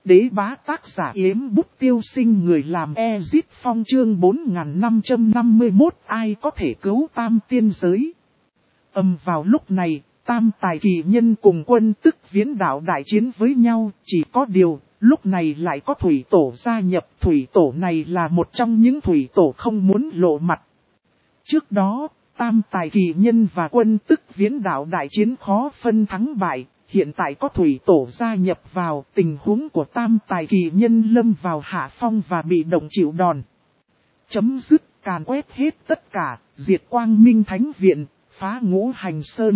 đế bá tác giả Yếm Bút Tiêu Sinh, người làm Ezit Phong, chương 4551 ai có thể cứu tam tiên giới. Vào lúc này, tam tài kỳ nhân cùng quân tức viễn đạo đại chiến với nhau, chỉ có điều, lúc này lại có thủy tổ gia nhập. Thủy tổ này là một trong những thủy tổ không muốn lộ mặt. Trước đó, tam tài kỳ nhân và quân tức viễn đạo đại chiến khó phân thắng bại. Hiện tại có thủy tổ gia nhập vào, tình huống của tam tài kỳ nhân lâm vào hạ phong và bị động chịu đòn. Chấm dứt, càn quét hết tất cả, diệt Quang Minh Thánh Viện, phá Ngũ Hành Sơn.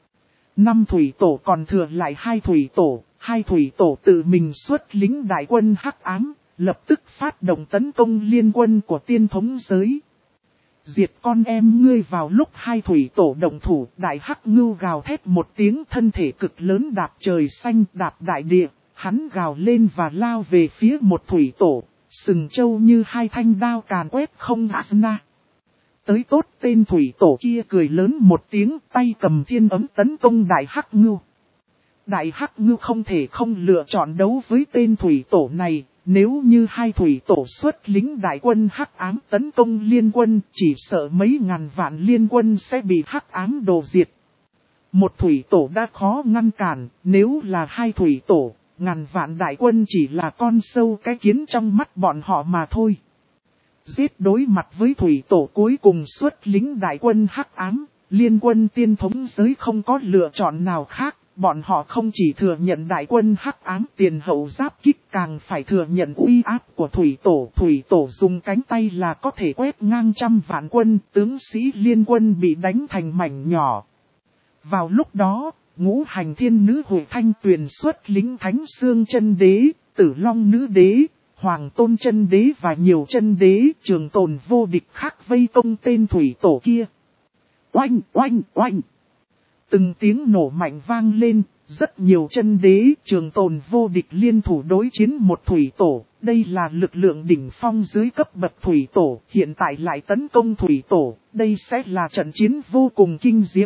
5 thủy tổ còn thừa lại 2 thủy tổ, 2 thủy tổ tự mình xuất lính đại quân hắc ám, lập tức phát động tấn công liên quân của tiên thống giới. Diệt con em ngươi. Vào lúc 2 thủy tổ động thủ, đại hắc ngưu gào thét một tiếng, thân thể cực lớn đạp trời xanh, đạp đại địa, hắn gào lên và lao về phía một thủy tổ, sừng trâu như 2 thanh đao càn quét không Asna. Tới tốt, tên thủy tổ kia cười lớn một tiếng, tay cầm thiên ấm tấn công đại hắc ngưu. Đại hắc ngưu không thể không lựa chọn đấu với tên thủy tổ này. Nếu như 2 thủy tổ xuất lính đại quân hắc ám tấn công liên quân, chỉ sợ mấy ngàn vạn liên quân sẽ bị hắc ám đồ diệt. Một thủy tổ đã khó ngăn cản, nếu là 2 thủy tổ, ngàn vạn đại quân chỉ là con sâu cái kiến trong mắt bọn họ mà thôi. Giết đối mặt với thủy tổ cuối cùng xuất lính đại quân hắc ám, liên quân tiên thống giới không có lựa chọn nào khác. Bọn họ không chỉ thừa nhận đại quân hắc ám tiền hậu giáp kích, càng phải thừa nhận uy áp của thủy tổ. Thủy tổ dùng cánh tay là có thể quét ngang trăm vạn quân, tướng sĩ liên quân bị đánh thành mảnh nhỏ. Vào lúc đó, Ngũ Hành Thiên Nữ Hội Thanh Tuyền xuất lính Thánh Xương Chân Đế, Tử Long Nữ Đế, Hoàng Tôn Chân Đế và nhiều chân đế trường tồn vô địch khác vây công tên thủy tổ kia. Oanh, oanh, oanh! Từng tiếng nổ mạnh vang lên, rất nhiều chân đế trường tồn vô địch liên thủ đối chiến một thủy tổ. Đây là lực lượng đỉnh phong dưới cấp bậc thủy tổ, hiện tại lại tấn công thủy tổ, đây sẽ là trận chiến vô cùng kinh diễm.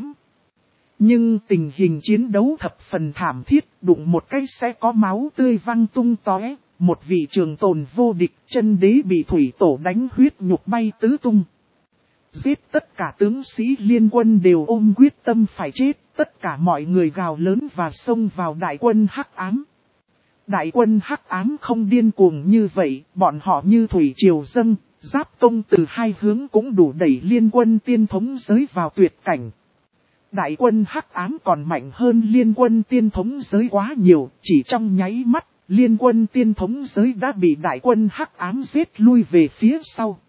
Nhưng tình hình chiến đấu thập phần thảm thiết, đụng một cái sẽ có máu tươi văng tung tóe. Một vị trường tồn vô địch chân đế bị thủy tổ đánh huyết nhục bay tứ tung. Giết tất cả tướng sĩ liên quân đều ôm quyết tâm phải chết, tất cả mọi người gào lớn và xông vào đại quân hắc ám. Đại quân hắc ám không điên cuồng như vậy, bọn họ như thủy triều dâng, giáp công từ 2 hướng cũng đủ đẩy liên quân tiên thống giới vào tuyệt cảnh. Đại quân hắc ám còn mạnh hơn liên quân tiên thống giới quá nhiều, chỉ trong nháy mắt, liên quân tiên thống giới đã bị đại quân hắc ám giết lui về phía sau.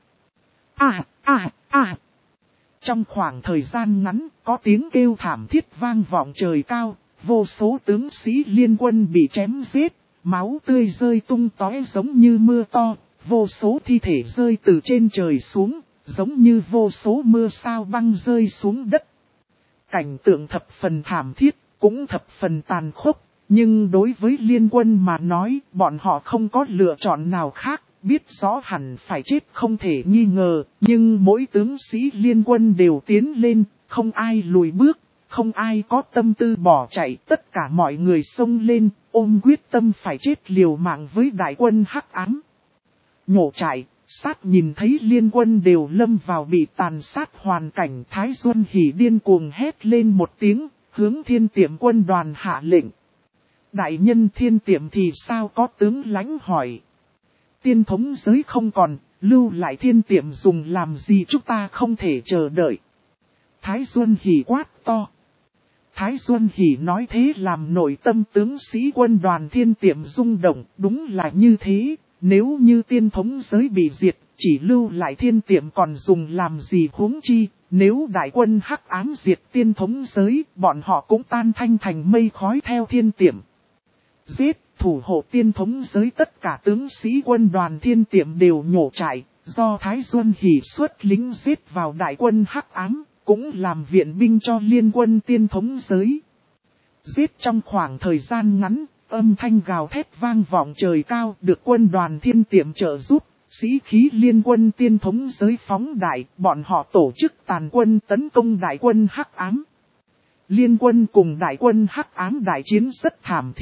Trong khoảng thời gian ngắn, có tiếng kêu thảm thiết vang vọng trời cao, vô số tướng sĩ liên quân bị chém giết, máu tươi rơi tung tóe giống như mưa to, vô số thi thể rơi từ trên trời xuống, giống như vô số mưa sao băng rơi xuống đất. Cảnh tượng thập phần thảm thiết, cũng thập phần tàn khốc, nhưng đối với liên quân mà nói, bọn họ không có lựa chọn nào khác. Biết rõ hẳn phải chết không thể nghi ngờ, nhưng mỗi tướng sĩ liên quân đều tiến lên, không ai lùi bước, không ai có tâm tư bỏ chạy, tất cả mọi người xông lên, ôm quyết tâm phải chết liều mạng với đại quân hắc ám. Nhổ trại, sát nhìn thấy liên quân đều lâm vào bị tàn sát hoàn cảnh, Thái Duân Hỉ điên cuồng hét lên một tiếng, hướng Thiên Tiệm quân đoàn hạ lệnh. Đại nhân Thiên Tiệm thì sao, có tướng lãnh hỏi. Tiên thống giới không còn, lưu lại Thiên Tiệm dùng làm gì, chúng ta không thể chờ đợi. Thái Duân Hỉ quát to. Thái Duân Hỉ nói thế làm nội tâm tướng sĩ quân đoàn Thiên Tiệm rung động, đúng là như thế, nếu như tiên thống giới bị diệt, chỉ lưu lại Thiên Tiệm còn dùng làm gì, huống chi, nếu đại quân hắc ám diệt tiên thống giới, bọn họ cũng tan thanh thành mây khói theo Thiên Tiệm. Giết! Thủ hộ tiên thống giới, tất cả tướng sĩ quân đoàn Thiên Tiệm đều nhổ trại, do Thái Duân Hỉ xuất lính giết vào đại quân hắc ám, cũng làm viện binh cho liên quân tiên thống giới. Giết trong khoảng thời gian ngắn, âm thanh gào thét vang vọng trời cao, được quân đoàn Thiên Tiệm trợ giúp, sĩ khí liên quân tiên thống giới phóng đại, bọn họ tổ chức tàn quân tấn công đại quân hắc ám. Liên quân cùng đại quân hắc ám đại chiến rất thảm thiết.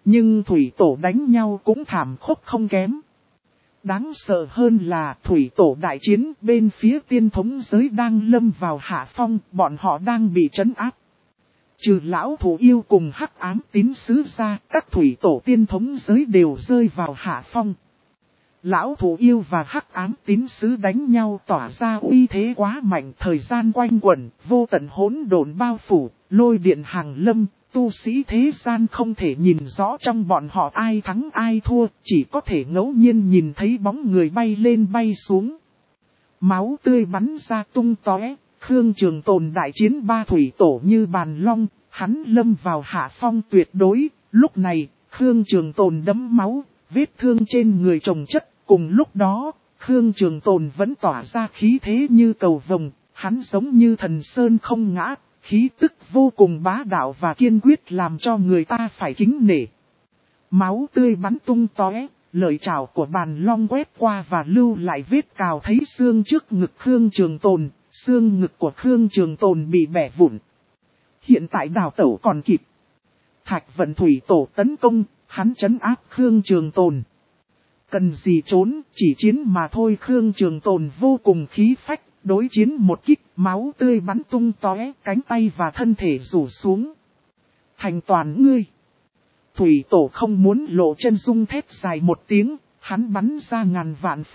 Nhưng thủy tổ đánh nhau cũng thảm khốc không kém. Đáng sợ hơn là thủy tổ đại chiến bên phía tiên thống giới đang lâm vào hạ phong, bọn họ đang bị trấn áp. Trừ lão thủ yêu cùng hắc ám tín sứ ra, các thủy tổ tiên thống giới đều rơi vào hạ phong. Lão thủ yêu và hắc ám tín sứ đánh nhau tỏa ra uy thế quá mạnh, thời gian quanh quẩn, vô tận hỗn độn bao phủ, lôi điện hàng lâm, tu sĩ thế gian không thể nhìn rõ trong bọn họ ai thắng ai thua, chỉ có thể ngẫu nhiên nhìn thấy bóng người bay lên bay xuống. Máu tươi bắn ra tung tóe, Khương Trường Tồn đại chiến ba thủy tổ như bàn long, hắn lâm vào hạ phong tuyệt đối, lúc này, Khương Trường Tồn đẫm máu, vết thương trên người chồng chất, cùng lúc đó, Khương Trường Tồn vẫn tỏa ra khí thế như cầu vồng, hắn giống như thần sơn không ngã, khí tức vô cùng bá đạo và kiên quyết làm cho người ta phải kính nể. Máu tươi bắn tung tóe, lợi trảo của bàn long quét qua và lưu lại vết cào thấy xương trước ngực Khương Trường Tồn, xương ngực của Khương Trường Tồn bị bẻ vụn. Hiện tại đào tẩu còn kịp. Thạch Vận thủy tổ tấn công, hắn trấn áp Khương Trường Tồn. Cần gì trốn, chỉ chiến mà thôi. Khương Trường Tồn vô cùng khí phách, đối chiến một kích, máu tươi bắn tung tóe, cánh tay và thân thể rủ xuống. Thành toàn ngươi. Thủy tổ không muốn lộ chân dung thét dài một tiếng, hắn bắn ra ngàn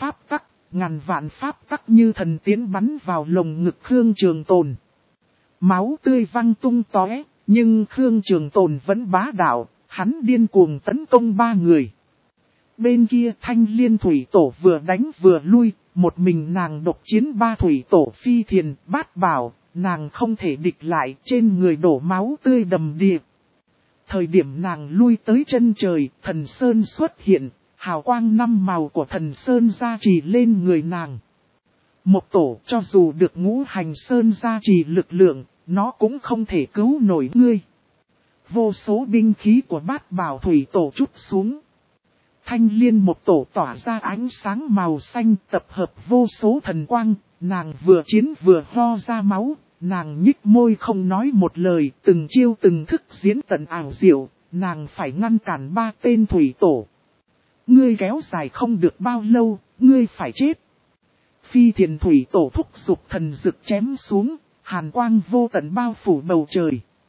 vạn pháp tắc như thần tiến bắn vào lồng ngực Khương Trường Tồn. Máu tươi văng tung tóe, nhưng Khương Trường Tồn vẫn bá đạo, hắn điên cuồng tấn công ba người. Bên kia Thanh Liên thủy tổ vừa đánh vừa lui, một mình nàng độc chiến ba thủy tổ Phi Thiền, Bát Bảo, nàng không thể địch lại, trên người đổ máu tươi đầm đìa. Thời điểm nàng lui tới chân trời, thần sơn xuất hiện, hào quang năm màu của thần sơn gia trì lên người nàng. Một tổ cho dù được ngũ hành sơn gia trì lực lượng, nó cũng không thể cứu nổi ngươi. Vô số binh khí của Bát Bảo thủy tổ trút xuống. Thanh Liên một tổ tỏa ra ánh sáng màu xanh tập hợp vô số thần quang, nàng vừa chiến vừa ho ra máu, nàng nhích môi không nói một lời, từng chiêu từng thức diễn tận ảo diệu, nàng phải ngăn cản ba tên thủy tổ. Ngươi kéo dài không được bao lâu, ngươi phải chết. Phi Thiền thủy tổ thúc giục thần dực chém xuống, hàn quang vô tận bao phủ bầu trời.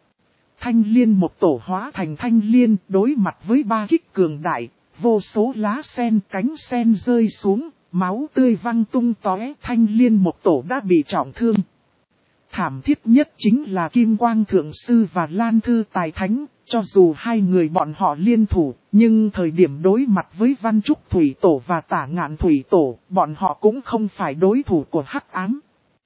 Thanh Liên một tổ hóa thành Thanh Liên đối mặt với ba kích cường đại. Vô số lá sen cánh sen rơi xuống, máu tươi văng tung tóe. Thanh Liên một tổ đã bị trọng thương. Thảm thiết nhất chính là Kim Quang Thượng Sư và Lan Thư Tài Thánh, cho dù hai người bọn họ liên thủ, nhưng thời điểm đối mặt với Văn Trúc Thủy Tổ và Tả Ngạn Thủy Tổ, bọn họ cũng không phải đối thủ của Hắc Ám.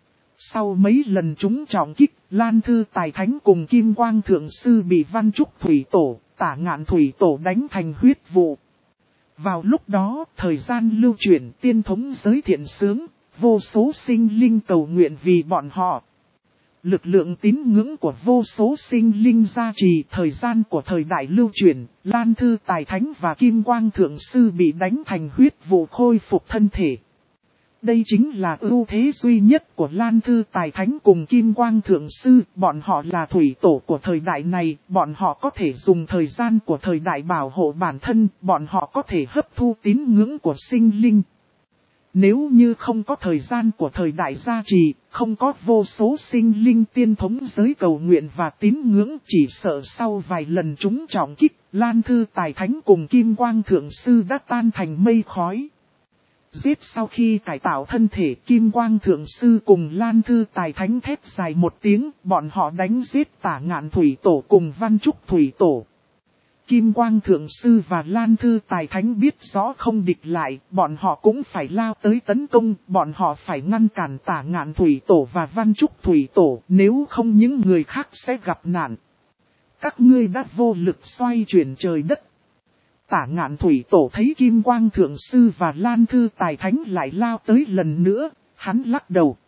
Sau mấy lần chúng trọng kích, Lan Thư Tài Thánh cùng Kim Quang Thượng Sư bị Văn Trúc Thủy Tổ, Tả Ngạn Thủy Tổ đánh thành huyết vụ. Vào lúc đó, thời gian lưu chuyển tiên thống giới thiện sướng, vô số sinh linh cầu nguyện vì bọn họ. Lực lượng tín ngưỡng của vô số sinh linh gia trì, thời gian của thời đại lưu chuyển, Lan Thư Tài Thánh và Kim Quang Thượng Sư bị đánh thành huyết vụ khôi phục thân thể. Đây chính là ưu thế duy nhất của Lan Thư Tài Thánh cùng Kim Quang Thượng Sư, bọn họ là thủy tổ của thời đại này, bọn họ có thể dùng thời gian của thời đại bảo hộ bản thân, bọn họ có thể hấp thu tín ngưỡng của sinh linh. Nếu như không có thời gian của thời đại gia trì, không có vô số sinh linh tiên thống giới cầu nguyện và tín ngưỡng, chỉ sợ sau vài lần chúng trọng kích, Lan Thư Tài Thánh cùng Kim Quang Thượng Sư đã tan thành mây khói. Giết sau khi cải tạo thân thể, Kim Quang Thượng Sư cùng Lan Thư Tài Thánh thét dài một tiếng, bọn họ đánh giết Tả Ngạn Thủy Tổ cùng Văn Trúc Thủy Tổ. Kim Quang Thượng Sư và Lan Thư Tài Thánh biết rõ không địch lại, bọn họ cũng phải lao tới tấn công, bọn họ phải ngăn cản Tả Ngạn Thủy Tổ và Văn Trúc Thủy Tổ, nếu không những người khác sẽ gặp nạn. Các ngươi đã vô lực xoay chuyển trời đất. Tả Ngạn Thủy Tổ thấy Kim Quang Thượng Sư và Lan Thư Tài Thánh lại lao tới lần nữa, hắn lắc đầu.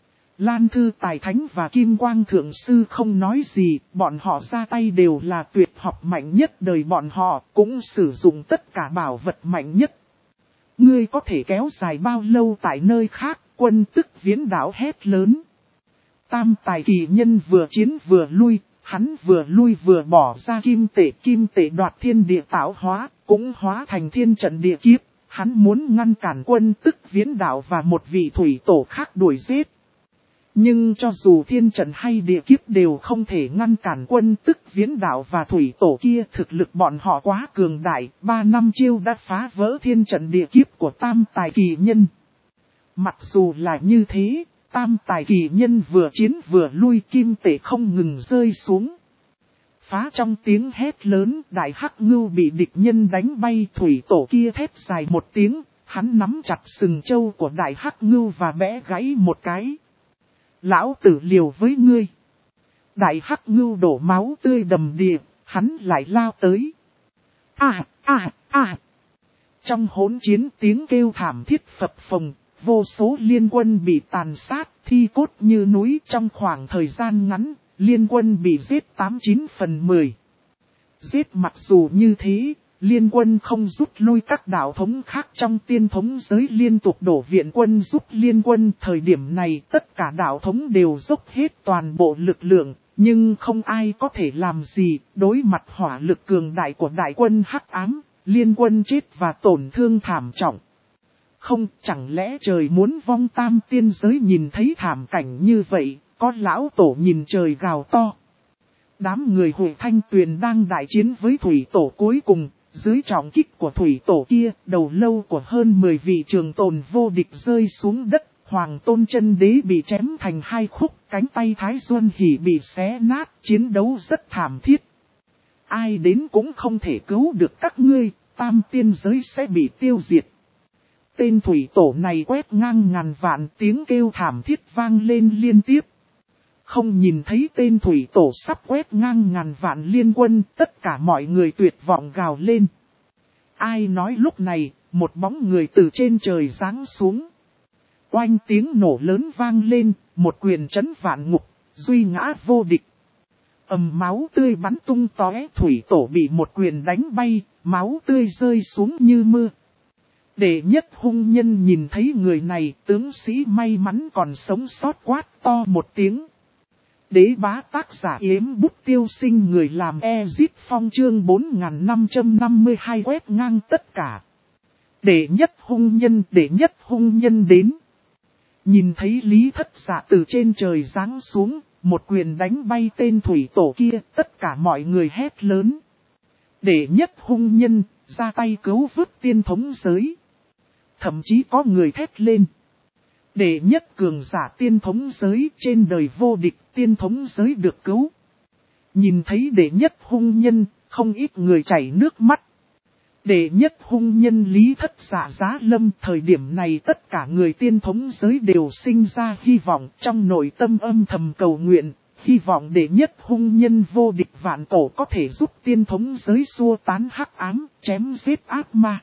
Lan Thư Tài Thánh và Kim Quang Thượng Sư không nói gì, bọn họ ra tay đều là tuyệt học mạnh nhất đời bọn họ, cũng sử dụng tất cả bảo vật mạnh nhất. Ngươi có thể kéo dài bao lâu tại nơi khác, Quân Tức Viễn Đảo hét lớn. Tam tài kỳ nhân vừa chiến vừa lui, Hắn vừa lui vừa bỏ ra kim tệ đoạt thiên địa tạo hóa, cũng hóa thành thiên trận địa kiếp. Hắn muốn ngăn cản quân tức viễn đạo và một vị thủy tổ khác đuổi giết. Nhưng cho dù thiên trận hay địa kiếp đều không thể ngăn cản quân tức viễn đạo và thủy tổ kia, thực lực bọn họ quá cường đại, 3 năm chiêu đã phá vỡ thiên trận địa kiếp của tam tài kỳ nhân. Mặc dù là như thế, tam tài kỳ nhân vừa chiến vừa lui, kim tệ không ngừng rơi xuống. Phá trong tiếng hét lớn, đại hắc ngưu bị địch nhân đánh bay, thủy tổ kia thét dài một tiếng, hắn nắm chặt sừng trâu của đại hắc ngưu và bẽ gãy một cái. Lão tử liều với ngươi. Đại hắc ngưu đổ máu tươi đầm đìa, hắn lại lao tới. Trong hỗn chiến tiếng kêu thảm thiết phập phồng, vô số liên quân bị tàn sát, thi cốt như núi. Trong khoảng thời gian ngắn, liên quân bị giết 89/10. Giết mặc dù như thế, liên quân không rút lui, các đạo thống khác trong tiên thống giới liên tục đổ viện quân giúp liên quân. Thời điểm này tất cả đạo thống đều dốc hết toàn bộ lực lượng, nhưng không ai có thể làm gì. Đối mặt hỏa lực cường đại của đại quân hắc ám, liên quân chết và tổn thương thảm trọng. Không, chẳng lẽ trời muốn vong? Tam tiên giới nhìn thấy thảm cảnh như vậy, có lão tổ nhìn trời gào to. Đám người Hội Thanh Tuyền đang đại chiến với thủy tổ cuối cùng, dưới trọng kích của thủy tổ kia, đầu lâu của hơn 10 vị trường tồn vô địch rơi xuống đất, Hoàng Tôn Chân Đế bị chém thành 2 khúc, cánh tay Thái Duân Hỉ bị xé nát, chiến đấu rất thảm thiết. Ai đến cũng không thể cứu được các ngươi, tam tiên giới sẽ bị tiêu diệt. Tên thủy tổ này quét ngang ngàn vạn, tiếng kêu thảm thiết vang lên liên tiếp. Không nhìn thấy tên thủy tổ sắp quét ngang ngàn vạn liên quân, tất cả mọi người tuyệt vọng gào lên. Ai nói lúc này, một bóng người từ trên trời giáng xuống. Oanh tiếng nổ lớn vang lên, một quyền trấn vạn ngục, duy ngã vô địch. Máu tươi bắn tung tóe, thủy tổ bị một quyền đánh bay, máu tươi rơi xuống như mưa. Đệ nhất hung nhân nhìn thấy người này, tướng sĩ may mắn còn sống sót quát to một tiếng. Đế bá tác giả Yếm Bút Tiêu Sinh, người làm Ezit Phong, chương 4552 quét ngang tất cả. Đệ nhất hung nhân đến. Nhìn thấy Lý Thất Dạ từ trên trời giáng xuống, một quyền đánh bay tên thủy tổ kia, tất cả mọi người hét lớn. Đệ nhất hung nhân, ra tay cứu vớt tiên thống giới. Thậm chí có người thét lên. Đệ nhất cường giả tiên thống giới, trên đời vô địch, tiên thống giới được cứu. Nhìn thấy đệ nhất hung nhân, không ít người chảy nước mắt. Đệ nhất hung nhân Lý Thất Dạ giá lâm, thời điểm này tất cả người tiên thống giới đều sinh ra hy vọng, trong nội tâm âm thầm cầu nguyện, hy vọng đệ nhất hung nhân vô địch vạn cổ có thể giúp tiên thống giới xua tán hắc ám, chém giết ác ma.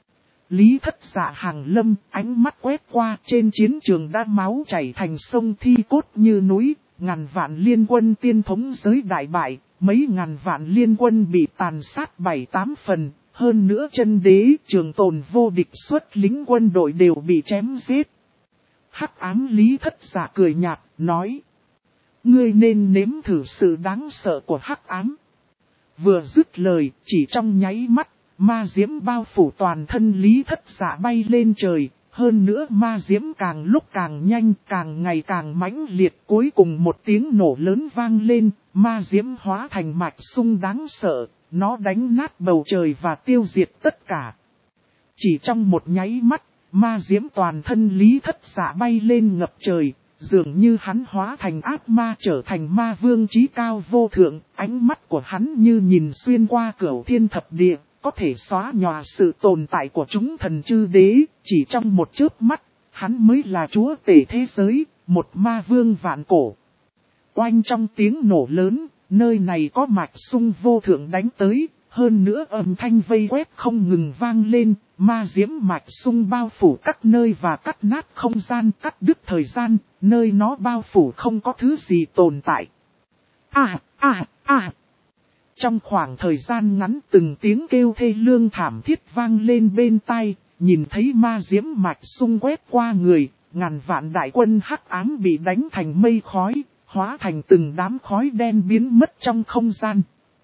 Lý Thất Dạ hàng lâm, ánh mắt quét qua, trên chiến trường đã máu chảy thành sông, thi cốt như núi, ngàn vạn liên quân tiên thống giới đại bại, mấy ngàn vạn liên quân bị tàn sát 7-8 phần, hơn nữa Chân Đế, trường tồn vô địch xuất lính quân đội đều bị chém giết. Hắc ám Lý Thất Dạ cười nhạt, nói: Ngươi nên nếm thử sự đáng sợ của hắc ám. Vừa dứt lời, chỉ trong nháy mắt, ma diễm bao phủ toàn thân Lý Thất Dạ bay lên trời, hơn nữa ma diễm càng lúc càng nhanh, càng ngày càng mãnh liệt, cuối cùng một tiếng nổ lớn vang lên, ma diễm hóa thành mạch sung đáng sợ, nó đánh nát bầu trời và tiêu diệt tất cả. Chỉ trong một nháy mắt, ma diễm toàn thân Lý Thất Dạ bay lên ngập trời, dường như hắn hóa thành ác ma, trở thành ma vương chí cao vô thượng, ánh mắt của hắn như nhìn xuyên qua cửu thiên thập địa, có thể xóa nhòa sự tồn tại của chúng thần chư đế, chỉ trong một chớp mắt, hắn mới là chúa tể thế giới, một ma vương vạn cổ. Oanh trong tiếng nổ lớn, nơi này có mạch sung vô thượng đánh tới, hơn nữa âm thanh vây quét không ngừng vang lên, ma diễm mạch sung bao phủ các nơi và cắt nát không gian, cắt đứt thời gian, nơi nó bao phủ không có thứ gì tồn tại. Trong khoảng thời gian ngắn, từng tiếng kêu thê lương thảm thiết vang lên bên tai, nhìn thấy ma diễm mạch sung quét qua người, ngàn vạn đại quân hắc ám bị đánh thành mây khói, hóa thành từng đám khói đen biến mất trong không gian.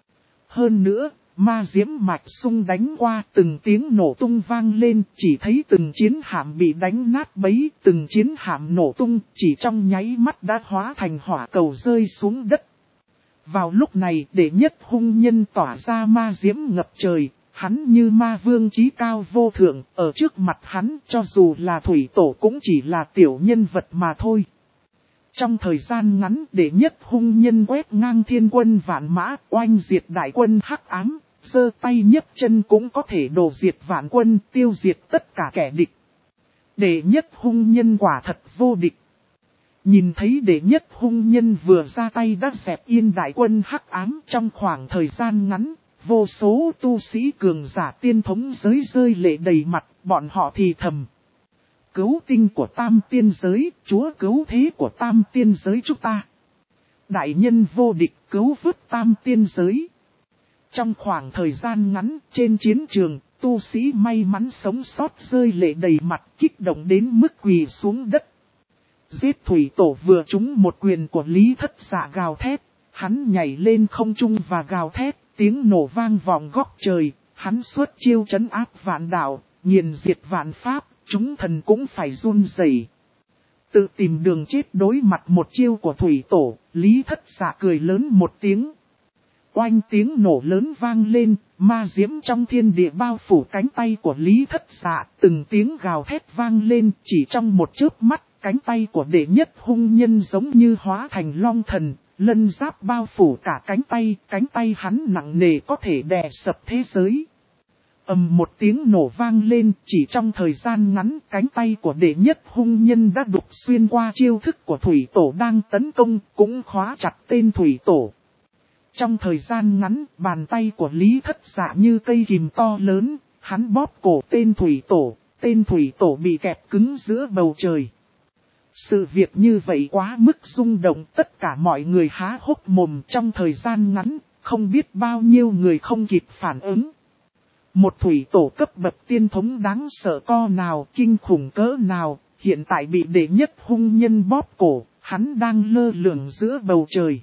Hơn nữa, ma diễm mạch xung đánh qua, từng tiếng nổ tung vang lên, chỉ thấy từng chiến hạm bị đánh nát bấy, từng chiến hạm nổ tung, chỉ trong nháy mắt đã hóa thành hỏa cầu rơi xuống đất. Vào lúc này, đệ nhất hung nhân tỏa ra ma diễm ngập trời, hắn như ma vương chí cao vô thượng, ở trước mặt hắn cho dù là thủy tổ cũng chỉ là tiểu nhân vật mà thôi. Trong thời gian ngắn, đệ nhất hung nhân quét ngang thiên quân vạn mã, oanh diệt đại quân hắc ám, giơ tay nhấc chân cũng có thể đổ diệt vạn quân, tiêu diệt tất cả kẻ địch. Đệ nhất hung nhân quả thật vô địch. Nhìn thấy đệ nhất hung nhân vừa ra tay đã dẹp yên đại quân hắc ám, trong khoảng thời gian ngắn, vô số tu sĩ cường giả tiên thống giới rơi lệ đầy mặt, bọn họ thì thầm. Cứu tinh của tam tiên giới, chúa cứu thế của tam tiên giới chúng ta. Đại nhân vô địch cứu vớt tam tiên giới. Trong khoảng thời gian ngắn, trên chiến trường, tu sĩ may mắn sống sót rơi lệ đầy mặt, kích động đến mức quỳ xuống đất. Giết thủy tổ vừa trúng một quyền của Lý Thất Dạ gào thét, hắn nhảy lên không trung và gào thét, tiếng nổ vang vọng góc trời, hắn xuất chiêu trấn áp vạn đạo, nghiền diệt vạn pháp, chúng thần cũng phải run rẩy. Tự tìm đường chết đối mặt một chiêu của thủy tổ, Lý Thất Dạ cười lớn một tiếng. Oanh tiếng nổ lớn vang lên, ma diễm trong thiên địa bao phủ cánh tay của Lý Thất Dạ, từng tiếng gào thét vang lên, chỉ trong một chớp mắt, cánh tay của đệ nhất hung nhân giống như hóa thành long thần, lân giáp bao phủ cả cánh tay hắn nặng nề có thể đè sập thế giới. Một tiếng nổ vang lên, chỉ trong thời gian ngắn, cánh tay của đệ nhất hung nhân đã đục xuyên qua chiêu thức của thủy tổ đang tấn công, cũng khóa chặt tên thủy tổ. Trong thời gian ngắn, bàn tay của Lý Thất Dạ như cây kìm to lớn, hắn bóp cổ tên thủy tổ bị kẹp cứng giữa bầu trời. Sự việc như vậy quá mức rung động, tất cả mọi người há hốc mồm. Trong thời gian ngắn, không biết bao nhiêu người không kịp phản ứng. Một thủy tổ cấp bậc tiên thống đáng sợ co nào, kinh khủng cỡ nào, hiện tại bị đệ nhất hung nhân bóp cổ, hắn đang lơ lửng giữa bầu trời.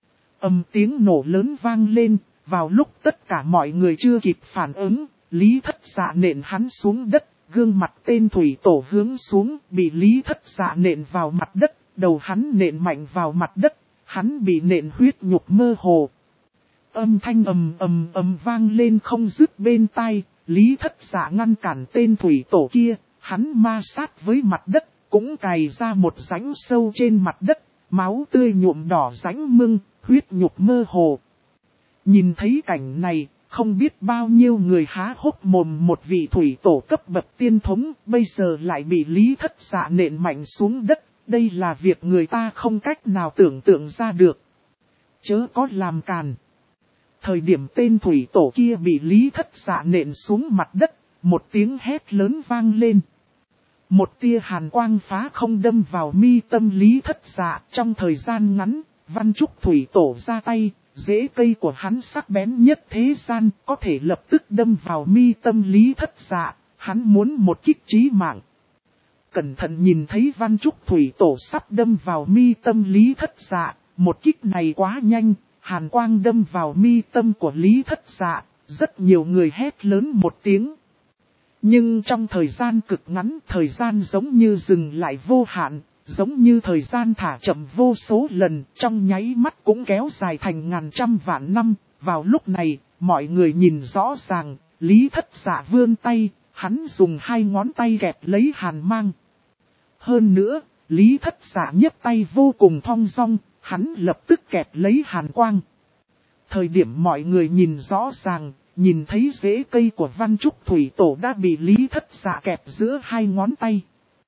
Tiếng nổ lớn vang lên, vào lúc tất cả mọi người chưa kịp phản ứng, Lý Thất Dạ nện hắn xuống đất, gương mặt tên thủy tổ hướng xuống, bị Lý Thất Dạ nện vào mặt đất, đầu hắn nện mạnh vào mặt đất, hắn bị nện huyết nhục mơ hồ. Âm thanh ầm vang lên không dứt bên tai, Lý Thất Dạ ngăn cản tên thủy tổ kia, hắn ma sát với mặt đất, cũng cày ra một rãnh sâu trên mặt đất, máu tươi nhuộm đỏ rãnh mưng, huyết nhục mơ hồ. Nhìn thấy cảnh này, không biết bao nhiêu người há hốc mồm, một vị thủy tổ cấp bậc tiên thống, bây giờ lại bị Lý Thất Dạ nện mạnh xuống đất, đây là việc người ta không cách nào tưởng tượng ra được. Chớ có làm càn. Thời điểm tên thủy tổ kia bị Lý Thất Dạ nện xuống mặt đất, một tiếng hét lớn vang lên. Một tia hàn quang phá không đâm vào mi tâm Lý Thất Dạ. Trong thời gian ngắn, Văn Trúc thủy tổ ra tay, rễ cây của hắn sắc bén nhất thế gian, có thể lập tức đâm vào mi tâm Lý Thất Dạ. Hắn muốn một kích chí mạng. Cẩn thận nhìn thấy Văn Trúc thủy tổ sắp đâm vào mi tâm Lý Thất Dạ, một kích này quá nhanh. Hàn quang đâm vào mi tâm của Lý Thất Dạ, rất nhiều người hét lớn một tiếng. Nhưng trong thời gian cực ngắn, thời gian giống như dừng lại vô hạn, giống như thời gian thả chậm vô số lần, trong nháy mắt cũng kéo dài thành ngàn trăm vạn năm. Vào lúc này, mọi người nhìn rõ ràng, Lý Thất Dạ vươn tay, hắn dùng hai ngón tay kẹp lấy hàn mang. Hơn nữa, Lý Thất Dạ nhấc tay vô cùng thong dong. Hắn lập tức kẹp lấy hàn quang. Thời điểm mọi người nhìn rõ ràng, nhìn thấy rễ cây của Văn Trúc thủy tổ đã bị Lý Thất Dạ kẹp giữa hai ngón tay.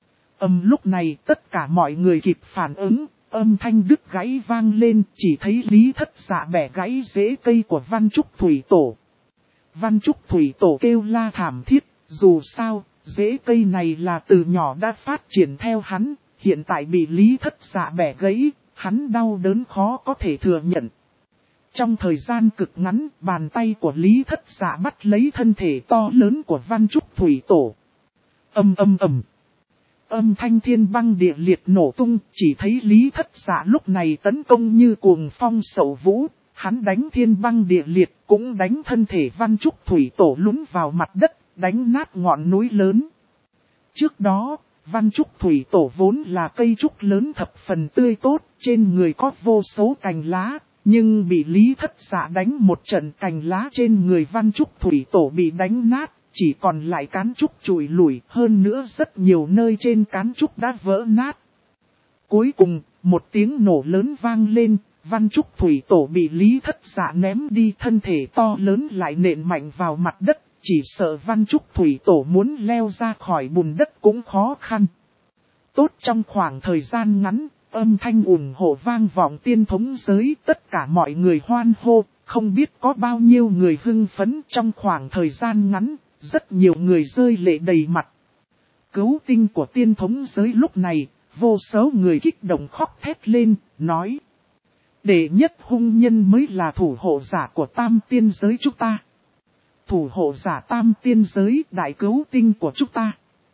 Lúc này tất cả mọi người kịp phản ứng, âm thanh đứt gãy vang lên, chỉ thấy Lý Thất Dạ bẻ gãy rễ cây của Văn Trúc thủy tổ. Văn Trúc thủy tổ kêu la thảm thiết, dù sao, rễ cây này là từ nhỏ đã phát triển theo hắn, hiện tại bị Lý Thất Dạ bẻ gãy. Hắn đau đớn khó có thể thừa nhận. Trong thời gian cực ngắn, bàn tay của Lý Thất Dạ bắt lấy thân thể to lớn của Văn Trúc thủy tổ. Âm thanh thiên băng địa liệt nổ tung, chỉ thấy Lý Thất Dạ lúc này tấn công như cuồng phong sậu vũ, hắn đánh thiên băng địa liệt, cũng đánh thân thể Văn Trúc Thủy Tổ lún vào mặt đất, đánh nát ngọn núi lớn. Trước đó, Văn Trúc Thủy Tổ vốn là cây trúc lớn thập phần tươi tốt, trên người có vô số cành lá, nhưng bị Lý Thất Dạ đánh một trận, cành lá trên người Văn Trúc Thủy Tổ bị đánh nát, chỉ còn lại cán trúc trụi lủi, hơn nữa rất nhiều nơi trên cán trúc đã vỡ nát. Cuối cùng, một tiếng nổ lớn vang lên, Văn Trúc Thủy Tổ bị Lý Thất Dạ ném đi, thân thể to lớn lại nện mạnh vào mặt đất, chỉ sợ Văn Trúc Thủy Tổ muốn leo ra khỏi bùn đất cũng khó khăn. Tốt, trong khoảng thời gian ngắn, âm thanh ủng hộ vang vọng tiên thống giới, tất cả mọi người hoan hô, không biết có bao nhiêu người hưng phấn. Trong khoảng thời gian ngắn, rất nhiều người rơi lệ đầy mặt. Cứu tinh của tiên thống giới lúc này, vô số người kích động khóc thét lên, nói: đệ nhất hung nhân mới là thủ hộ giả của tam tiên giới chúng ta. Thủ hộ giả tam tiên giới, đại cứu tinh của chúng ta.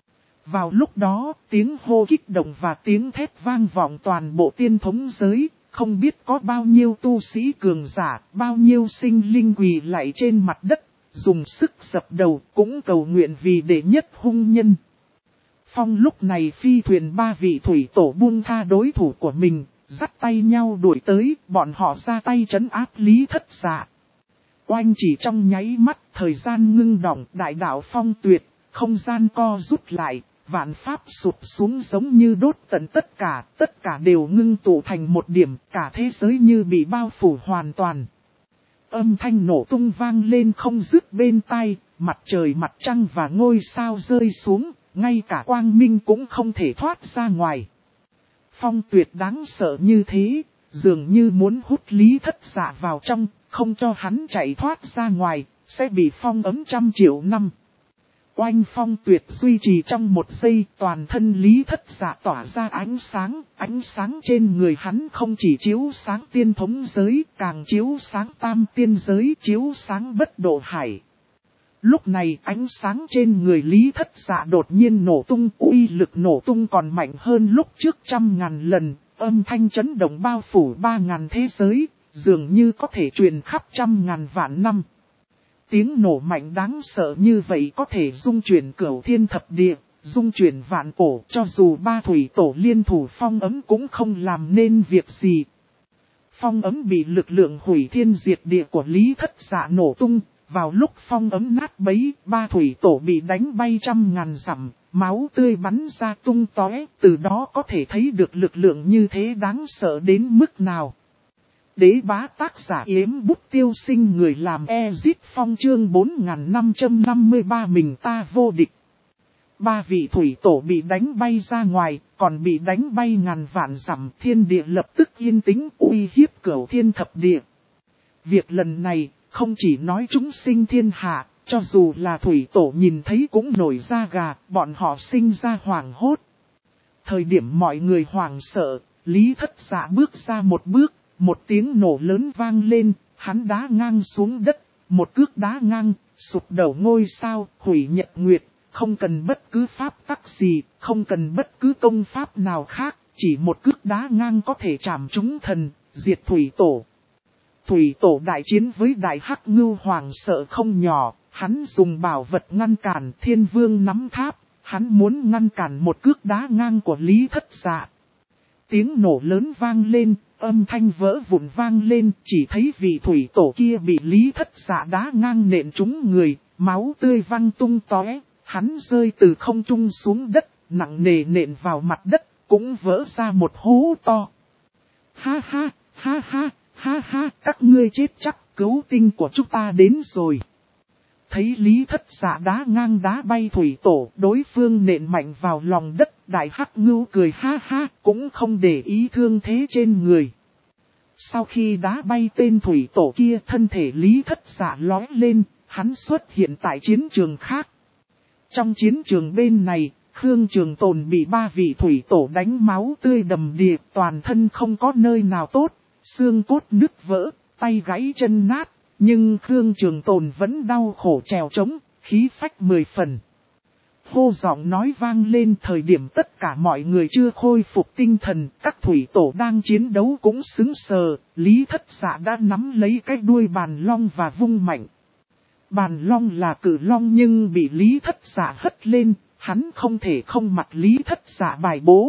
Vào lúc đó, tiếng hô kích động và tiếng thét vang vọng toàn bộ tiên thống giới, không biết có bao nhiêu tu sĩ cường giả, bao nhiêu sinh linh quỳ lạy trên mặt đất, dùng sức dập đầu cũng cầu nguyện vì đệ nhất hung nhân. Phong lúc này phi thuyền ba vị thủy tổ buông tha đối thủ của mình, dắt tay nhau đuổi tới, bọn họ ra tay trấn áp Lý Thất Dạ. Oanh, chỉ trong nháy mắt, thời gian ngưng đọng, đại đạo phong tuyệt, không gian co rút lại, vạn pháp sụp xuống giống như đốt tận tất cả đều ngưng tụ thành một điểm, cả thế giới như bị bao phủ hoàn toàn. Âm thanh nổ tung vang lên không dứt bên tai, mặt trời mặt trăng và ngôi sao rơi xuống, ngay cả quang minh cũng không thể thoát ra ngoài. Phong tuyệt đáng sợ như thế, dường như muốn hút Lý Thất Dạ vào trong, không cho hắn chạy thoát ra ngoài, sẽ bị phong ấm 100 triệu năm. Oanh, phong tuyệt duy trì trong một giây, toàn thân Lý Thất Dạ tỏa ra ánh sáng trên người hắn không chỉ chiếu sáng tiên thống giới, càng chiếu sáng tam tiên giới, chiếu sáng bất độ hải. Lúc này ánh sáng trên người Lý Thất Dạ đột nhiên nổ tung, uy lực nổ tung còn mạnh hơn lúc trước 100.000 lần, âm thanh chấn động bao phủ 3.000 thế giới, dường như có thể truyền khắp 100.000 vạn năm. Tiếng nổ mạnh đáng sợ như vậy có thể dung chuyển cửu thiên thập địa, dung chuyển vạn cổ, cho dù ba thủy tổ liên thủ phong ấm cũng không làm nên việc gì. Phong ấm bị lực lượng hủy thiên diệt địa của Lý Thất Dạ nổ tung, vào lúc phong ấm nát bấy, ba thủy tổ bị đánh bay 100.000 dặm, máu tươi bắn ra tung tóe, từ đó có thể thấy được lực lượng như thế đáng sợ đến mức nào. Đế bá tác giả Yếm Bút Tiêu Sinh, người làm Ezit Phong, chương 4553 mình ta vô địch. Ba vị thủy tổ bị đánh bay ra ngoài, còn bị đánh bay ngàn vạn dặm, thiên địa lập tức yên tĩnh, uy hiếp cửu thiên thập địa. Việc lần này, không chỉ nói chúng sinh thiên hạ, cho dù là thủy tổ nhìn thấy cũng nổi da gà, bọn họ sinh ra hoảng hốt. Thời điểm mọi người hoảng sợ, Lý Thất Dạ bước ra một bước. Một tiếng nổ lớn vang lên, hắn đá ngang xuống đất, một cước đá ngang, sụp đổ ngôi sao, hủy nhật nguyệt, không cần bất cứ pháp tắc gì, không cần bất cứ công pháp nào khác, chỉ một cước đá ngang có thể chạm trúng thần, diệt thủy tổ. Thủy tổ đại chiến với đại hắc ngưu hoàng sợ không nhỏ, hắn dùng bảo vật ngăn cản thiên vương nắm tháp, hắn muốn ngăn cản một cước đá ngang của Lý Thất Dạ. Tiếng nổ lớn vang lên, âm thanh vỡ vụn vang lên, chỉ thấy vị thủy tổ kia bị Lý Thất Dạ đá ngang nện trúng người, máu tươi văng tung tóe, hắn rơi từ không trung xuống đất, nặng nề nện vào mặt đất, cũng vỡ ra một hố to. Ha ha, ha ha, ha ha, các ngươi chết chắc, cứu tinh của chúng ta đến rồi. Thấy Lý Thất Dạ đá ngang đá bay thủy tổ, đối phương nện mạnh vào lòng đất, đại hắc ngưu cười ha ha, cũng không để ý thương thế trên người. Sau khi đá bay tên thủy tổ kia, thân thể Lý Thất Dạ lói lên, hắn xuất hiện tại chiến trường khác. Trong chiến trường bên này, Khương Trường Tồn bị ba vị thủy tổ đánh máu tươi đầm đìa, toàn thân không có nơi nào tốt, xương cốt nứt vỡ, tay gãy chân nát. Nhưng Khương Trường Tồn vẫn đau khổ trèo trống, khí phách 10 phần. hô giọng nói vang lên thời điểm tất cả mọi người chưa khôi phục tinh thần, các thủy tổ đang chiến đấu cũng sững sờ, Lý Thất Dạ đã nắm lấy cái đuôi bàn long và vung mạnh. Bàn long là cự long nhưng bị Lý Thất Dạ hất lên, hắn không thể không mặc Lý Thất Dạ bài bố.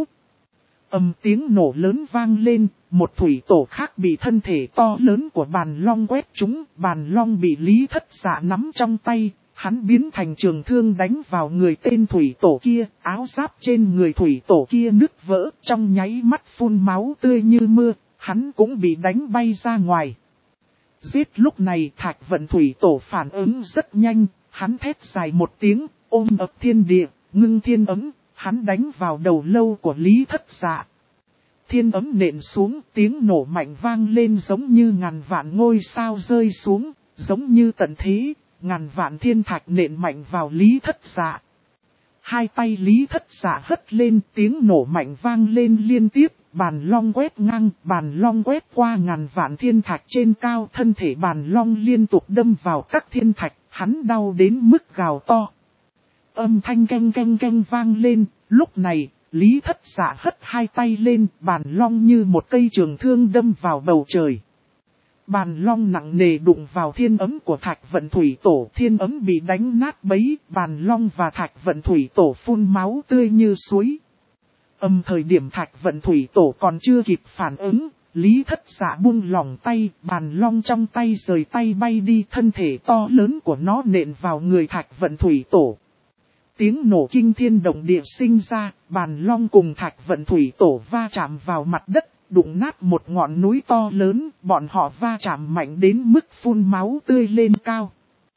Tiếng nổ lớn vang lên, một thủy tổ khác bị thân thể to lớn của bàn long quét trúng, bàn long bị Lý Thất Dạ nắm trong tay, hắn biến thành trường thương đánh vào người tên thủy tổ kia, áo giáp trên người thủy tổ kia nứt vỡ, trong nháy mắt phun máu tươi như mưa, hắn cũng bị đánh bay ra ngoài. Giết lúc này Thạch Vận thủy tổ phản ứng rất nhanh, hắn thét dài một tiếng, ôm ập thiên địa, ngưng thiên ấm. Hắn đánh vào đầu lâu của Lý Thất Dạ. Thiên ấm nện xuống, tiếng nổ mạnh vang lên giống như ngàn vạn ngôi sao rơi xuống, giống như tận thế, ngàn vạn thiên thạch nện mạnh vào Lý Thất Dạ. Hai tay Lý Thất Dạ hất lên, tiếng nổ mạnh vang lên liên tiếp, bàn long quét ngang, bàn long quét qua ngàn vạn thiên thạch trên cao, thân thể bàn long liên tục đâm vào các thiên thạch, hắn đau đến mức gào to. Âm thanh canh canh canh vang lên, lúc này, Lý Thất Dạ hất hai tay lên, bàn long như một cây trường thương đâm vào bầu trời. Bàn long nặng nề đụng vào thiên ấm của Thạch Vận thủy tổ, thiên ấm bị đánh nát bấy, bàn long và Thạch Vận thủy tổ phun máu tươi như suối. Thời điểm Thạch Vận thủy tổ còn chưa kịp phản ứng, Lý Thất Dạ buông lỏng tay, bàn long trong tay rời tay bay đi, thân thể to lớn của nó nện vào người Thạch Vận thủy tổ. Tiếng nổ kinh thiên động địa sinh ra, bàn long cùng Thạch Vận thủy tổ va chạm vào mặt đất, đụng nát một ngọn núi to lớn, bọn họ va chạm mạnh đến mức phun máu tươi lên cao.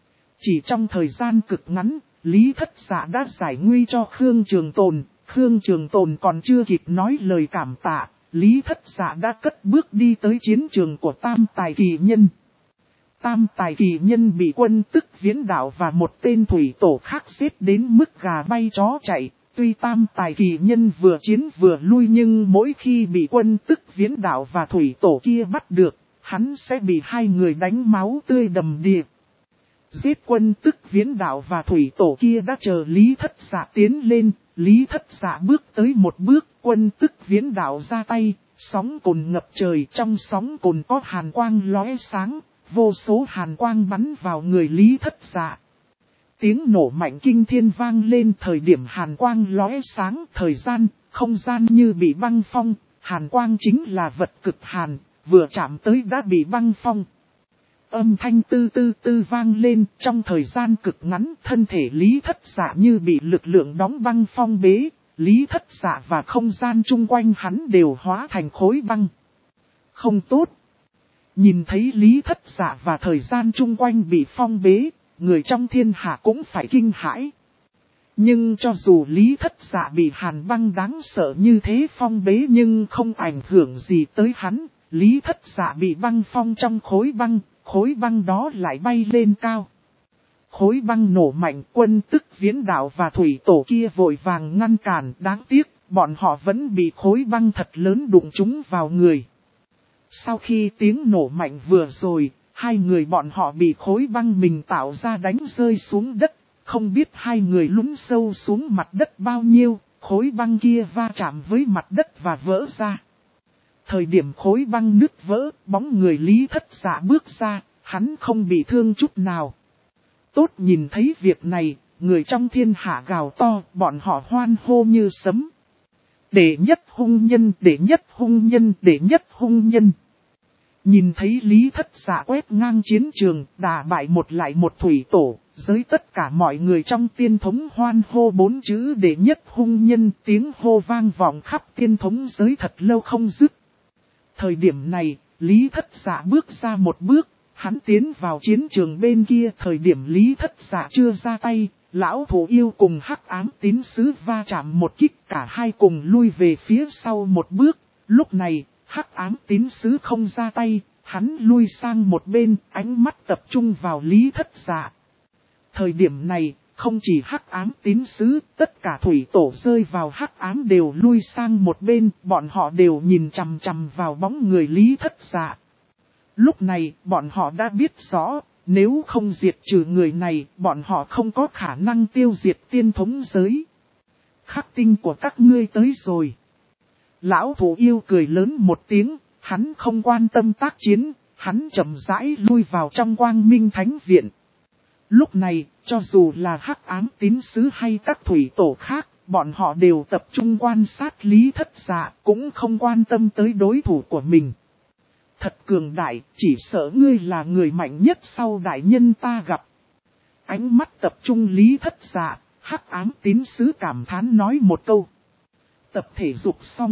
Chỉ trong thời gian cực ngắn, Lý Thất Dạ đã giải nguy cho Khương Trường Tồn, Khương Trường Tồn còn chưa kịp nói lời cảm tạ, Lý Thất Dạ đã cất bước đi tới chiến trường của Tam Tài Kỳ Nhân. Tam Tài Kỳ Nhân bị Quân Tức Viễn Đạo và một tên thủy tổ khác giết đến mức gà bay chó chạy. Tuy Tam Tài Kỳ Nhân vừa chiến vừa lui nhưng mỗi khi bị Quân Tức Viễn Đạo và thủy tổ kia bắt được, hắn sẽ bị hai người đánh máu tươi đầm đìa. Giết Quân Tức Viễn Đạo và thủy tổ kia đã chờ Lý Thất Dạ tiến lên, Lý Thất Dạ bước tới một bước, Quân Tức Viễn Đạo ra tay, sóng cồn ngập trời, trong sóng cồn có hàn quang lóe sáng. Vô số hàn quang bắn vào người Lý Thất Dạ. Tiếng nổ mạnh kinh thiên vang lên thời điểm hàn quang lóe sáng, thời gian, không gian như bị băng phong, hàn quang chính là vật cực hàn, vừa chạm tới đã bị băng phong. Âm thanh tư tư tư vang lên, trong thời gian cực ngắn, thân thể Lý Thất Dạ như bị lực lượng đóng băng phong bế, Lý Thất Dạ và không gian chung quanh hắn đều hóa thành khối băng. Không tốt. Nhìn thấy Lý Thất Dạ và thời gian chung quanh bị phong bế, người trong thiên hạ cũng phải kinh hãi. Nhưng cho dù Lý Thất Dạ bị hàn băng đáng sợ như thế phong bế nhưng không ảnh hưởng gì tới hắn, Lý Thất Dạ bị băng phong trong khối băng đó lại bay lên cao. Khối băng nổ mạnh, Quân Tức Viễn Đạo và thủy tổ kia vội vàng ngăn cản, đáng tiếc, bọn họ vẫn bị khối băng thật lớn đụng trúng vào người. Sau khi tiếng nổ mạnh vừa rồi, hai người bọn họ bị khối băng mình tạo ra đánh rơi xuống đất, không biết hai người lún sâu xuống mặt đất bao nhiêu, khối băng kia va chạm với mặt đất và vỡ ra. Thời điểm khối băng nứt vỡ, bóng người Lý Thất Dạ bước ra, hắn không bị thương chút nào. Tốt nhìn thấy việc này, người trong thiên hạ gào to, bọn họ hoan hô như sấm. Đệ nhất hung nhân, đệ nhất hung nhân, đệ nhất hung nhân. Nhìn thấy Lý Thất Dạ quét ngang chiến trường, đả bại một lại một thủy tổ, giới tất cả mọi người trong tiên thống hoan hô bốn chữ đệ nhất hung nhân, tiếng hô vang vọng khắp tiên thống giới thật lâu không dứt. Thời điểm này, Lý Thất Dạ bước ra một bước, hắn tiến vào chiến trường bên kia, thời điểm Lý Thất Dạ chưa ra tay. Lão Thủ Yêu cùng Hắc Ám Tín Sứ va chạm một kích, cả hai cùng lui về phía sau một bước. Lúc này, Hắc Ám Tín Sứ không ra tay, hắn lui sang một bên, ánh mắt tập trung vào Lý Thất Dạ. Thời điểm này, không chỉ Hắc Ám Tín Sứ, tất cả thủy tổ rơi vào Hắc Ám đều lui sang một bên, bọn họ đều nhìn chằm chằm vào bóng người Lý Thất Dạ. Lúc này, bọn họ đã biết rõ, Nếu không diệt trừ người này, bọn họ không có khả năng tiêu diệt tiên thống giới. Khắc tinh của các ngươi tới rồi. Lão thủ yêu cười lớn một tiếng, hắn không quan tâm tác chiến, hắn chậm rãi lui vào trong quang minh thánh viện. Lúc này, cho dù là hắc ám tín sứ hay các thủy tổ khác, bọn họ đều tập trung quan sát Lý Thất Dạ, cũng không quan tâm tới đối thủ của mình. Thật cường đại, chỉ sợ ngươi là người mạnh nhất sau đại nhân ta gặp. Ánh mắt tập trung Lý Thất Dạ, hắc ám tín sứ cảm thán nói một câu. Tập thể dục xong.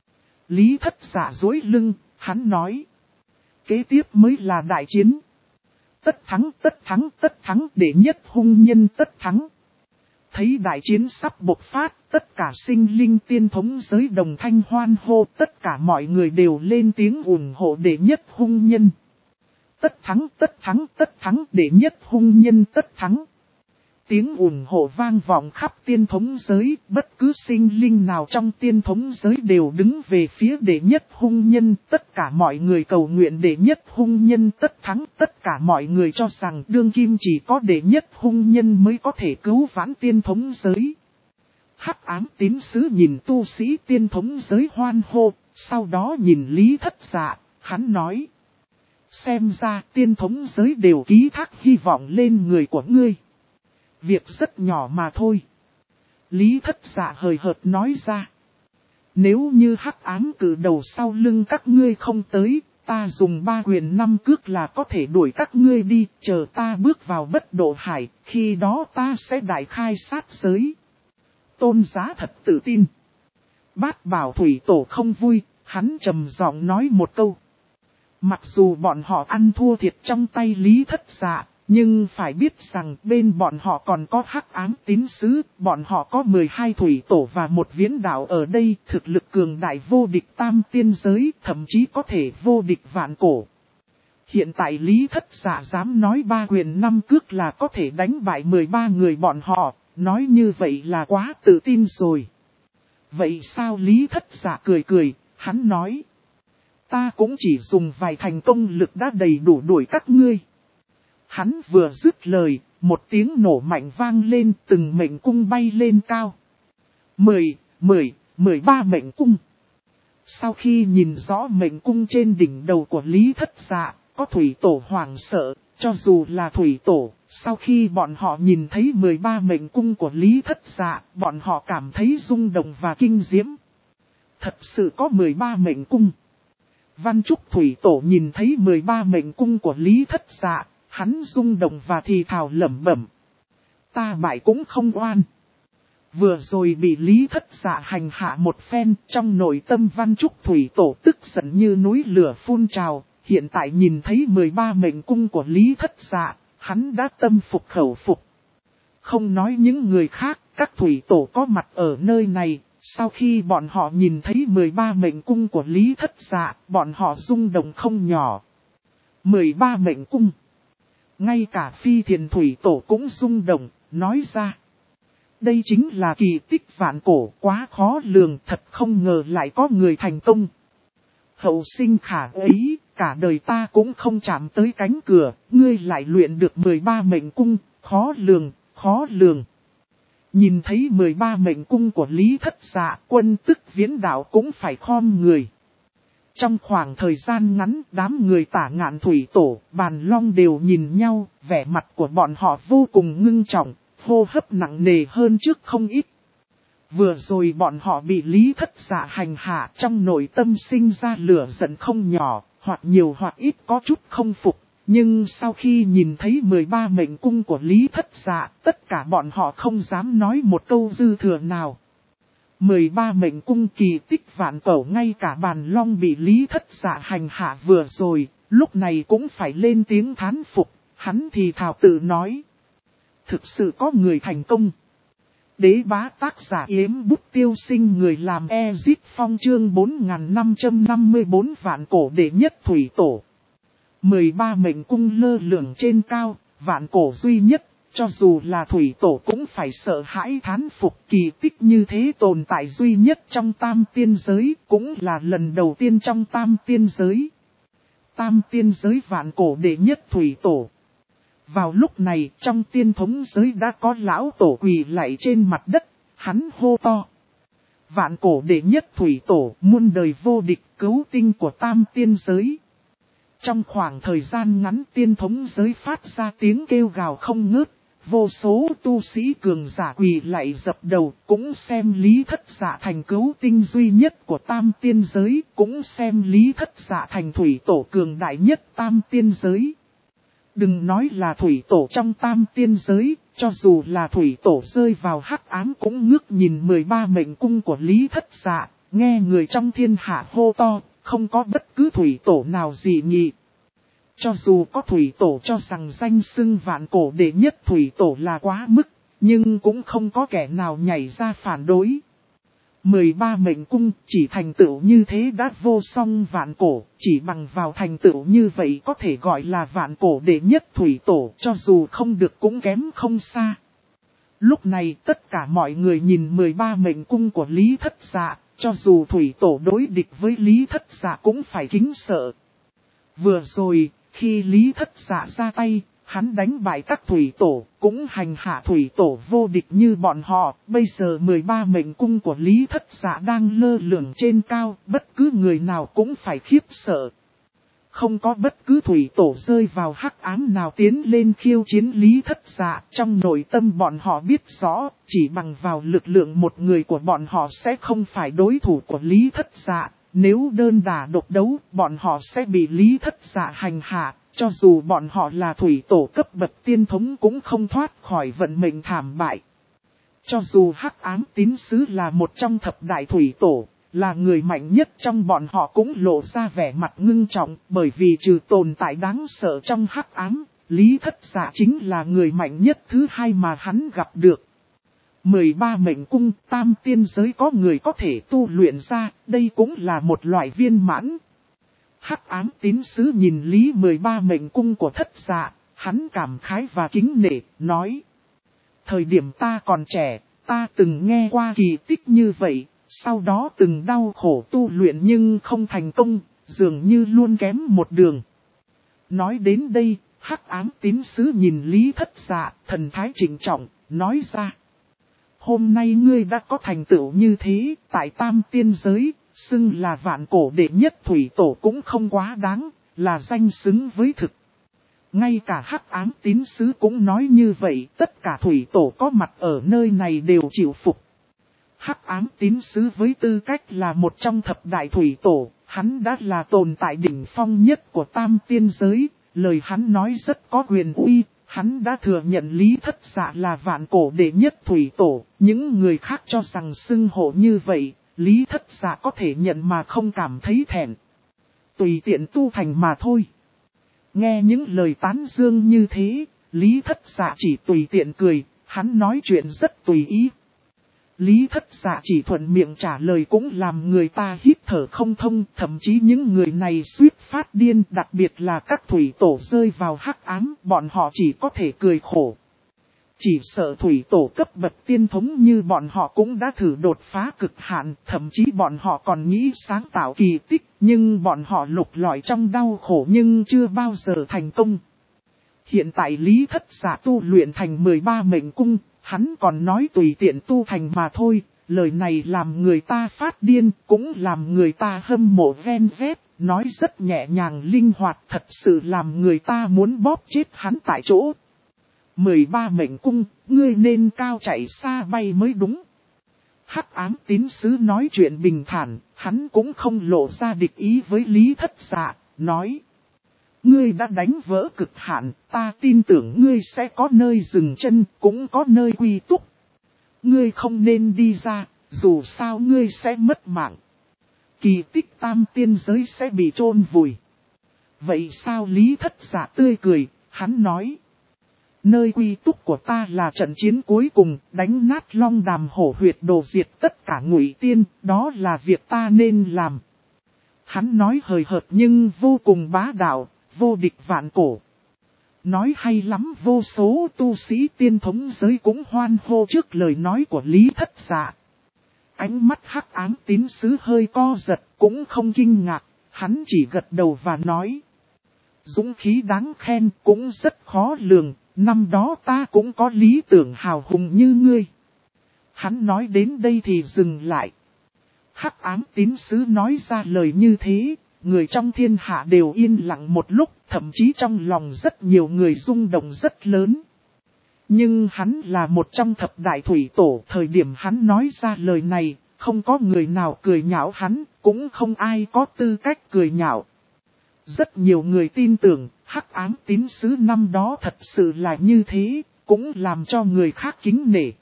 Lý Thất Dạ duỗi lưng, hắn nói. Kế tiếp mới là đại chiến. Tất thắng, tất thắng, tất thắng, đệ nhất hung nhân tất thắng. Thấy đại chiến sắp bộc phát, tất cả sinh linh tiên thống giới đồng thanh hoan hô, tất cả mọi người đều lên tiếng ủng hộ đệ nhất hung nhân. Tất thắng, tất thắng, tất thắng, đệ nhất hung nhân tất thắng. Tiếng ủng hộ vang vọng khắp tiên thống giới, bất cứ sinh linh nào trong tiên thống giới đều đứng về phía đệ nhất hung nhân, tất cả mọi người cầu nguyện đệ nhất hung nhân tất thắng, tất cả mọi người cho rằng đương kim chỉ có đệ nhất hung nhân mới có thể cứu vãn tiên thống giới. Hắc ám tín sứ nhìn tu sĩ tiên thống giới hoan hô, sau đó nhìn Lý Thất Dạ, hắn nói. Xem ra tiên thống giới đều ký thác hy vọng lên người của ngươi. Việc rất nhỏ mà thôi. Lý Thất Dạ hời hợt nói ra. Nếu như hắc ám cử đầu sau lưng các ngươi không tới, ta dùng 3 quyền 5 cước là có thể đuổi các ngươi đi, chờ ta bước vào bất độ hải, khi đó ta sẽ đại khai sát giới. Tôn Giá thật tự tin. Bát Bảo thủy tổ không vui, hắn trầm giọng nói một câu. Mặc dù bọn họ ăn thua thiệt trong tay Lý Thất Dạ, nhưng phải biết rằng bên bọn họ còn có hắc ám tín sứ, bọn họ có 12 thủy tổ và một viễn đạo ở đây, thực lực cường đại vô địch tam tiên giới, thậm chí có thể vô địch vạn cổ. Hiện tại Lý Thất Dạ dám nói 3 quyền 5 cước là có thể đánh bại 13 người bọn họ, nói như vậy là quá tự tin rồi. Vậy sao Lý Thất Dạ cười cười, hắn nói. Ta cũng chỉ dùng vài thành công lực đã đầy đủ đuổi các ngươi. Hắn vừa dứt lời, một tiếng nổ mạnh vang lên, từng mệnh cung bay lên cao. 13 mệnh cung. Sau khi nhìn rõ mệnh cung trên đỉnh đầu của Lý Thất Dạ, có thủy tổ hoảng sợ, cho dù là thủy tổ, sau khi bọn họ nhìn thấy 13 mệnh cung của Lý Thất Dạ, bọn họ cảm thấy rung động và kinh diễm. Thật sự có 13 mệnh cung. Văn Trúc thủy tổ nhìn thấy 13 mệnh cung của Lý Thất Dạ, hắn rung động và thì thào lẩm bẩm. Ta bại cũng không oan. Vừa rồi bị Lý Thất Dạ hành hạ một phen, trong nội tâm Văn Trúc thủy tổ tức giận như núi lửa phun trào. Hiện tại nhìn thấy 13 mệnh cung của Lý Thất Dạ, hắn đã tâm phục khẩu phục. Không nói những người khác, các thủy tổ có mặt ở nơi này, sau khi bọn họ nhìn thấy 13 mệnh cung của Lý Thất Dạ, bọn họ rung động không nhỏ. 13 mệnh cung. Ngay cả Phi Thiền thủy tổ cũng rung động, nói ra. Đây chính là kỳ tích vạn cổ, quá khó lường, thật không ngờ lại có người thành công. Hậu sinh khả ấy, cả đời ta cũng không chạm tới cánh cửa, ngươi lại luyện được 13 mệnh cung, khó lường, khó lường. Nhìn thấy 13 mệnh cung của Lý Thất Dạ, quân tức viễn đạo cũng phải khom người. Trong khoảng thời gian ngắn, đám người Tả Ngạn thủy tổ, Bàn Long đều nhìn nhau, vẻ mặt của bọn họ vô cùng ngưng trọng, hô hấp nặng nề hơn trước không ít. Vừa rồi bọn họ bị Lý Thất Dạ hành hạ, trong nội tâm sinh ra lửa giận không nhỏ, hoặc nhiều hoặc ít có chút không phục. Nhưng sau khi nhìn thấy 13 mệnh cung của Lý Thất Dạ, tất cả bọn họ không dám nói một câu dư thừa nào. 13 mệnh cung kỳ tích vạn cổ, ngay cả Bàn Long bị Lý Thất Dạ hành hạ vừa rồi, lúc này cũng phải lên tiếng thán phục, hắn thì thào tự nói. Thực sự có người thành công. Đế bá tác giả Yếm Bút Tiêu Sinh, người làm Ezit Phong, chương 4554 vạn cổ đệ nhất thủy tổ. 13 mệnh cung lơ lửng trên cao, vạn cổ duy nhất, cho dù là thủy tổ cũng phải sợ hãi thán phục, kỳ tích như thế tồn tại duy nhất trong tam tiên giới, cũng là lần đầu tiên trong tam tiên giới. Tam tiên giới vạn cổ đệ nhất thủy tổ. Vào lúc này trong tiên thống giới đã có lão tổ quỳ lạy trên mặt đất, hắn hô to. Vạn cổ đệ nhất thủy tổ, muôn đời vô địch, cứu tinh của tam tiên giới. Trong khoảng thời gian ngắn tiên thống giới phát ra tiếng kêu gào không ngớt, vô số tu sĩ cường giả quỳ lạy dập đầu, cũng xem Lý Thất Dạ thành cứu tinh duy nhất của tam tiên giới, cũng xem Lý Thất Dạ thành thủy tổ cường đại nhất tam tiên giới. Đừng nói là thủy tổ trong tam tiên giới, cho dù là thủy tổ rơi vào hắc ám cũng ngước nhìn 13 mệnh cung của Lý Thất Dạ, nghe người trong thiên hạ hô to, không có bất cứ thủy tổ nào dị nghị. Cho dù có thủy tổ cho rằng danh xưng vạn cổ đệ nhất thủy tổ là quá mức, nhưng cũng không có kẻ nào nhảy ra phản đối. 13 mệnh cung chỉ thành tựu như thế đã vô song vạn cổ, chỉ bằng vào thành tựu như vậy có thể gọi là vạn cổ đệ nhất thủy tổ, cho dù không được cũng kém không xa. Lúc này tất cả mọi người nhìn 13 mệnh cung của Lý Thất Dạ, cho dù thủy tổ đối địch với Lý Thất Dạ cũng phải kính sợ. Vừa rồi, khi Lý Thất Dạ ra tay, hắn đánh bại các thủy tổ, cũng hành hạ thủy tổ vô địch như bọn họ. Bây giờ 13 mệnh cung của Lý Thất Dạ đang lơ lửng trên cao, bất cứ người nào cũng phải khiếp sợ. Không có bất cứ thủy tổ rơi vào hắc ám nào tiến lên khiêu chiến Lý Thất Dạ. Trong nội tâm bọn họ biết rõ, chỉ bằng vào lực lượng một người của bọn họ sẽ không phải đối thủ của Lý Thất Dạ. Nếu đơn đả độc đấu, bọn họ sẽ bị Lý Thất Dạ hành hạ. Cho dù bọn họ là thủy tổ cấp bậc tiên thống cũng không thoát khỏi vận mệnh thảm bại. Cho dù hắc ám tín sứ là một trong thập đại thủy tổ, là người mạnh nhất trong bọn họ cũng lộ ra vẻ mặt ngưng trọng, bởi vì trừ tồn tại đáng sợ trong hắc ám, Lý Thất Dạ chính là người mạnh nhất thứ hai mà hắn gặp được. 13 mệnh cung tam tiên giới có người có thể tu luyện ra, đây cũng là một loại viên mãn. Hắc ám tín sứ nhìn Lý 13 mệnh cung của Thất Dạ, hắn cảm khái và kính nể, nói. Thời điểm ta còn trẻ, ta từng nghe qua kỳ tích như vậy, sau đó từng đau khổ tu luyện nhưng không thành công, dường như luôn kém một đường. Nói đến đây, hắc ám tín sứ nhìn Lý Thất Dạ, thần thái trịnh trọng, nói ra. Hôm nay ngươi đã có thành tựu như thế, tại tam tiên giới, xưng là vạn cổ đệ nhất thủy tổ cũng không quá đáng, là danh xứng với thực. Ngay cả hắc ám tín sứ cũng nói như vậy, tất cả thủy tổ có mặt ở nơi này đều chịu phục. Hắc ám tín sứ với tư cách là một trong thập đại thủy tổ, hắn đã là tồn tại đỉnh phong nhất của tam tiên giới, lời hắn nói rất có quyền uy. Hắn đã thừa nhận Lý Thất Dạ là vạn cổ đệ nhất thủy tổ, những người khác cho rằng xưng hổ như vậy, Lý Thất Dạ có thể nhận mà không cảm thấy thẹn. Tùy tiện tu thành mà thôi. Nghe những lời tán dương như thế, Lý Thất Dạ chỉ tùy tiện cười, hắn nói chuyện rất tùy ý. Lý Thất Dạ chỉ thuận miệng trả lời cũng làm người ta hít thở không thông, thậm chí những người này suýt phát điên, đặc biệt là các thủy tổ rơi vào hắc ám, bọn họ chỉ có thể cười khổ. Chỉ sợ thủy tổ cấp bậc tiên thống như bọn họ cũng đã thử đột phá cực hạn, thậm chí bọn họ còn nghĩ sáng tạo kỳ tích, nhưng bọn họ lục lọi trong đau khổ nhưng chưa bao giờ thành công. Hiện tại Lý Thất Dạ tu luyện thành 13 mệnh cung. Hắn còn nói tùy tiện tu thành mà thôi, lời này làm người ta phát điên, cũng làm người ta hâm mộ ven vét, nói rất nhẹ nhàng linh hoạt, thật sự làm người ta muốn bóp chết hắn tại chỗ. 13 mệnh cung, ngươi nên cao chạy xa bay mới đúng. Hắc ám tín sứ nói chuyện bình thản, hắn cũng không lộ ra địch ý với Lý Thất Dạ, nói. Ngươi đã đánh vỡ cực hạn, ta tin tưởng ngươi sẽ có nơi dừng chân, cũng có nơi quy túc. Ngươi không nên đi ra, dù sao ngươi sẽ mất mạng. Kỳ tích tam tiên giới sẽ bị chôn vùi. Vậy sao Lý Thất Dạ tươi cười, hắn nói. Nơi quy túc của ta là trận chiến cuối cùng, đánh nát Long Đàm Hổ huyệt đồ diệt tất cả Ngụy Tiên, đó là việc ta nên làm. Hắn nói hời hợt nhưng vô cùng bá đạo. Vô địch vạn cổ. Nói hay lắm, vô số tu sĩ tiên thống giới cũng hoan hô trước lời nói của Lý Thất Dạ. Ánh mắt hắc ám tín sứ hơi co giật, cũng không kinh ngạc, hắn chỉ gật đầu và nói. Dũng khí đáng khen cũng rất khó lường, năm đó ta cũng có lý tưởng hào hùng như ngươi. Hắn nói đến đây thì dừng lại. Hắc ám tín sứ nói ra lời như thế, người trong thiên hạ đều yên lặng một lúc, thậm chí trong lòng rất nhiều người rung động rất lớn. Nhưng hắn là một trong thập đại thủy tổ, thời điểm hắn nói ra lời này, không có người nào cười nhạo hắn, cũng không ai có tư cách cười nhạo. Rất nhiều người tin tưởng, hắc ám tín sứ năm đó thật sự là như thế, cũng làm cho người khác kính nể.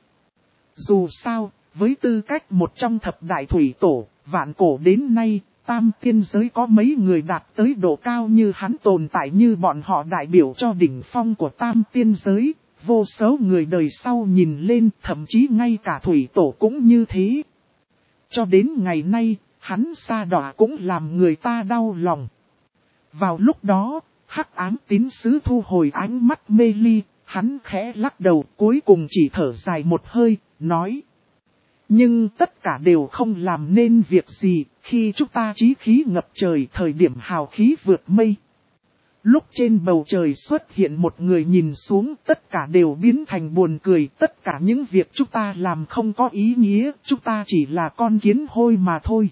Dù sao, với tư cách một trong thập đại thủy tổ, vạn cổ đến nay, tam tiên giới có mấy người đạt tới độ cao như hắn tồn tại như bọn họ đại biểu cho đỉnh phong của tam tiên giới. Vô số người đời sau nhìn lên, thậm chí ngay cả thủy tổ cũng như thế. Cho đến ngày nay, hắn sa đọa cũng làm người ta đau lòng. Vào lúc đó, hắc ám tín sứ thu hồi ánh mắt mê ly, hắn khẽ lắc đầu cuối cùng chỉ thở dài một hơi, nói. Nhưng tất cả đều không làm nên việc gì, khi chúng ta chí khí ngập trời thời điểm hào khí vượt mây. Lúc trên bầu trời xuất hiện một người nhìn xuống, tất cả đều biến thành buồn cười, tất cả những việc chúng ta làm không có ý nghĩa, chúng ta chỉ là con kiến hôi mà thôi.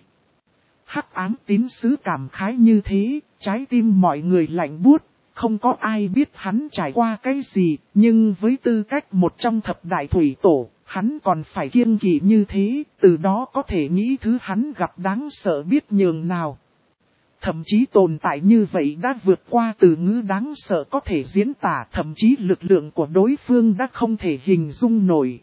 Hắc ám tín sứ cảm khái như thế, trái tim mọi người lạnh buốt, không có ai biết hắn trải qua cái gì, nhưng với tư cách một trong thập đại thủy tổ, hắn còn phải kiêng kỵ như thế, từ đó có thể nghĩ thứ hắn gặp đáng sợ biết nhường nào. Thậm chí tồn tại như vậy đã vượt qua từ ngữ đáng sợ có thể diễn tả, thậm chí lực lượng của đối phương đã không thể hình dung nổi.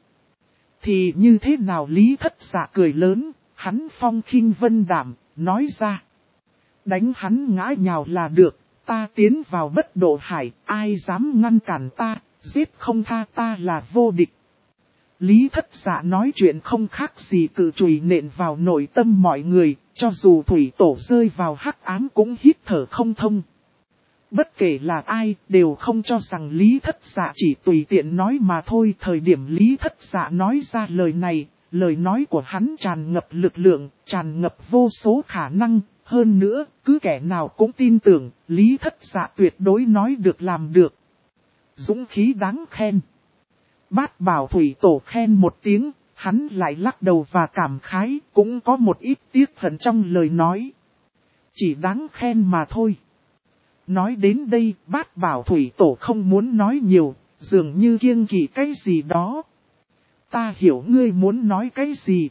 Thì như thế nào Lý Thất Dạ cười lớn, hắn phong khinh vân đảm, nói ra. Đánh hắn ngã nhào là được, ta tiến vào bất độ hải, ai dám ngăn cản ta, giết không tha ta là vô địch. Lý Thất Dạ nói chuyện không khác gì cự chùy nện vào nội tâm mọi người, cho dù thủy tổ rơi vào hắc ám cũng hít thở không thông. Bất kể là ai, đều không cho rằng Lý Thất Dạ chỉ tùy tiện nói mà thôi. Thời điểm Lý Thất Dạ nói ra lời này, lời nói của hắn tràn ngập lực lượng, tràn ngập vô số khả năng. Hơn nữa, cứ kẻ nào cũng tin tưởng, Lý Thất Dạ tuyệt đối nói được làm được. Dũng khí đáng khen. Bát Bảo thủy tổ khen một tiếng, hắn lại lắc đầu và cảm khái, cũng có một ít tiếc hận trong lời nói. Chỉ đáng khen mà thôi. Nói đến đây, Bát Bảo thủy tổ không muốn nói nhiều, dường như kiêng kỵ cái gì đó. Ta hiểu ngươi muốn nói cái gì.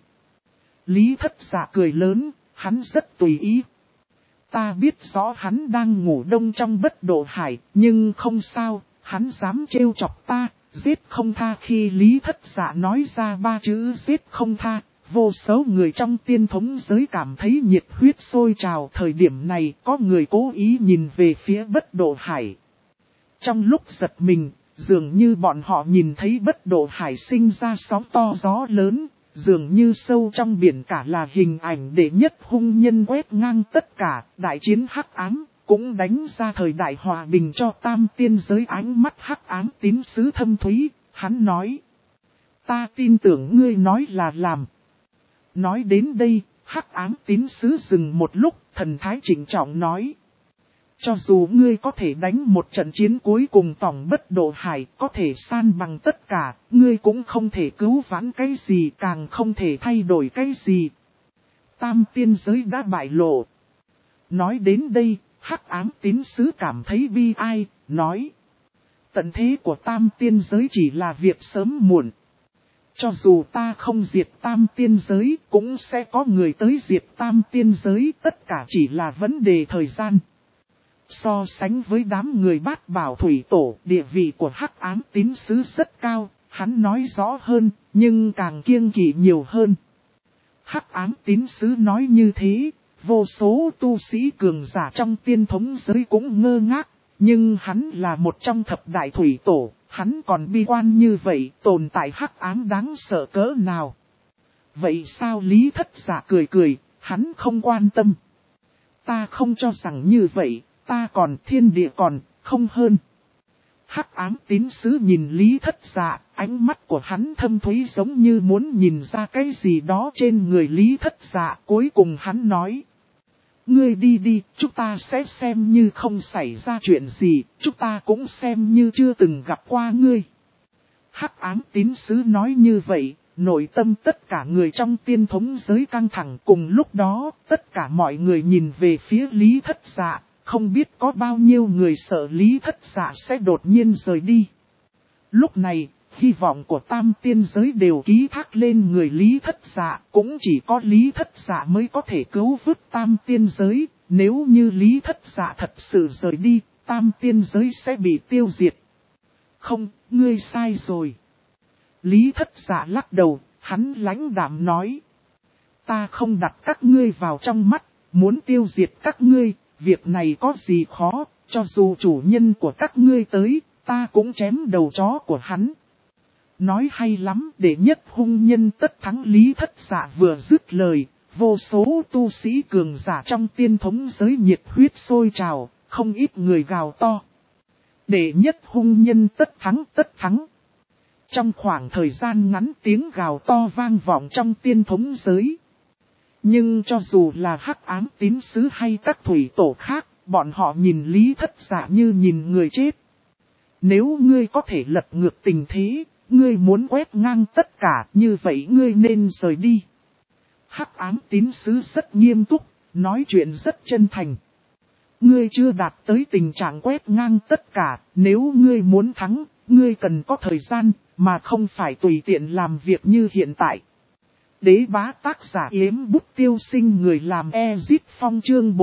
Lý Thất Dạ cười lớn, hắn rất tùy ý. Ta biết rõ hắn đang ngủ đông trong bất độ hải, nhưng không sao, hắn dám trêu chọc ta. Giết không tha. Khi Lý Thất Dạ nói ra ba chữ giết không tha, vô số người trong tiên thống giới cảm thấy nhiệt huyết sôi trào. Thời điểm này có người cố ý nhìn về phía bất độ hải. Trong lúc giật mình, dường như bọn họ nhìn thấy bất độ hải sinh ra sóng to gió lớn, dường như sâu trong biển cả là hình ảnh đệ nhất hung nhân quét ngang tất cả, đại chiến hắc ám. Cũng đánh ra thời đại hòa bình cho tam tiên giới. Ánh mắt hắc ám tín sứ thâm thúy, hắn nói. Ta tin tưởng ngươi nói là làm. Nói đến đây, hắc ám tín sứ dừng một lúc, thần thái trịnh trọng nói. Cho dù ngươi có thể đánh một trận chiến cuối cùng tổng bất độ hải, có thể san bằng tất cả, ngươi cũng không thể cứu vãn cái gì, càng không thể thay đổi cái gì. Tam tiên giới đã bại lộ. Nói đến đây, hắc ám tín sứ cảm thấy bi ai, nói. Tận thế của tam tiên giới chỉ là việc sớm muộn. Cho dù ta không diệt tam tiên giới, cũng sẽ có người tới diệt tam tiên giới, tất cả chỉ là vấn đề thời gian. So sánh với đám người Bát Bảo thủy tổ, địa vị của hắc ám tín sứ rất cao, hắn nói rõ hơn, nhưng càng kiêng kỵ nhiều hơn. Hắc ám tín sứ nói như thế. Vô số tu sĩ cường giả trong tiên thống giới cũng ngơ ngác, nhưng hắn là một trong thập đại thủy tổ, hắn còn bi quan như vậy, tồn tại hắc ám đáng sợ cỡ nào. Vậy sao Lý Thất Dạ cười cười, hắn không quan tâm. Ta không cho rằng như vậy, ta còn thiên địa còn, không hơn. Hắc ám tín sứ nhìn Lý Thất Dạ, ánh mắt của hắn thâm thúy giống như muốn nhìn ra cái gì đó trên người Lý Thất Dạ. Cuối cùng hắn nói. Ngươi đi đi, chúng ta sẽ xem như không xảy ra chuyện gì, chúng ta cũng xem như chưa từng gặp qua ngươi. Hắc ám tín sứ nói như vậy, nội tâm tất cả người trong tiên thống giới căng thẳng. Cùng lúc đó, tất cả mọi người nhìn về phía Lý Thất Dạ, không biết có bao nhiêu người sợ Lý Thất Dạ sẽ đột nhiên rời đi. Lúc này, hy vọng của tam tiên giới đều ký thác lên người Lý Thất Dạ, cũng chỉ có Lý Thất Dạ mới có thể cứu vớt tam tiên giới. Nếu như Lý Thất Dạ thật sự rời đi, tam tiên giới sẽ bị tiêu diệt. Không, ngươi sai rồi. Lý Thất Dạ lắc đầu, hắn lãnh đạm nói. Ta không đặt các ngươi vào trong mắt, muốn tiêu diệt các ngươi, việc này có gì khó, cho dù chủ nhân của các ngươi tới, ta cũng chém đầu chó của hắn. Nói hay lắm, để nhất hung nhân tất thắng. Lý Thất Dạ vừa dứt lời, vô số tu sĩ cường giả trong tiên thống giới nhiệt huyết sôi trào, không ít người gào to. Để nhất hung nhân tất thắng tất thắng. Trong khoảng thời gian ngắn tiếng gào to vang vọng trong tiên thống giới. Nhưng cho dù là hắc ám tín sứ hay các thủy tổ khác, bọn họ nhìn Lý Thất Dạ như nhìn người chết. Nếu ngươi có thể lật ngược tình thế, ngươi muốn quét ngang tất cả, như vậy ngươi nên rời đi. Hắc ám tín sứ rất nghiêm túc, nói chuyện rất chân thành. Ngươi chưa đạt tới tình trạng quét ngang tất cả, nếu ngươi muốn thắng, ngươi cần có thời gian, mà không phải tùy tiện làm việc như hiện tại. Đế bá tác giả Yếm Bút Tiêu Sinh, người làm Ezit Phong, chương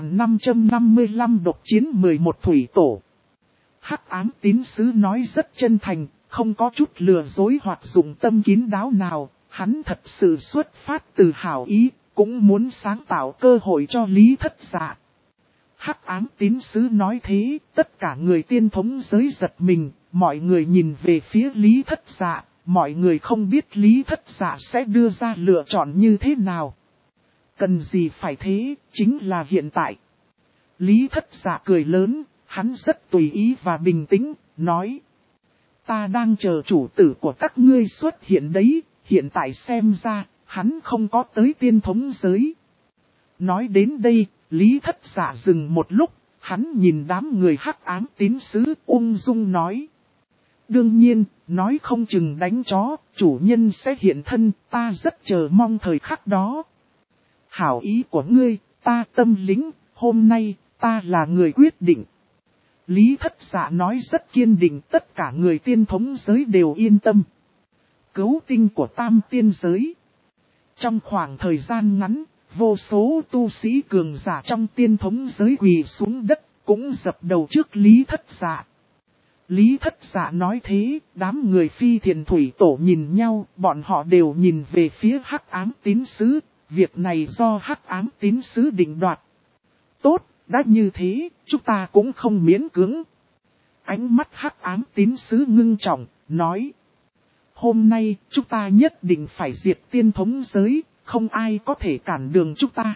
4555 độc chiến 11 thủy tổ. Hắc ám tín sứ nói rất chân thành, không có chút lừa dối hoặc dụng tâm kín đáo nào, hắn thật sự xuất phát từ hảo ý, cũng muốn sáng tạo cơ hội cho Lý Thất Dạ. Hắc ám tín sứ nói thế, tất cả người tiên thống giới giật mình, mọi người nhìn về phía Lý Thất Dạ, mọi người không biết Lý Thất Dạ sẽ đưa ra lựa chọn như thế nào. Cần gì phải thế, chính là hiện tại. Lý Thất Dạ cười lớn, hắn rất tùy ý và bình tĩnh, nói. Ta đang chờ chủ tử của các ngươi xuất hiện đấy, hiện tại xem ra, hắn không có tới tiên thống giới. Nói đến đây, Lý Thất Dạ dừng một lúc, hắn nhìn đám người hắc ám tín sứ ung dung nói. Đương nhiên, nói không chừng đánh chó, chủ nhân sẽ hiện thân, ta rất chờ mong thời khắc đó. Hảo ý của ngươi, ta tâm lĩnh, hôm nay, ta là người quyết định. Lý Thất Dạ nói rất kiên định, tất cả người tiên thống giới đều yên tâm. Cấu tinh của tam tiên giới. Trong khoảng thời gian ngắn, vô số tu sĩ cường giả trong tiên thống giới quỳ xuống đất, cũng dập đầu trước Lý Thất Dạ. Lý Thất Dạ nói thế, đám người phi thiền thủy tổ nhìn nhau, bọn họ đều nhìn về phía hắc ám tín sứ, việc này do hắc ám tín sứ định đoạt. Tốt, đã như thế, chúng ta cũng không miễn cưỡng. Ánh mắt hắc ám tín sứ ngưng trọng, nói. Hôm nay, chúng ta nhất định phải diệt tiên thống giới, không ai có thể cản đường chúng ta.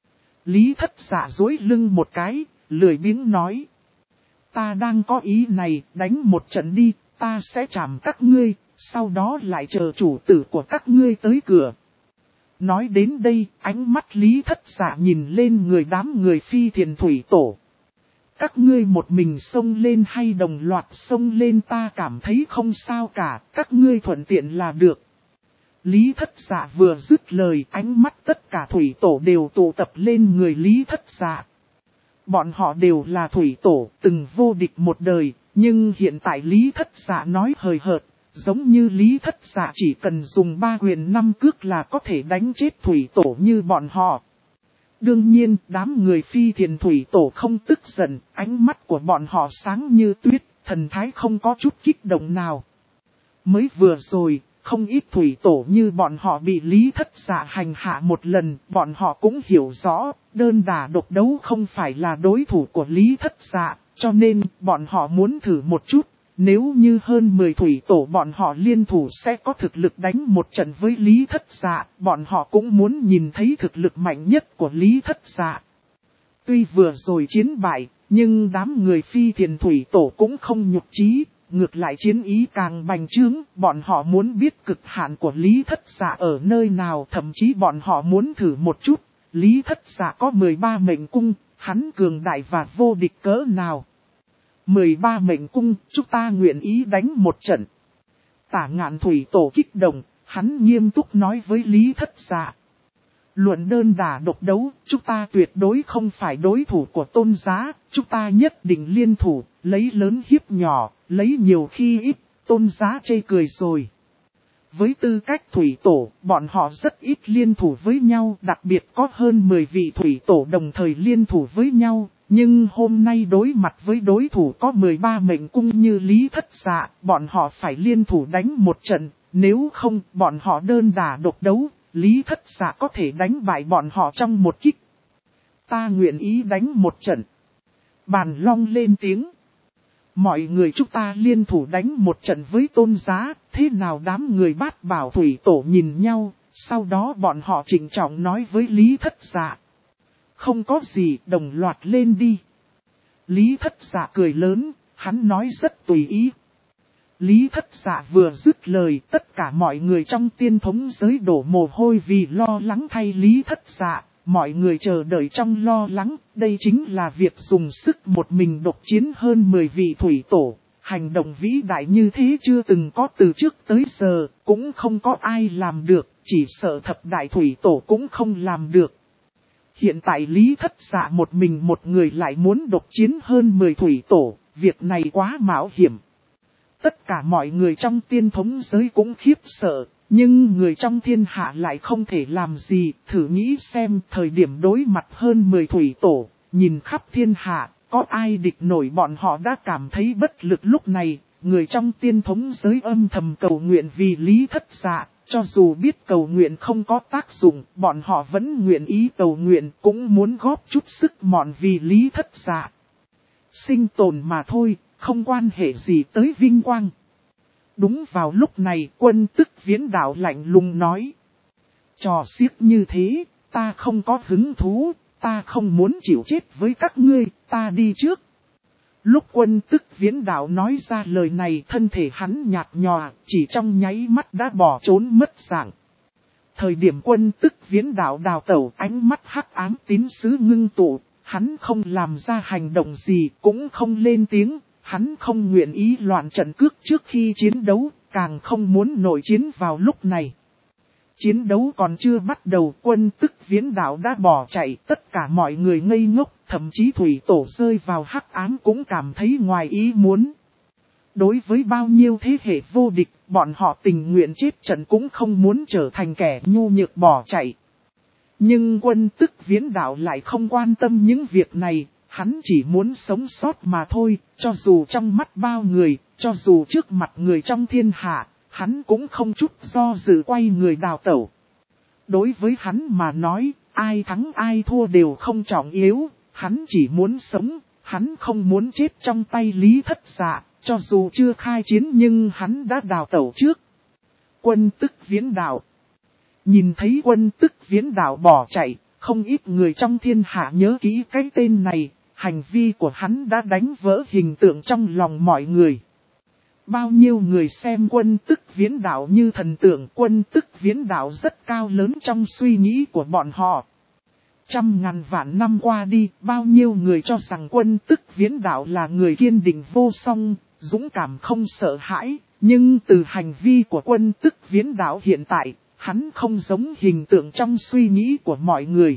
Lý Thất Dạ duỗi lưng một cái, lười biếng nói. Ta đang có ý này, đánh một trận đi, ta sẽ trảm các ngươi, sau đó lại chờ chủ tử của các ngươi tới cửa. Nói đến đây, ánh mắt Lý Thất Dạ nhìn lên người đám người phi thiền thủy tổ. Các ngươi một mình xông lên hay đồng loạt xông lên, ta cảm thấy không sao cả, các ngươi thuận tiện là được. Lý Thất Dạ vừa dứt lời, ánh mắt tất cả thủy tổ đều tụ tập lên người Lý Thất Dạ. Bọn họ đều là thủy tổ, từng vô địch một đời, nhưng hiện tại Lý Thất Dạ nói hời hợt, giống như Lý Thất Dạ chỉ cần dùng 3 quyền 5 cước là có thể đánh chết thủy tổ như bọn họ. Đương nhiên, đám người phi thiền thủy tổ không tức giận, ánh mắt của bọn họ sáng như tuyết, thần thái không có chút kích động nào. Mới vừa rồi, không ít thủy tổ như bọn họ bị Lý Thất Dạ hành hạ một lần, bọn họ cũng hiểu rõ, đơn đả độc đấu không phải là đối thủ của Lý Thất Dạ, cho nên bọn họ muốn thử một chút. Nếu như hơn 10 thủy tổ bọn họ liên thủ sẽ có thực lực đánh một trận với Lý Thất Dạ, bọn họ cũng muốn nhìn thấy thực lực mạnh nhất của Lý Thất Dạ. Tuy vừa rồi chiến bại, nhưng đám người phi thiền thủy tổ cũng không nhục chí, ngược lại chiến ý càng bành trướng, bọn họ muốn biết cực hạn của Lý Thất Dạ ở nơi nào, thậm chí bọn họ muốn thử một chút, Lý Thất Dạ có 13 mệnh cung, hắn cường đại và vô địch cỡ nào. 13 mệnh cung, chúng ta nguyện ý đánh một trận. Tả Ngạn Thủy Tổ kích động, hắn nghiêm túc nói với Lý Thất Dạ. Luận đơn đả độc đấu, chúng ta tuyệt đối không phải đối thủ của Tôn Giá, chúng ta nhất định liên thủ, lấy lớn hiếp nhỏ, lấy nhiều khi ít, Tôn Giá chê cười rồi. Với tư cách thủy tổ, bọn họ rất ít liên thủ với nhau, đặc biệt có hơn 10 vị thủy tổ đồng thời liên thủ với nhau. Nhưng hôm nay đối mặt với đối thủ có 13 mệnh cung như Lý Thất Dạ, bọn họ phải liên thủ đánh một trận, nếu không bọn họ đơn đả độc đấu, Lý Thất Dạ có thể đánh bại bọn họ trong một kích. Ta nguyện ý đánh một trận. Bàn Long lên tiếng. Mọi người chúng ta liên thủ đánh một trận với Tôn Giá, thế nào đám người Bát Bảo thủy tổ nhìn nhau, sau đó bọn họ trịnh trọng nói với Lý Thất Dạ. Không có gì, đồng loạt lên đi. Lý Thất Dạ cười lớn, hắn nói rất tùy ý. Lý Thất Dạ vừa dứt lời, tất cả mọi người trong tiên thống giới đổ mồ hôi vì lo lắng thay Lý Thất Dạ. Mọi người chờ đợi trong lo lắng, đây chính là việc dùng sức một mình độc chiến hơn 10 vị thủy tổ. Hành động vĩ đại như thế chưa từng có từ trước tới giờ, cũng không có ai làm được, chỉ sợ thập đại thủy tổ cũng không làm được. Hiện tại Lý Thất Dạ một mình một người lại muốn độc chiến hơn 10 thủy tổ, việc này quá mạo hiểm. Tất cả mọi người trong tiên thống giới cũng khiếp sợ, nhưng người trong thiên hạ lại không thể làm gì. Thử nghĩ xem thời điểm đối mặt hơn 10 thủy tổ, nhìn khắp thiên hạ, có ai địch nổi bọn họ đã cảm thấy bất lực lúc này. Người trong tiên thống giới âm thầm cầu nguyện vì Lý Thất Dạ. Cho dù biết cầu nguyện không có tác dụng, bọn họ vẫn nguyện ý cầu nguyện, cũng muốn góp chút sức mọn vì Lý Thất Dạ. Sinh tồn mà thôi, không quan hệ gì tới vinh quang. Đúng vào lúc này, Quân Tức Viễn Đạo lạnh lùng nói. Trò xiếc như thế, ta không có hứng thú, ta không muốn chịu chết với các ngươi, ta đi trước. Lúc Quân Tức Viễn Đạo nói ra lời này, thân thể hắn nhạt nhòa, chỉ trong nháy mắt đã bỏ trốn mất dạng. Thời điểm Quân Tức Viễn Đạo đào tẩu, ánh mắt hắc ám tín sứ ngưng tụ, hắn không làm ra hành động gì, cũng không lên tiếng, hắn không nguyện ý loạn trận cước trước khi chiến đấu, càng không muốn nội chiến vào lúc này. Chiến đấu còn chưa bắt đầu, Quân Tức Viễn Đạo đã bỏ chạy, tất cả mọi người ngây ngốc, thậm chí thủy tổ rơi vào hắc ám cũng cảm thấy ngoài ý muốn. Đối với bao nhiêu thế hệ vô địch, bọn họ tình nguyện chết trận cũng không muốn trở thành kẻ nhu nhược bỏ chạy. Nhưng Quân Tức Viễn Đạo lại không quan tâm những việc này, hắn chỉ muốn sống sót mà thôi, cho dù trong mắt bao người, cho dù trước mặt người trong thiên hạ. Hắn cũng không chút do dự quay người đào tẩu. Đối với hắn mà nói, ai thắng ai thua đều không trọng yếu, hắn chỉ muốn sống, hắn không muốn chết trong tay Lý Thất Dạ, cho dù chưa khai chiến nhưng hắn đã đào tẩu trước. Quân Tức Viễn Đạo. Nhìn thấy Quân Tức Viễn Đạo bỏ chạy, không ít người trong thiên hạ nhớ kỹ cái tên này, hành vi của hắn đã đánh vỡ hình tượng trong lòng mọi người. Bao nhiêu người xem Quân Tức Viễn Đạo như thần tượng, Quân Tức Viễn Đạo rất cao lớn trong suy nghĩ của bọn họ. Trăm ngàn vạn năm qua đi, bao nhiêu người cho rằng Quân Tức Viễn Đạo là người kiên định vô song, dũng cảm không sợ hãi, nhưng từ hành vi của Quân Tức Viễn Đạo hiện tại, hắn không giống hình tượng trong suy nghĩ của mọi người.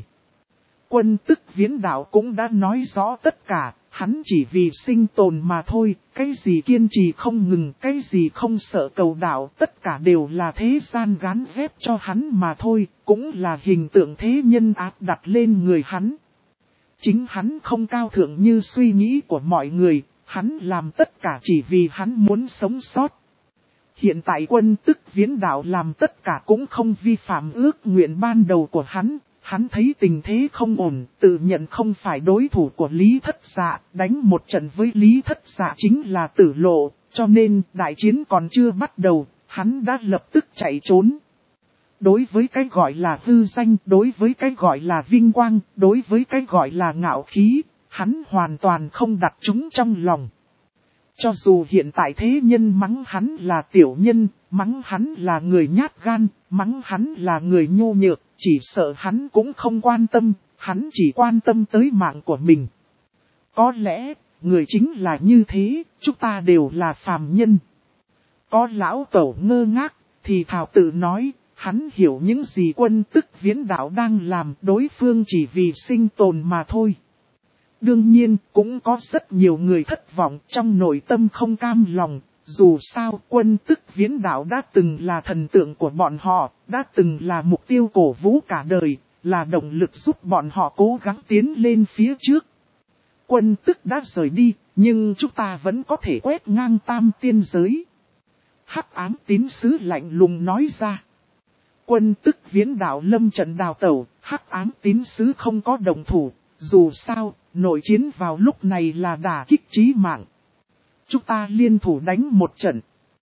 Quân Tức Viễn Đạo cũng đã nói rõ tất cả. Hắn chỉ vì sinh tồn mà thôi, cái gì kiên trì không ngừng, cái gì không sợ cầu đạo, tất cả đều là thế gian gán ghép cho hắn mà thôi, cũng là hình tượng thế nhân áp đặt lên người hắn. Chính hắn không cao thượng như suy nghĩ của mọi người, hắn làm tất cả chỉ vì hắn muốn sống sót. Hiện tại Quân Tức Viễn Đạo làm tất cả cũng không vi phạm ước nguyện ban đầu của hắn. Hắn thấy tình thế không ổn, tự nhận không phải đối thủ của Lý Thất Dạ, đánh một trận với Lý Thất Dạ chính là tử lộ, cho nên đại chiến còn chưa bắt đầu, hắn đã lập tức chạy trốn. Đối với cái gọi là hư danh, đối với cái gọi là vinh quang, đối với cái gọi là ngạo khí, hắn hoàn toàn không đặt chúng trong lòng. Cho dù hiện tại thế nhân mắng hắn là tiểu nhân, mắng hắn là người nhát gan, mắng hắn là người nhô nhược, chỉ sợ hắn cũng không quan tâm, hắn chỉ quan tâm tới mạng của mình. Có lẽ, người chính là như thế, chúng ta đều là phàm nhân. Có lão tẩu ngơ ngác, thì thảo tự nói, hắn hiểu những gì Quân Tức Viễn đạo đang làm, đối phương chỉ vì sinh tồn mà thôi. Đương nhiên, cũng có rất nhiều người thất vọng, trong nội tâm không cam lòng. Dù sao, Quân Tức Viễn đạo đã từng là thần tượng của bọn họ, đã từng là mục tiêu cổ vũ cả đời, là động lực giúp bọn họ cố gắng tiến lên phía trước. Quân Tức đã rời đi, nhưng chúng ta vẫn có thể quét ngang tam tiên giới. Hắc ám tín sứ lạnh lùng nói ra. Quân Tức Viễn đạo lâm trận đào tẩu, hắc ám tín sứ không có đồng thủ. Dù sao, nội chiến vào lúc này là đả kích chí mạng. Chúng ta liên thủ đánh một trận.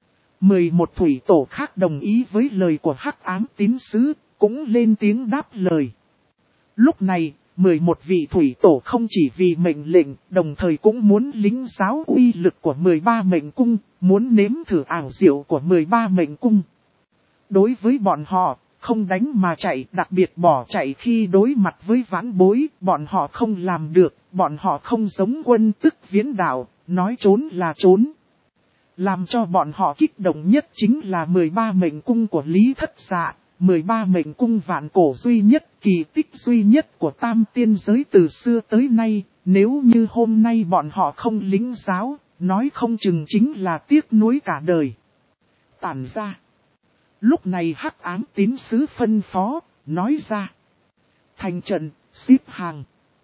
11 thủy tổ khác đồng ý với lời của hắc ám tín sứ, cũng lên tiếng đáp lời. Lúc này, 11 vị thủy tổ không chỉ vì mệnh lệnh, đồng thời cũng muốn lĩnh giáo uy lực của 13 mệnh cung, muốn nếm thử ảo diệu của 13 mệnh cung. Đối với bọn họ, không đánh mà chạy, đặc biệt bỏ chạy khi đối mặt với vãn bối, bọn họ không làm được, bọn họ không giống Quân Tức Viễn đạo, nói trốn là trốn. Làm cho bọn họ kích động nhất chính là 13 mệnh cung của Lý Thất Dạ, 13 mệnh cung vạn cổ duy nhất, kỳ tích duy nhất của tam tiên giới từ xưa tới nay, nếu như hôm nay bọn họ không lĩnh giáo, nói không chừng chính là tiếc nuối cả đời. Tản ra. Lúc này hắc ám tín sứ phân phó, nói ra. Thành trận, xếp hàng.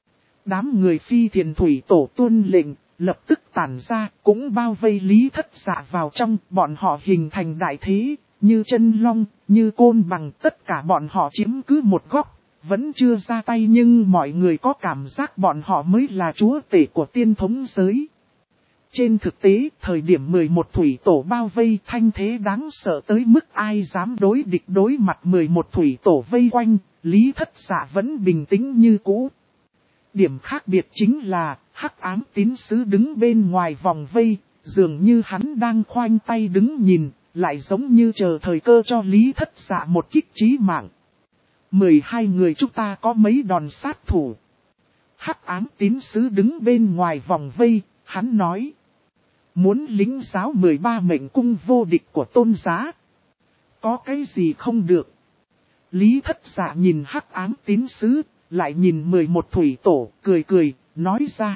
Đám người phi thiền thủy tổ tuân lệnh, lập tức tản ra, cũng bao vây Lý Thất Dạ vào trong, bọn họ hình thành đại thế, như chân long, như côn bằng, tất cả bọn họ chiếm cứ một góc, vẫn chưa ra tay nhưng mọi người có cảm giác bọn họ mới là chúa tể của tiên thống giới. Trên thực tế, thời điểm 11 thủy tổ bao vây thanh thế đáng sợ tới mức ai dám đối địch đối mặt 11 thủy tổ vây quanh, Lý Thất Dạ vẫn bình tĩnh như cũ. Điểm khác biệt chính là, hắc ám tín sứ đứng bên ngoài vòng vây, dường như hắn đang khoanh tay đứng nhìn, lại giống như chờ thời cơ cho Lý Thất Dạ một kích chí mạng. 12 người chúng ta có mấy đòn sát thủ. Hắc ám tín sứ đứng bên ngoài vòng vây, hắn nói. Muốn lĩnh giáo 13 mệnh cung vô địch của tôn giá. Có cái gì không được. Lý Thất Dạ nhìn hắc ám tín sứ, lại nhìn 11 thủy tổ, cười cười, nói ra.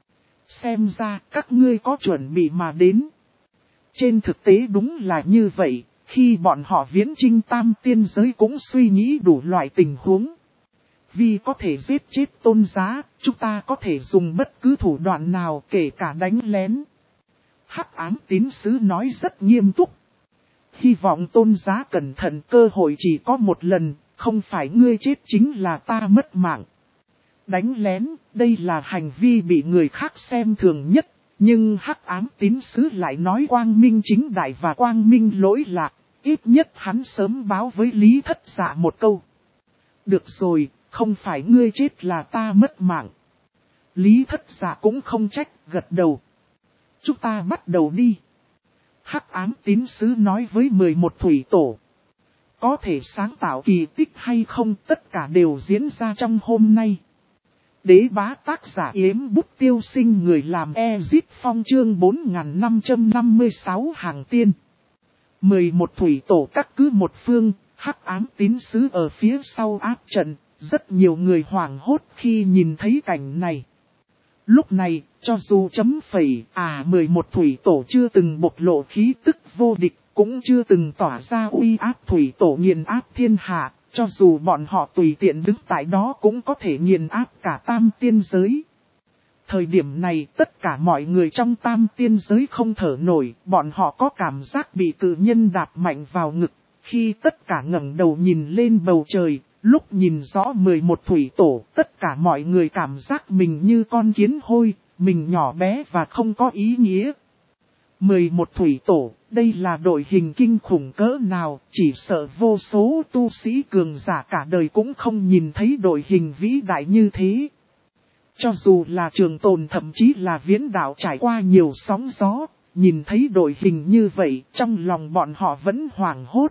Xem ra các ngươi có chuẩn bị mà đến. Trên thực tế đúng là như vậy, khi bọn họ viễn chinh tam tiên giới cũng suy nghĩ đủ loại tình huống. Vì có thể giết chết tôn giá, chúng ta có thể dùng bất cứ thủ đoạn nào kể cả đánh lén. Hắc ám tín sứ nói rất nghiêm túc. Hy vọng tôn giá cẩn thận, cơ hội chỉ có một lần, không phải ngươi chết chính là ta mất mạng. Đánh lén, đây là hành vi bị người khác xem thường nhất, nhưng hắc ám tín sứ lại nói quang minh chính đại và quang minh lỗi lạc, ít nhất hắn sớm báo với Lý Thất Dạ một câu. Được rồi, không phải ngươi chết là ta mất mạng. Lý Thất Dạ cũng không trách, gật đầu. Chúng ta bắt đầu đi. Hắc ám tín sứ nói với 11 thủy tổ. Có thể sáng tạo kỳ tích hay không, tất cả đều diễn ra trong hôm nay. Đế bá tác giả Yếm Bút Tiêu Sinh, người làm Ezit Phong, chương 4556 hàng tiên. 11 thủy tổ các cứ một phương, hắc ám tín sứ ở phía sau áp trận, rất nhiều người hoảng hốt khi nhìn thấy cảnh này. Lúc này, cho dù chấm phẩy 11 thủy tổ chưa từng bộc lộ khí tức vô địch, cũng chưa từng tỏa ra uy áp thủy tổ nghiền áp thiên hạ, cho dù bọn họ tùy tiện đứng tại đó cũng có thể nghiền áp cả tam tiên giới. Thời điểm này tất cả mọi người trong tam tiên giới không thở nổi, bọn họ có cảm giác bị cự nhân đạp mạnh vào ngực. Khi tất cả ngẩng đầu nhìn lên bầu trời, lúc nhìn rõ 11 thủy tổ, tất cả mọi người cảm giác mình như con kiến hôi, mình nhỏ bé và không có ý nghĩa. 11 thủy tổ, đây là đội hình kinh khủng cỡ nào, chỉ sợ vô số tu sĩ cường giả cả đời cũng không nhìn thấy đội hình vĩ đại như thế. Cho dù là trường tồn thậm chí là viễn đạo trải qua nhiều sóng gió, nhìn thấy đội hình như vậy, trong lòng bọn họ vẫn hoảng hốt.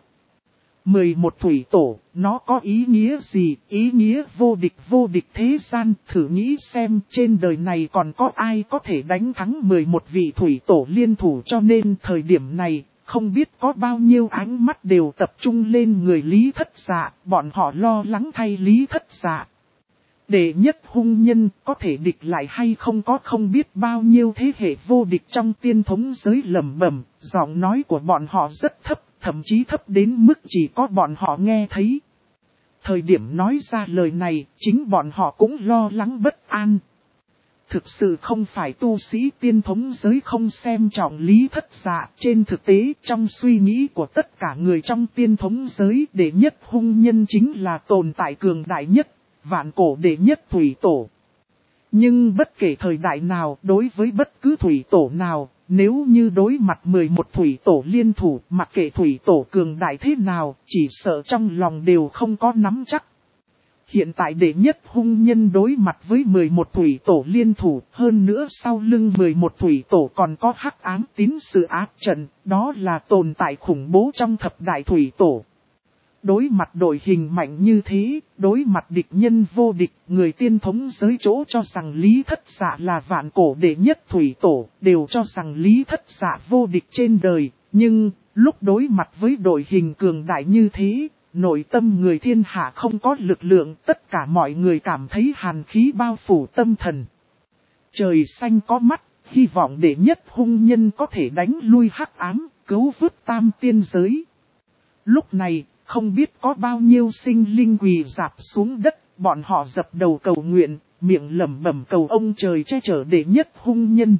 11 thủy tổ, nó có ý nghĩa gì? Ý nghĩa vô địch thế gian. Thử nghĩ xem, trên đời này còn có ai có thể đánh thắng 11 vị thủy tổ liên thủ, cho nên thời điểm này, không biết có bao nhiêu ánh mắt đều tập trung lên người Lý Thất Dạ, bọn họ lo lắng thay Lý Thất Dạ. Đệ nhất hung nhân có thể địch lại hay không biết bao nhiêu thế hệ vô địch trong tiên thống giới lẩm bẩm, giọng nói của bọn họ rất thấp, thậm chí thấp đến mức chỉ có bọn họ nghe thấy. Thời điểm nói ra lời này, chính bọn họ cũng lo lắng bất an. Thực sự không phải tu sĩ tiên thống giới không xem trọng Lý Thất Dạ, trên thực tế trong suy nghĩ của tất cả người trong tiên thống giới, đệ nhất hung nhân chính là tồn tại cường đại nhất, vạn cổ đệ nhất thủy tổ. Nhưng bất kể thời đại nào, đối với bất cứ thủy tổ nào, nếu như đối mặt 11 thủy tổ liên thủ, mặc kệ thủy tổ cường đại thế nào, chỉ sợ trong lòng đều không có nắm chắc. Hiện tại đệ nhất hung nhân đối mặt với 11 thủy tổ liên thủ, hơn nữa sau lưng 11 thủy tổ còn có hắc ám tín sự ác trận, đó là tồn tại khủng bố trong thập đại thủy tổ. Đối mặt đội hình mạnh như thế, đối mặt địch nhân vô địch, người tiên thống giới chỗ cho rằng Lý Thất Dạ là vạn cổ đệ nhất thủy tổ, đều cho rằng Lý Thất Dạ vô địch trên đời, nhưng lúc đối mặt với đội hình cường đại như thế, nội tâm người thiên hạ không có lực lượng, tất cả mọi người cảm thấy hàn khí bao phủ tâm thần. Trời xanh có mắt, hy vọng đệ nhất hung nhân có thể đánh lui hắc ám, cứu vớt tam tiên giới. Lúc này, không biết có bao nhiêu sinh linh quỳ rạp xuống đất, bọn họ dập đầu cầu nguyện, miệng lẩm bẩm cầu ông trời che chở đệ nhất hung nhân.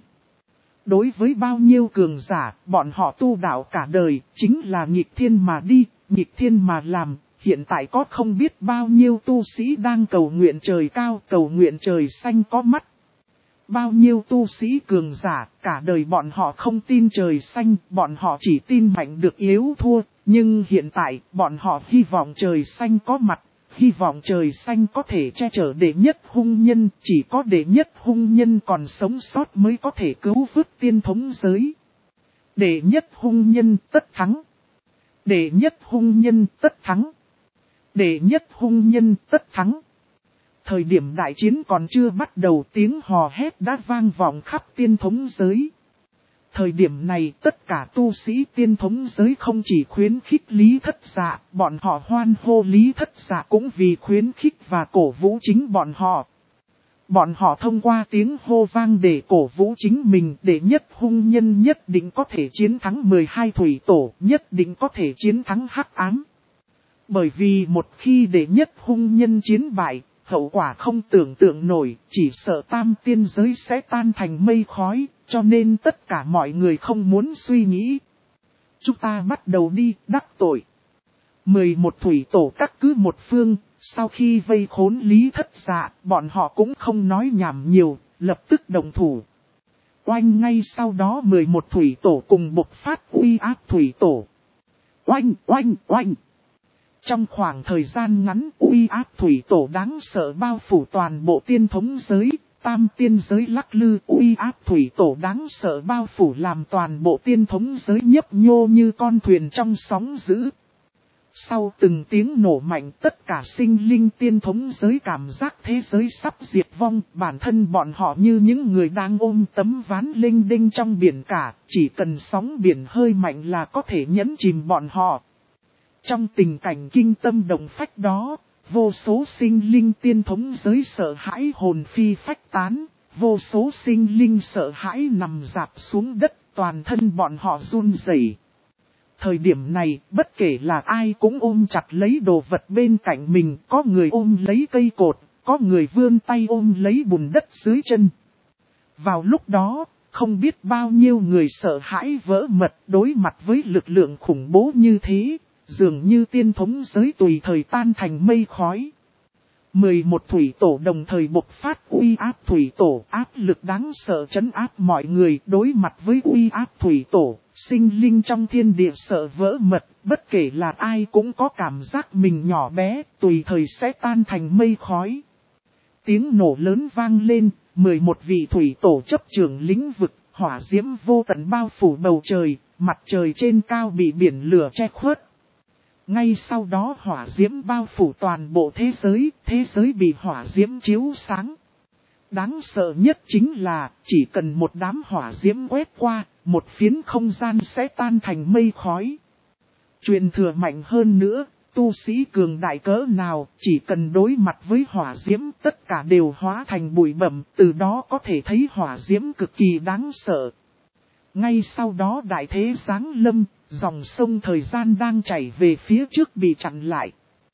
Đối với bao nhiêu cường giả, bọn họ tu đạo cả đời, chính là nghịch thiên mà đi, nghịch thiên mà làm. Hiện tại có không biết bao nhiêu tu sĩ đang cầu nguyện trời cao, cầu nguyện trời xanh có mắt. Bao nhiêu tu sĩ cường giả, cả đời bọn họ không tin trời xanh, bọn họ chỉ tin mạnh được yếu thua. Nhưng hiện tại, bọn họ hy vọng trời xanh có mặt, hy vọng trời xanh có thể che chở đệ nhất hung nhân, chỉ có đệ nhất hung nhân còn sống sót mới có thể cứu vớt tiên thống giới. Đệ nhất hung nhân tất thắng. Đệ nhất hung nhân tất thắng. Đệ nhất hung nhân tất thắng. Thời điểm đại chiến còn chưa bắt đầu, tiếng hò hét đã vang vọng khắp tiên thống giới. Thời điểm này tất cả tu sĩ tiên thống giới không chỉ khuyến khích Lý Thất Dạ, bọn họ hoan hô Lý Thất Dạ cũng vì khuyến khích và cổ vũ chính bọn họ. Bọn họ thông qua tiếng hô vang để cổ vũ chính mình, để nhất hung nhân nhất định có thể chiến thắng 12 thủy tổ, nhất định có thể chiến thắng hắc ám. Bởi vì một khi để nhất hung nhân chiến bại, hậu quả không tưởng tượng nổi, chỉ sợ tam tiên giới sẽ tan thành mây khói, cho nên tất cả mọi người không muốn suy nghĩ. Chúng ta bắt đầu đi, đắc tội. 11 thủy tổ các cứ một phương, sau khi vây khốn Lý Thất Dạ, bọn họ cũng không nói nhảm nhiều, lập tức động thủ. Oanh, ngay sau đó 11 thủy tổ cùng bộc phát uy áp thủy tổ. Oanh, oanh, oanh. Trong khoảng thời gian ngắn, uy áp thủy tổ đáng sợ bao phủ toàn bộ tiên thống giới, tam tiên giới lắc lư, uy áp thủy tổ đáng sợ bao phủ làm toàn bộ tiên thống giới nhấp nhô như con thuyền trong sóng dữ. Sau từng tiếng nổ mạnh, tất cả sinh linh tiên thống giới cảm giác thế giới sắp diệt vong, bản thân bọn họ như những người đang ôm tấm ván linh đinh trong biển cả, chỉ cần sóng biển hơi mạnh là có thể nhấn chìm bọn họ. Trong tình cảnh kinh tâm động phách đó, vô số sinh linh tiên thống giới sợ hãi hồn phi phách tán, vô số sinh linh sợ hãi nằm rạp xuống đất, toàn thân bọn họ run rẩy. Thời điểm này, bất kể là ai cũng ôm chặt lấy đồ vật bên cạnh mình, có người ôm lấy cây cột, có người vươn tay ôm lấy bùn đất dưới chân. Vào lúc đó, không biết bao nhiêu người sợ hãi vỡ mật đối mặt với lực lượng khủng bố như thế. Dường như tiên thống giới tùy thời tan thành mây khói. 11 thủy tổ đồng thời bộc phát uy áp thủy tổ, áp lực đáng sợ trấn áp mọi người. Đối mặt với uy áp thủy tổ, sinh linh trong thiên địa sợ vỡ mật, bất kể là ai cũng có cảm giác mình nhỏ bé, tùy thời sẽ tan thành mây khói. Tiếng nổ lớn vang lên, 11 vị thủy tổ chấp trưởng lĩnh vực, hỏa diễm vô tận bao phủ bầu trời, mặt trời trên cao bị biển lửa che khuất. Ngay sau đó hỏa diễm bao phủ toàn bộ thế giới bị hỏa diễm chiếu sáng. Đáng sợ nhất chính là, chỉ cần một đám hỏa diễm quét qua, một phiến không gian sẽ tan thành mây khói. Truyền thừa mạnh hơn nữa, tu sĩ cường đại cỡ nào, chỉ cần đối mặt với hỏa diễm tất cả đều hóa thành bụi bặm, từ đó có thể thấy hỏa diễm cực kỳ đáng sợ. Ngay sau đó đại thế giáng lâm, dòng sông thời gian đang chảy về phía trước bị chặn lại.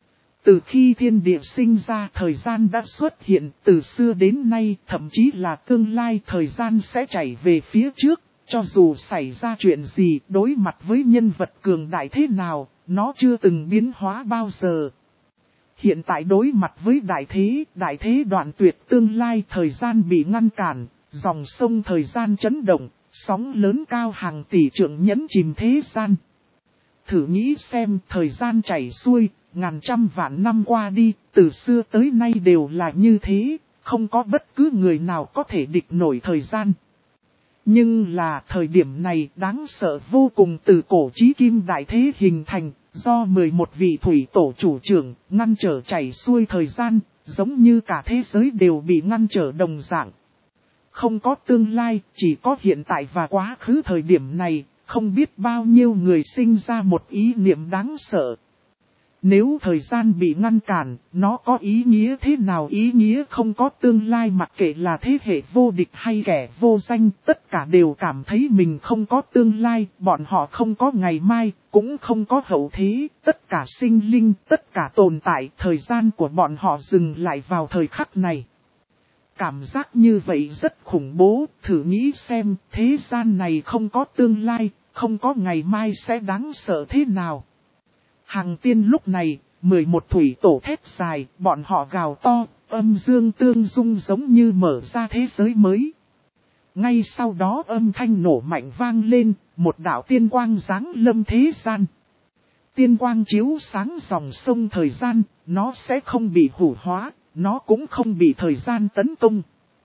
Từ khi thiên địa sinh ra thời gian đã xuất hiện, từ xưa đến nay, thậm chí là tương lai thời gian sẽ chảy về phía trước, cho dù xảy ra chuyện gì, đối mặt với nhân vật cường đại thế nào, nó chưa từng biến hóa bao giờ. Hiện tại đối mặt với đại thế đoạn tuyệt tương lai thời gian bị ngăn cản, dòng sông thời gian chấn động, sóng lớn cao hàng tỷ trượng nhấn chìm thế gian. Thử nghĩ xem thời gian chảy xuôi, ngàn trăm vạn năm qua đi, từ xưa tới nay đều là như thế, không có bất cứ người nào có thể địch nổi thời gian. Nhưng là thời điểm này đáng sợ vô cùng, từ cổ chí kim đại thế hình thành, do 11 vị thủy tổ chủ trưởng ngăn trở chảy xuôi thời gian, giống như cả thế giới đều bị ngăn trở đồng dạng. Không có tương lai, chỉ có hiện tại và quá khứ. Thời điểm này, không biết bao nhiêu người sinh ra một ý niệm đáng sợ. Nếu thời gian bị ngăn cản, nó có ý nghĩa thế nào? Ý nghĩa không có tương lai, mặc kệ là thế hệ vô địch hay kẻ vô danh, tất cả đều cảm thấy mình không có tương lai, bọn họ không có ngày mai, cũng không có hậu thế, tất cả sinh linh, tất cả tồn tại, thời gian của bọn họ dừng lại vào thời khắc này. Cảm giác như vậy rất khủng bố, thử nghĩ xem, thế gian này không có tương lai, không có ngày mai sẽ đáng sợ thế nào. Hằng tiên lúc này, 11 thủy tổ thét dài, bọn họ gào to, âm dương tương dung giống như mở ra thế giới mới. Ngay sau đó âm thanh nổ mạnh vang lên, một đạo tiên quang giáng lâm thế gian. Tiên quang chiếu sáng dòng sông thời gian, nó sẽ không bị hủ hóa, nó cũng không bị thời gian tấn công.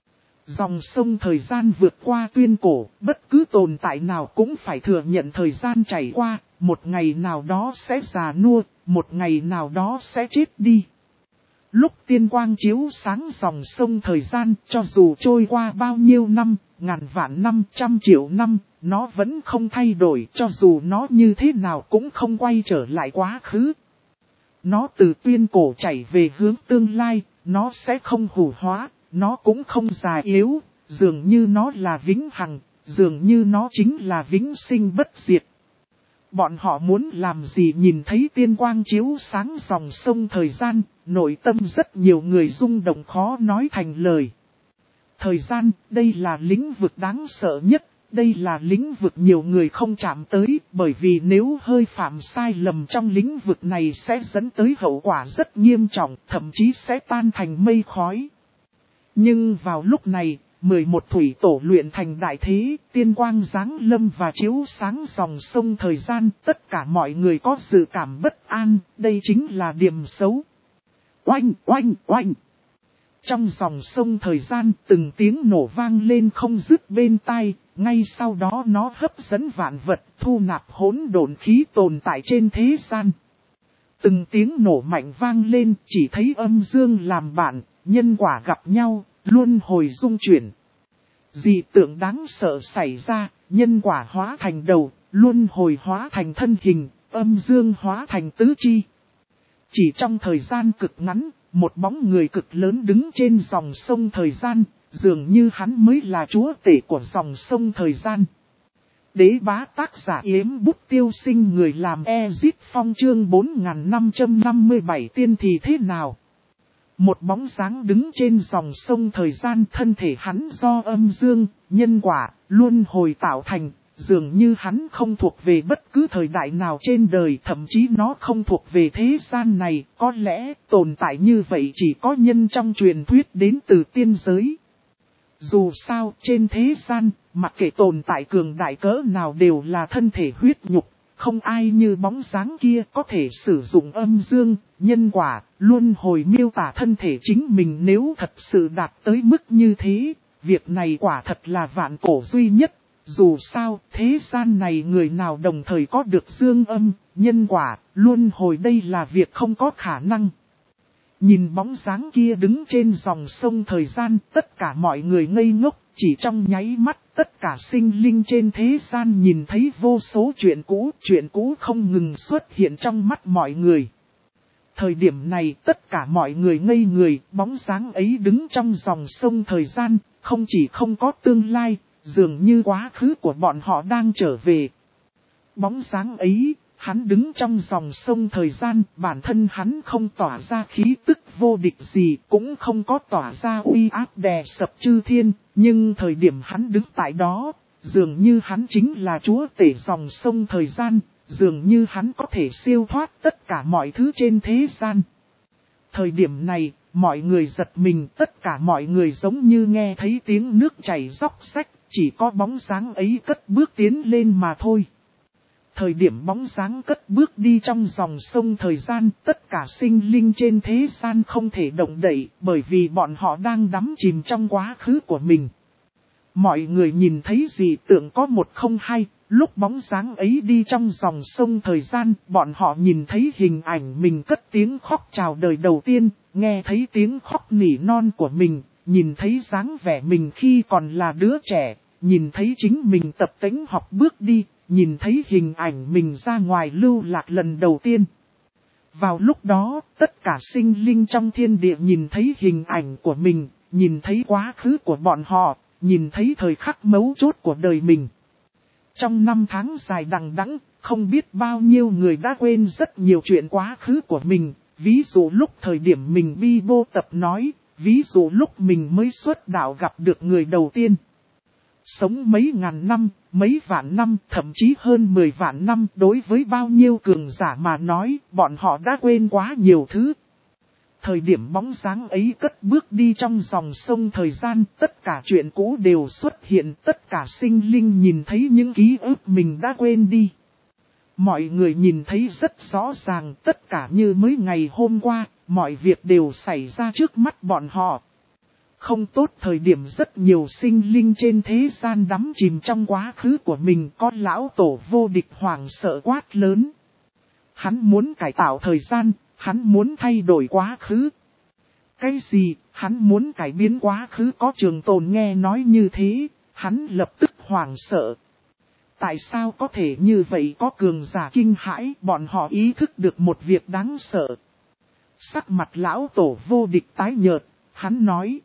Dòng sông thời gian vượt qua tuyên cổ, bất cứ tồn tại nào cũng phải thừa nhận thời gian chảy qua, một ngày nào đó sẽ già nua, một ngày nào đó sẽ chết đi. Lúc tiên quang chiếu sáng dòng sông thời gian, cho dù trôi qua bao nhiêu năm, ngàn vạn năm, trăm triệu năm, nó vẫn không thay đổi, cho dù nó như thế nào cũng không quay trở lại quá khứ. Nó từ tuyên cổ chảy về hướng tương lai, nó sẽ không hủ hóa, nó cũng không già yếu, dường như nó là vĩnh hằng, dường như nó chính là vĩnh sinh bất diệt. Bọn họ muốn làm gì? Nhìn thấy tiên quang chiếu sáng dòng sông thời gian, nội tâm rất nhiều người rung động khó nói thành lời. Thời gian, đây là lĩnh vực đáng sợ nhất, đây là lĩnh vực nhiều người không chạm tới, bởi vì nếu hơi phạm sai lầm trong lĩnh vực này sẽ dẫn tới hậu quả rất nghiêm trọng, thậm chí sẽ tan thành mây khói. Nhưng vào lúc này, 11 thủy tổ luyện thành đại thế, tiên quang giáng lâm và chiếu sáng dòng sông thời gian, tất cả mọi người có dự cảm bất an, đây chính là điểm xấu. Oanh, oanh, oanh! Trong dòng sông thời gian, từng tiếng nổ vang lên không dứt bên tai, ngay sau đó nó hấp dẫn vạn vật, thu nạp hỗn độn khí tồn tại trên thế gian. Từng tiếng nổ mạnh vang lên, chỉ thấy âm dương làm bạn, nhân quả gặp nhau, luân hồi dung chuyển. Dị tượng đáng sợ xảy ra, nhân quả hóa thành đầu, luân hồi hóa thành thân hình, âm dương hóa thành tứ chi. Chỉ trong thời gian cực ngắn, một bóng người cực lớn đứng trên dòng sông thời gian, dường như hắn mới là chúa tể của dòng sông thời gian. Đế bá tác giả Yếm Bút Tiêu Sinh, người làm Ezit Phong, chương 4557 tiên thì thế nào? Một bóng dáng đứng trên dòng sông thời gian, thân thể hắn do âm dương, nhân quả, luân hồi tạo thành, dường như hắn không thuộc về bất cứ thời đại nào trên đời, thậm chí nó không thuộc về thế gian này, có lẽ tồn tại như vậy chỉ có nhân trong truyền thuyết đến từ tiên giới. Dù sao, trên thế gian, mặc kệ tồn tại cường đại cỡ nào đều là thân thể huyết nhục, không ai như bóng dáng kia có thể sử dụng âm dương, nhân quả, luân hồi miêu tả thân thể chính mình. Nếu thật sự đạt tới mức như thế, việc này quả thật là vạn cổ duy nhất, Dù sao, thế gian này người nào đồng thời có được dương âm, nhân quả, luân hồi đây là việc không có khả năng. Nhìn bóng dáng kia đứng trên dòng sông thời gian, tất cả mọi người ngây ngốc, chỉ trong nháy mắt, tất cả sinh linh trên thế gian nhìn thấy vô số chuyện cũ không ngừng xuất hiện trong mắt mọi người. Thời điểm này tất cả mọi người ngây người, bóng dáng ấy đứng trong dòng sông thời gian, không chỉ không có tương lai, dường như quá khứ của bọn họ đang trở về. Bóng dáng ấy, hắn đứng trong dòng sông thời gian, bản thân hắn không tỏa ra khí tức vô địch gì, cũng không có tỏa ra uy áp đè sập chư thiên, nhưng thời điểm hắn đứng tại đó, dường như hắn chính là chúa tể dòng sông thời gian, dường như hắn có thể siêu thoát tất cả mọi thứ trên thế gian. Thời điểm này, mọi người giật mình, tất cả mọi người giống như nghe thấy tiếng nước chảy róc rách, chỉ có bóng dáng ấy cất bước tiến lên mà thôi. Thời điểm bóng dáng cất bước đi trong dòng sông thời gian, tất cả sinh linh trên thế gian không thể động đậy, bởi vì bọn họ đang đắm chìm trong quá khứ của mình. Mọi người nhìn thấy gì tưởng có một không hai, lúc bóng dáng ấy đi trong dòng sông thời gian, bọn họ nhìn thấy hình ảnh mình cất tiếng khóc chào đời đầu tiên, nghe thấy tiếng khóc nỉ non của mình, nhìn thấy dáng vẻ mình khi còn là đứa trẻ, nhìn thấy chính mình tập tễnh học bước đi, nhìn thấy hình ảnh mình ra ngoài lưu lạc lần đầu tiên. Vào lúc đó, tất cả sinh linh trong thiên địa nhìn thấy hình ảnh của mình, nhìn thấy quá khứ của bọn họ, nhìn thấy thời khắc mấu chốt của đời mình. Trong năm tháng dài đằng đẵng, không biết bao nhiêu người đã quên rất nhiều chuyện quá khứ của mình, ví dụ lúc thời điểm mình bi vô tập nói, ví dụ lúc mình mới xuất đạo gặp được người đầu tiên. Sống mấy ngàn năm, mấy vạn năm, thậm chí hơn 10 vạn năm, đối với bao nhiêu cường giả mà nói, bọn họ đã quên quá nhiều thứ. Thời điểm bóng dáng ấy cất bước đi trong dòng sông thời gian, tất cả chuyện cũ đều xuất hiện, tất cả sinh linh nhìn thấy những ký ức mình đã quên đi. Mọi người nhìn thấy rất rõ ràng, tất cả như mới ngày hôm qua, mọi việc đều xảy ra trước mắt bọn họ. Không tốt thời điểm rất nhiều sinh linh trên thế gian đắm chìm trong quá khứ của mình, có lão tổ vô địch hoảng sợ quát lớn. Hắn muốn cải tạo thời gian, hắn muốn thay đổi quá khứ. Cái gì, hắn muốn cải biến quá khứ có trường tồn nghe nói như thế, hắn lập tức hoảng sợ. Tại sao có thể như vậy có cường giả kinh hãi, bọn họ ý thức được một việc đáng sợ. Sắc mặt lão tổ vô địch tái nhợt, hắn nói.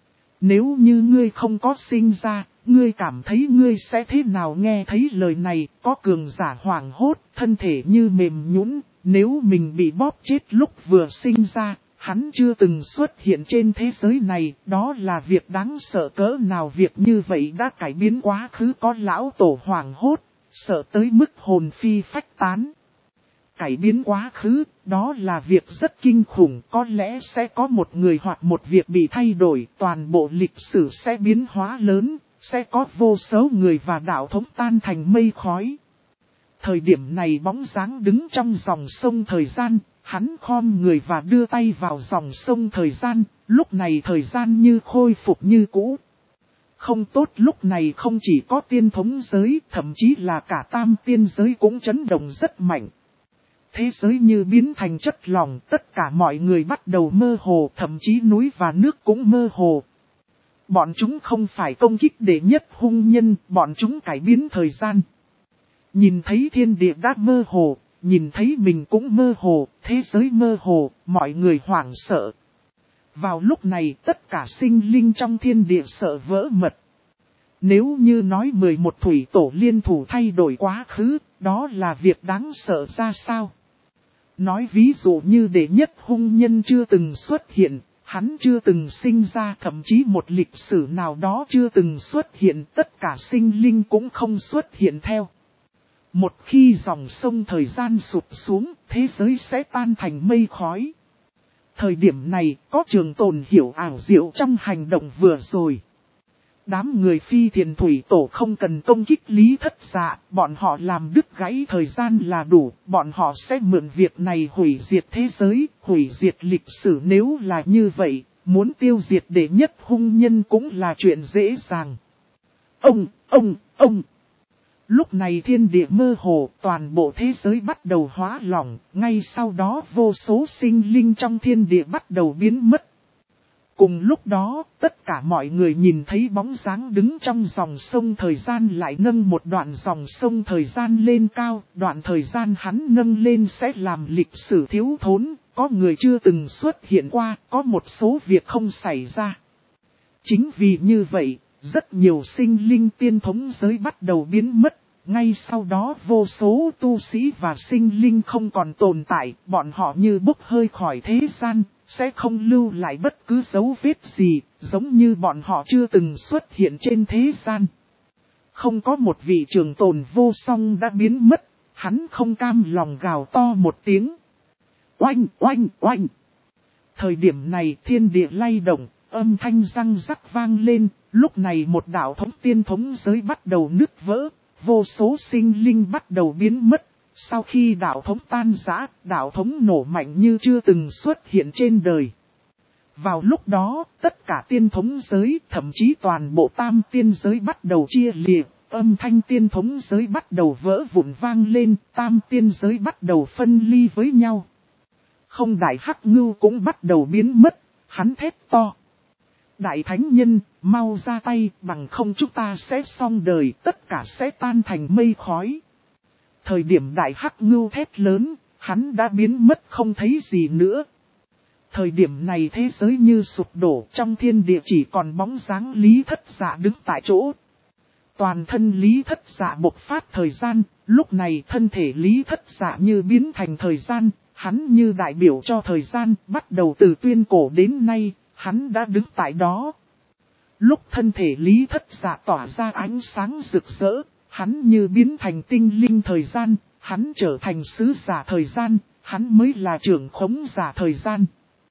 Nếu như ngươi không có sinh ra, ngươi cảm thấy ngươi sẽ thế nào nghe thấy lời này, có cường giả hoảng hốt, thân thể như mềm nhũn, nếu mình bị bóp chết lúc vừa sinh ra, hắn chưa từng xuất hiện trên thế giới này, đó là việc đáng sợ cỡ nào việc như vậy đã cải biến quá khứ có lão tổ hoảng hốt, sợ tới mức hồn phi phách tán. Cải biến quá khứ, đó là việc rất kinh khủng, có lẽ sẽ có một người hoặc một việc bị thay đổi, toàn bộ lịch sử sẽ biến hóa lớn, sẽ có vô số người và đạo thống tan thành mây khói. Thời điểm này bóng dáng đứng trong dòng sông thời gian, hắn khom người và đưa tay vào dòng sông thời gian, lúc này thời gian như khôi phục như cũ. Không tốt lúc này không chỉ có tiên thống giới, thậm chí là cả tam tiên giới cũng chấn động rất mạnh. Thế giới như biến thành chất lỏng, tất cả mọi người bắt đầu mơ hồ, thậm chí núi và nước cũng mơ hồ. Bọn chúng không phải công kích đệ nhất hung nhân, bọn chúng cải biến thời gian. Nhìn thấy thiên địa đã mơ hồ, nhìn thấy mình cũng mơ hồ, thế giới mơ hồ, mọi người hoảng sợ. Vào lúc này tất cả sinh linh trong thiên địa sợ vỡ mật. Nếu như nói 11 thủy tổ liên thủ thay đổi quá khứ, đó là việc đáng sợ ra sao? Nói ví dụ như đệ nhất hung nhân chưa từng xuất hiện, hắn chưa từng sinh ra, thậm chí một lịch sử nào đó chưa từng xuất hiện, tất cả sinh linh cũng không xuất hiện theo. Một khi dòng sông thời gian sụp xuống, thế giới sẽ tan thành mây khói. Thời điểm này, có trường tồn hiểu ảo diệu trong hành động vừa rồi. Đám người phi thiền thủy tổ không cần công kích lý thất dạ, bọn họ làm đứt gãy thời gian là đủ, bọn họ sẽ mượn việc này hủy diệt thế giới, hủy diệt lịch sử. Nếu là như vậy, muốn tiêu diệt đệ nhất hung nhân cũng là chuyện dễ dàng. ông. Lúc này thiên địa mơ hồ, toàn bộ thế giới bắt đầu hóa lỏng, ngay sau đó vô số sinh linh trong thiên địa bắt đầu biến mất. Cùng lúc đó, tất cả mọi người nhìn thấy bóng dáng đứng trong dòng sông thời gian lại nâng một đoạn dòng sông thời gian lên cao, đoạn thời gian hắn nâng lên sẽ làm lịch sử thiếu thốn, có người chưa từng xuất hiện qua, có một số việc không xảy ra. Chính vì như vậy, rất nhiều sinh linh tiên thống giới bắt đầu biến mất, ngay sau đó vô số tu sĩ và sinh linh không còn tồn tại, bọn họ như bốc hơi khỏi thế gian, sẽ không lưu lại bất cứ dấu vết gì, giống như bọn họ chưa từng xuất hiện trên thế gian. Không có một vị trường tồn vô song đã biến mất, hắn không cam lòng gào to một tiếng. Oanh, oanh, oanh! Thời điểm này thiên địa lay động, âm thanh răng rắc vang lên, lúc này một đạo thống tiên thống giới bắt đầu nứt vỡ, vô số sinh linh bắt đầu biến mất. Sau khi đạo thống tan rã, đạo thống nổ mạnh như chưa từng xuất hiện trên đời. Vào lúc đó, tất cả tiên thống giới, thậm chí toàn bộ tam tiên giới bắt đầu chia liệt, âm thanh tiên thống giới bắt đầu vỡ vụn vang lên, tam tiên giới bắt đầu phân ly với nhau. Không đại hắc ngưu cũng bắt đầu biến mất, hắn thét to. Đại thánh nhân, mau ra tay, bằng không chúng ta sẽ xong đời, tất cả sẽ tan thành mây khói. Thời điểm đại hắc ngưu thét lớn, hắn đã biến mất không thấy gì nữa. Thời điểm này thế giới như sụp đổ, trong thiên địa chỉ còn bóng dáng Lý Thất Dạ đứng tại chỗ. Toàn thân Lý Thất Dạ bộc phát thời gian, lúc này thân thể Lý Thất Dạ như biến thành thời gian, hắn như đại biểu cho thời gian, bắt đầu từ tuyên cổ đến nay, hắn đã đứng tại đó. Lúc thân thể Lý Thất Dạ tỏa ra ánh sáng rực rỡ, hắn như biến thành tinh linh thời gian, hắn trở thành sứ giả thời gian, hắn mới là trưởng khống giả thời gian.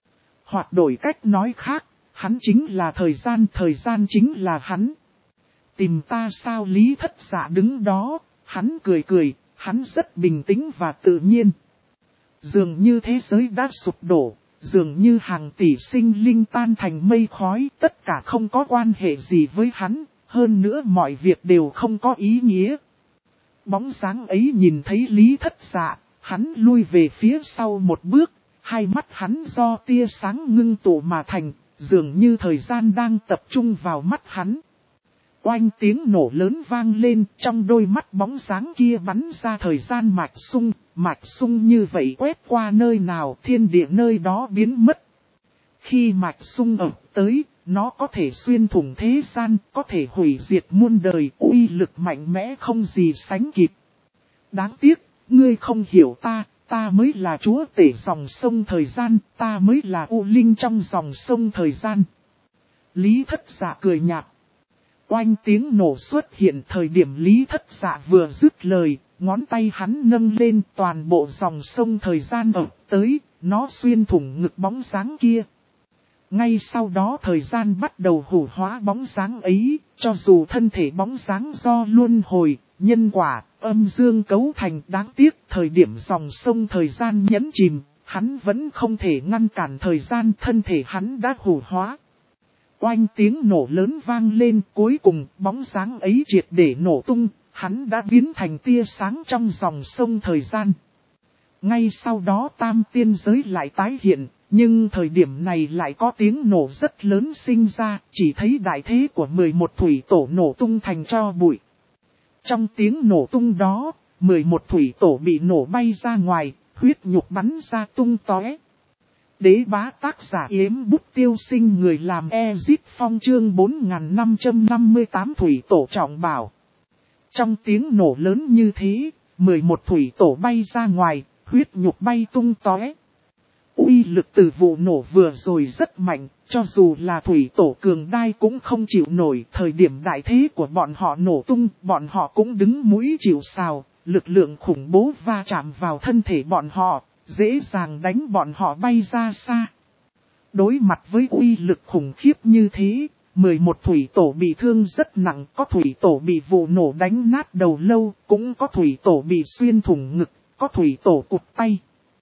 Hoặc đổi cách nói khác, hắn chính là thời gian chính là hắn. Tìm ta sao? Lý Thất Dạ đứng đó, hắn cười cười, hắn rất bình tĩnh và tự nhiên. Dường như thế giới đã sụp đổ, dường như hàng tỷ sinh linh tan thành mây khói, tất cả không có quan hệ gì với hắn, hơn nữa mọi việc đều không có ý nghĩa. Bóng dáng ấy nhìn thấy Lý Thất Dạ, hắn lui về phía sau một bước, hai mắt hắn do tia sáng ngưng tụ mà thành, dường như thời gian đang tập trung vào mắt hắn. Oanh, tiếng nổ lớn vang lên, trong đôi mắt bóng dáng kia bắn ra thời gian mạch sung như vậy quét qua nơi nào thiên địa nơi đó biến mất. Khi mạch sung ập tới, nó có thể xuyên thủng thế gian, có thể hủy diệt muôn đời, uy lực mạnh mẽ không gì sánh kịp. Đáng tiếc, ngươi không hiểu ta mới là chúa tể dòng sông thời gian, ta mới là U Linh trong dòng sông thời gian. Lý Thất Dạ cười nhạt. Oanh, tiếng nổ xuất hiện, thời điểm Lý Thất Dạ vừa dứt lời, ngón tay hắn nâng lên, toàn bộ dòng sông thời gian ập tới, nó xuyên thủng ngực bóng dáng kia. Ngay sau đó thời gian bắt đầu hủ hóa bóng dáng ấy, cho dù thân thể bóng dáng do luân hồi, nhân quả, âm dương cấu thành, đáng tiếc thời điểm dòng sông thời gian nhấn chìm, hắn vẫn không thể ngăn cản thời gian, thân thể hắn đã hủ hóa. Oanh, tiếng nổ lớn vang lên, cuối cùng bóng dáng ấy triệt để nổ tung, hắn đã biến thành tia sáng trong dòng sông thời gian. Ngay sau đó tam tiên giới lại tái hiện, nhưng thời điểm này lại có tiếng nổ rất lớn sinh ra, chỉ thấy đại thế của 11 thủy tổ nổ tung thành tro bụi. Trong tiếng nổ tung đó, 11 thủy tổ bị nổ bay ra ngoài, huyết nhục bắn ra tung tóe. Đế bá tác giả Yếm Bút Tiêu Sinh, người làm Ezit Phong, chương 4558 thủy tổ trọng bảo. Trong tiếng nổ lớn như thế, 11 thủy tổ bay ra ngoài, huyết nhục bay tung tóe. Uy lực từ vụ nổ vừa rồi rất mạnh, cho dù là thủy tổ cường đai cũng không chịu nổi. Thời điểm đại thế của bọn họ nổ tung, bọn họ cũng đứng mũi chịu sào, lực lượng khủng bố va chạm vào thân thể bọn họ, dễ dàng đánh bọn họ bay ra xa. Đối mặt với uy lực khủng khiếp như thế, 11 thủy tổ bị thương rất nặng, có thủy tổ bị vụ nổ đánh nát đầu lâu, cũng có thủy tổ bị xuyên thủng ngực, có thủy tổ cụt tay.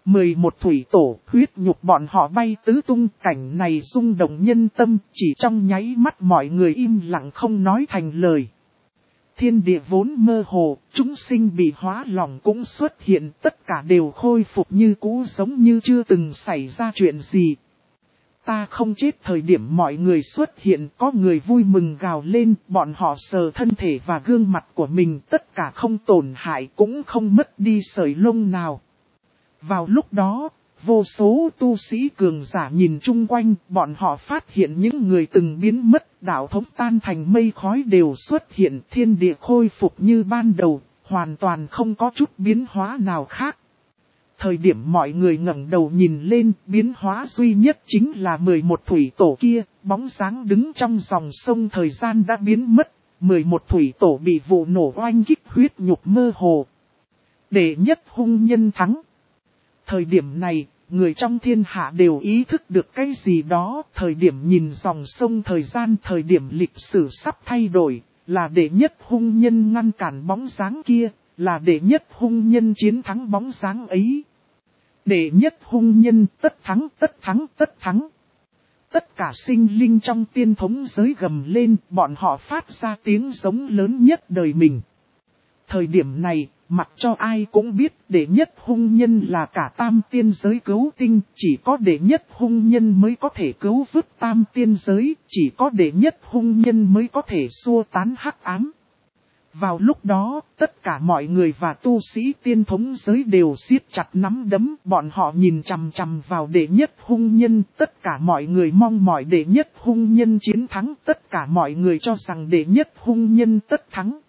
11 thủy tổ, huyết nhục bọn họ bay tứ tung, cảnh này rung động nhân tâm, chỉ trong nháy mắt mọi người im lặng không nói thành lời. Thiên địa vốn mơ hồ, chúng sinh bị hóa lỏng cũng xuất hiện, tất cả đều khôi phục như cũ giống như chưa từng xảy ra chuyện gì. Ta không chết thời điểm mọi người xuất hiện, có người vui mừng gào lên, bọn họ sờ thân thể và gương mặt của mình, tất cả không tổn hại cũng không mất đi sợi lông nào. Vào lúc đó, vô số tu sĩ cường giả nhìn chung quanh, bọn họ phát hiện những người từng biến mất, đạo thống tan thành mây khói đều xuất hiện, thiên địa khôi phục như ban đầu, hoàn toàn không có chút biến hóa nào khác. Thời điểm mọi người ngẩng đầu nhìn lên, biến hóa duy nhất chính là 11 thủy tổ kia, bóng dáng đứng trong dòng sông thời gian đã biến mất, 11 thủy tổ bị vụ nổ oanh kích huyết nhục mơ hồ. Đệ nhất hung nhân thắng. Thời điểm này, người trong thiên hạ đều ý thức được cái gì đó, thời điểm nhìn dòng sông thời gian, thời điểm lịch sử sắp thay đổi, là đệ nhất hung nhân ngăn cản bóng dáng kia, là đệ nhất hung nhân chiến thắng bóng dáng ấy. Đệ nhất hung nhân, tất thắng, tất thắng, tất thắng. Tất cả sinh linh trong tiên thống giới gầm lên, bọn họ phát ra tiếng giống lớn nhất đời mình. Thời điểm này, mặc cho ai cũng biết đệ nhất hung nhân là cả tam tiên giới cứu tinh, chỉ có đệ nhất hung nhân mới có thể cứu vớt tam tiên giới, chỉ có đệ nhất hung nhân mới có thể xua tán hắc ám. Vào lúc đó, tất cả mọi người và tu sĩ tiên thống giới đều siết chặt nắm đấm, bọn họ nhìn chằm chằm vào đệ nhất hung nhân, tất cả mọi người mong mỏi đệ nhất hung nhân chiến thắng, tất cả mọi người cho rằng đệ nhất hung nhân tất thắng.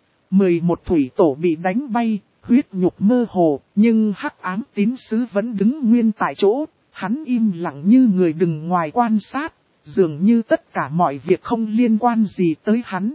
11 thủy tổ bị đánh bay, huyết nhục mơ hồ, nhưng hắc ám tín sứ vẫn đứng nguyên tại chỗ, hắn im lặng như người đừng ngoài quan sát, dường như tất cả mọi việc không liên quan gì tới hắn.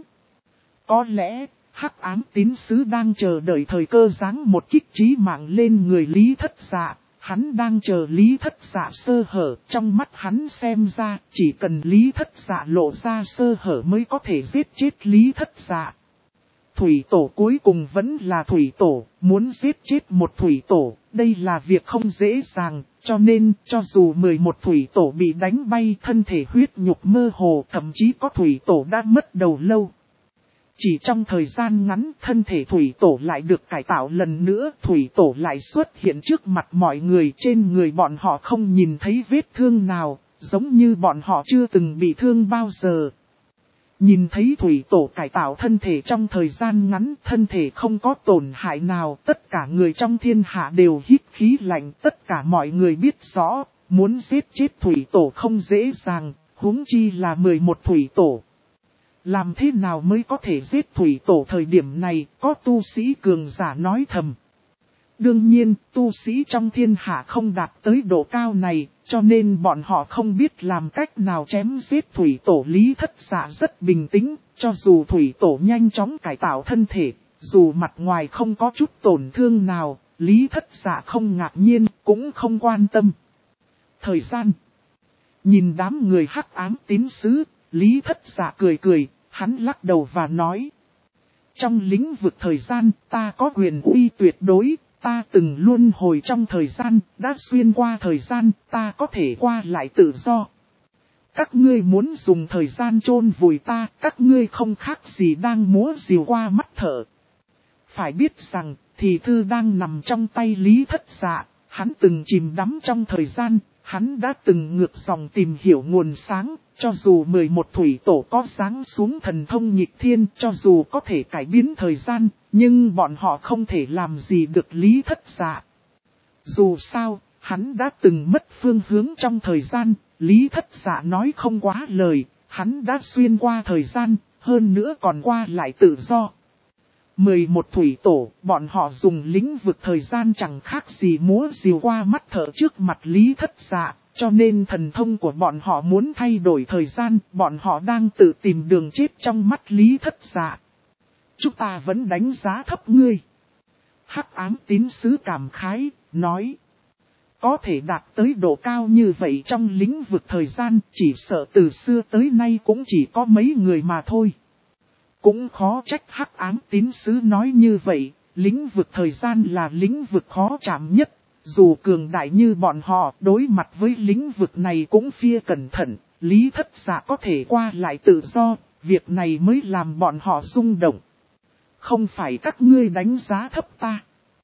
Có lẽ, hắc ám tín sứ đang chờ đợi thời cơ giáng một kích chí mạng lên người Lý Thất Dạ, hắn đang chờ Lý Thất Dạ sơ hở, trong mắt hắn xem ra, chỉ cần Lý Thất Dạ lộ ra sơ hở mới có thể giết chết Lý Thất Dạ. Thủy tổ cuối cùng vẫn là thủy tổ, muốn giết chết một thủy tổ, đây là việc không dễ dàng, cho nên, cho dù 11 thủy tổ bị đánh bay thân thể huyết nhục mơ hồ, thậm chí có thủy tổ đã mất đầu lâu. Chỉ trong thời gian ngắn, thân thể thủy tổ lại được cải tạo lần nữa, thủy tổ lại xuất hiện trước mặt mọi người, trên người bọn họ không nhìn thấy vết thương nào, giống như bọn họ chưa từng bị thương bao giờ. Nhìn thấy thủy tổ cải tạo thân thể trong thời gian ngắn, thân thể không có tổn hại nào, tất cả người trong thiên hạ đều hít khí lạnh, tất cả mọi người biết rõ, muốn giết chết thủy tổ không dễ dàng, huống chi là 11 thủy tổ. Làm thế nào mới có thể giết thủy tổ thời điểm này, có tu sĩ cường giả nói thầm. Đương nhiên, tu sĩ trong thiên hạ không đạt tới độ cao này, cho nên bọn họ không biết làm cách nào chém giết thủy tổ. Lý Thất Dạ rất bình tĩnh, cho dù thủy tổ nhanh chóng cải tạo thân thể, dù mặt ngoài không có chút tổn thương nào, Lý Thất Dạ không ngạc nhiên, cũng không quan tâm. Thời gian. Nhìn đám người hắc ám tín sứ, Lý Thất Dạ cười cười, hắn lắc đầu và nói. Trong lĩnh vực thời gian, ta có quyền uy tuyệt đối. Ta từng luân hồi trong thời gian, đã xuyên qua thời gian, ta có thể qua lại tự do. Các ngươi muốn dùng thời gian chôn vùi ta, các ngươi không khác gì đang múa rìu qua mắt thợ. Phải biết rằng, thì thư đang nằm trong tay Lý Thất Dạ, hắn từng chìm đắm trong thời gian, hắn đã từng ngược dòng tìm hiểu nguồn sáng, cho dù 11 thủy tổ có giáng xuống thần thông nghịch thiên, cho dù có thể cải biến thời gian, nhưng bọn họ không thể làm gì được Lý Thất Dạ. Dù sao, hắn đã từng mất phương hướng trong thời gian, Lý Thất Dạ nói không quá lời, hắn đã xuyên qua thời gian, hơn nữa còn qua lại tự do. 11 thủy tổ, bọn họ dùng lĩnh vực thời gian chẳng khác gì múa rìu qua mắt thợ trước mặt Lý Thất Dạ, cho nên thần thông của bọn họ muốn thay đổi thời gian, bọn họ đang tự tìm đường chết trong mắt Lý Thất Dạ. Chúng ta vẫn đánh giá thấp ngươi. Hắc ám tín sứ cảm khái, nói. Có thể đạt tới độ cao như vậy trong lĩnh vực thời gian, chỉ sợ từ xưa tới nay cũng chỉ có mấy người mà thôi. Cũng khó trách hắc ám tín sứ nói như vậy, lĩnh vực thời gian là lĩnh vực khó chạm nhất. Dù cường đại như bọn họ, đối mặt với lĩnh vực này cũng phia cẩn thận, Lý Thất Dạ có thể qua lại tự do, việc này mới làm bọn họ rung động. Không phải các ngươi đánh giá thấp ta.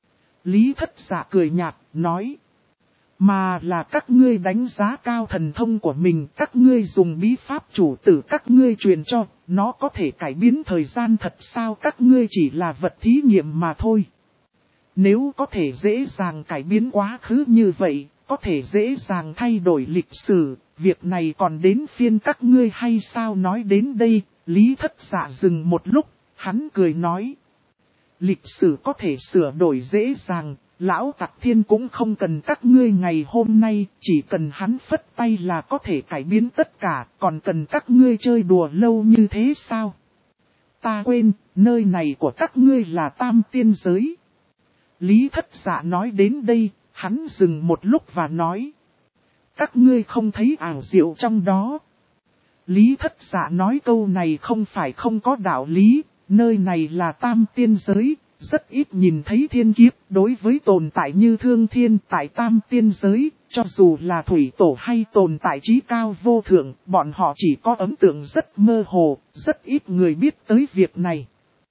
Lý Thất Dạ cười nhạt, nói. Mà là các ngươi đánh giá cao thần thông của mình, các ngươi dùng bí pháp chủ tử các ngươi truyền cho, nó có thể cải biến thời gian thật sao, các ngươi chỉ là vật thí nghiệm mà thôi. Nếu có thể dễ dàng cải biến quá khứ như vậy, có thể dễ dàng thay đổi lịch sử, việc này còn đến phiên các ngươi hay sao? Nói đến đây, Lý Thất Dạ dừng một lúc, hắn cười nói. Lịch sử có thể sửa đổi dễ dàng, Lão Tặc Thiên cũng không cần các ngươi ngày hôm nay, chỉ cần hắn phất tay là có thể cải biến tất cả, còn cần các ngươi chơi đùa lâu như thế sao? Ta quên, nơi này của các ngươi là Tam Tiên Giới. Lý Thất Dạ nói đến đây, hắn dừng một lúc và nói. Các ngươi không thấy ảo diệu trong đó. Lý Thất Dạ nói câu này không phải không có đạo lý, nơi này là Tam Tiên Giới, rất ít nhìn thấy thiên kiếp. Đối với tồn tại như Thương Thiên tại Tam Tiên Giới, cho dù là thủy tổ hay tồn tại trí cao vô thượng, bọn họ chỉ có ấn tượng rất mơ hồ, rất ít người biết tới việc này.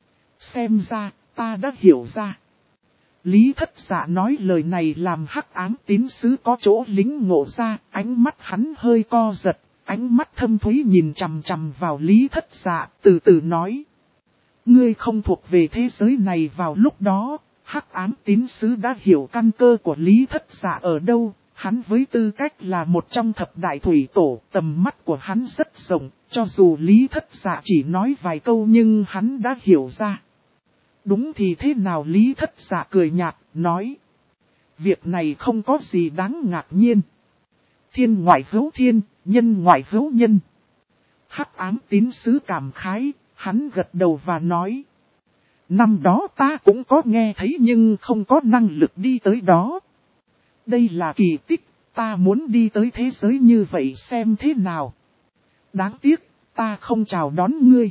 Xem ra, ta đã hiểu ra. Lý Thất Dạ nói lời này làm Hắc Ám Tín Sứ có chỗ lính ngộ ra, ánh mắt hắn hơi co giật, ánh mắt thâm thúy nhìn chằm chằm vào Lý Thất Dạ, từ từ nói. Ngươi không thuộc về thế giới này. Vào lúc đó, Hắc Ám Tín Sứ đã hiểu căn cơ của Lý Thất Dạ ở đâu, hắn với tư cách là một trong thập đại thủy tổ, tầm mắt của hắn rất rộng, cho dù Lý Thất Dạ chỉ nói vài câu nhưng hắn đã hiểu ra. Đúng thì thế nào? Lý Thất Dạ cười nhạt, nói. Việc này không có gì đáng ngạc nhiên. Thiên ngoại hữu thiên, nhân ngoại hữu nhân. Hắc Ám Tín Sứ cảm khái, hắn gật đầu và nói. Năm đó ta cũng có nghe thấy nhưng không có năng lực đi tới đó. Đây là kỳ tích, ta muốn đi tới thế giới như vậy xem thế nào. Đáng tiếc, ta không chào đón ngươi.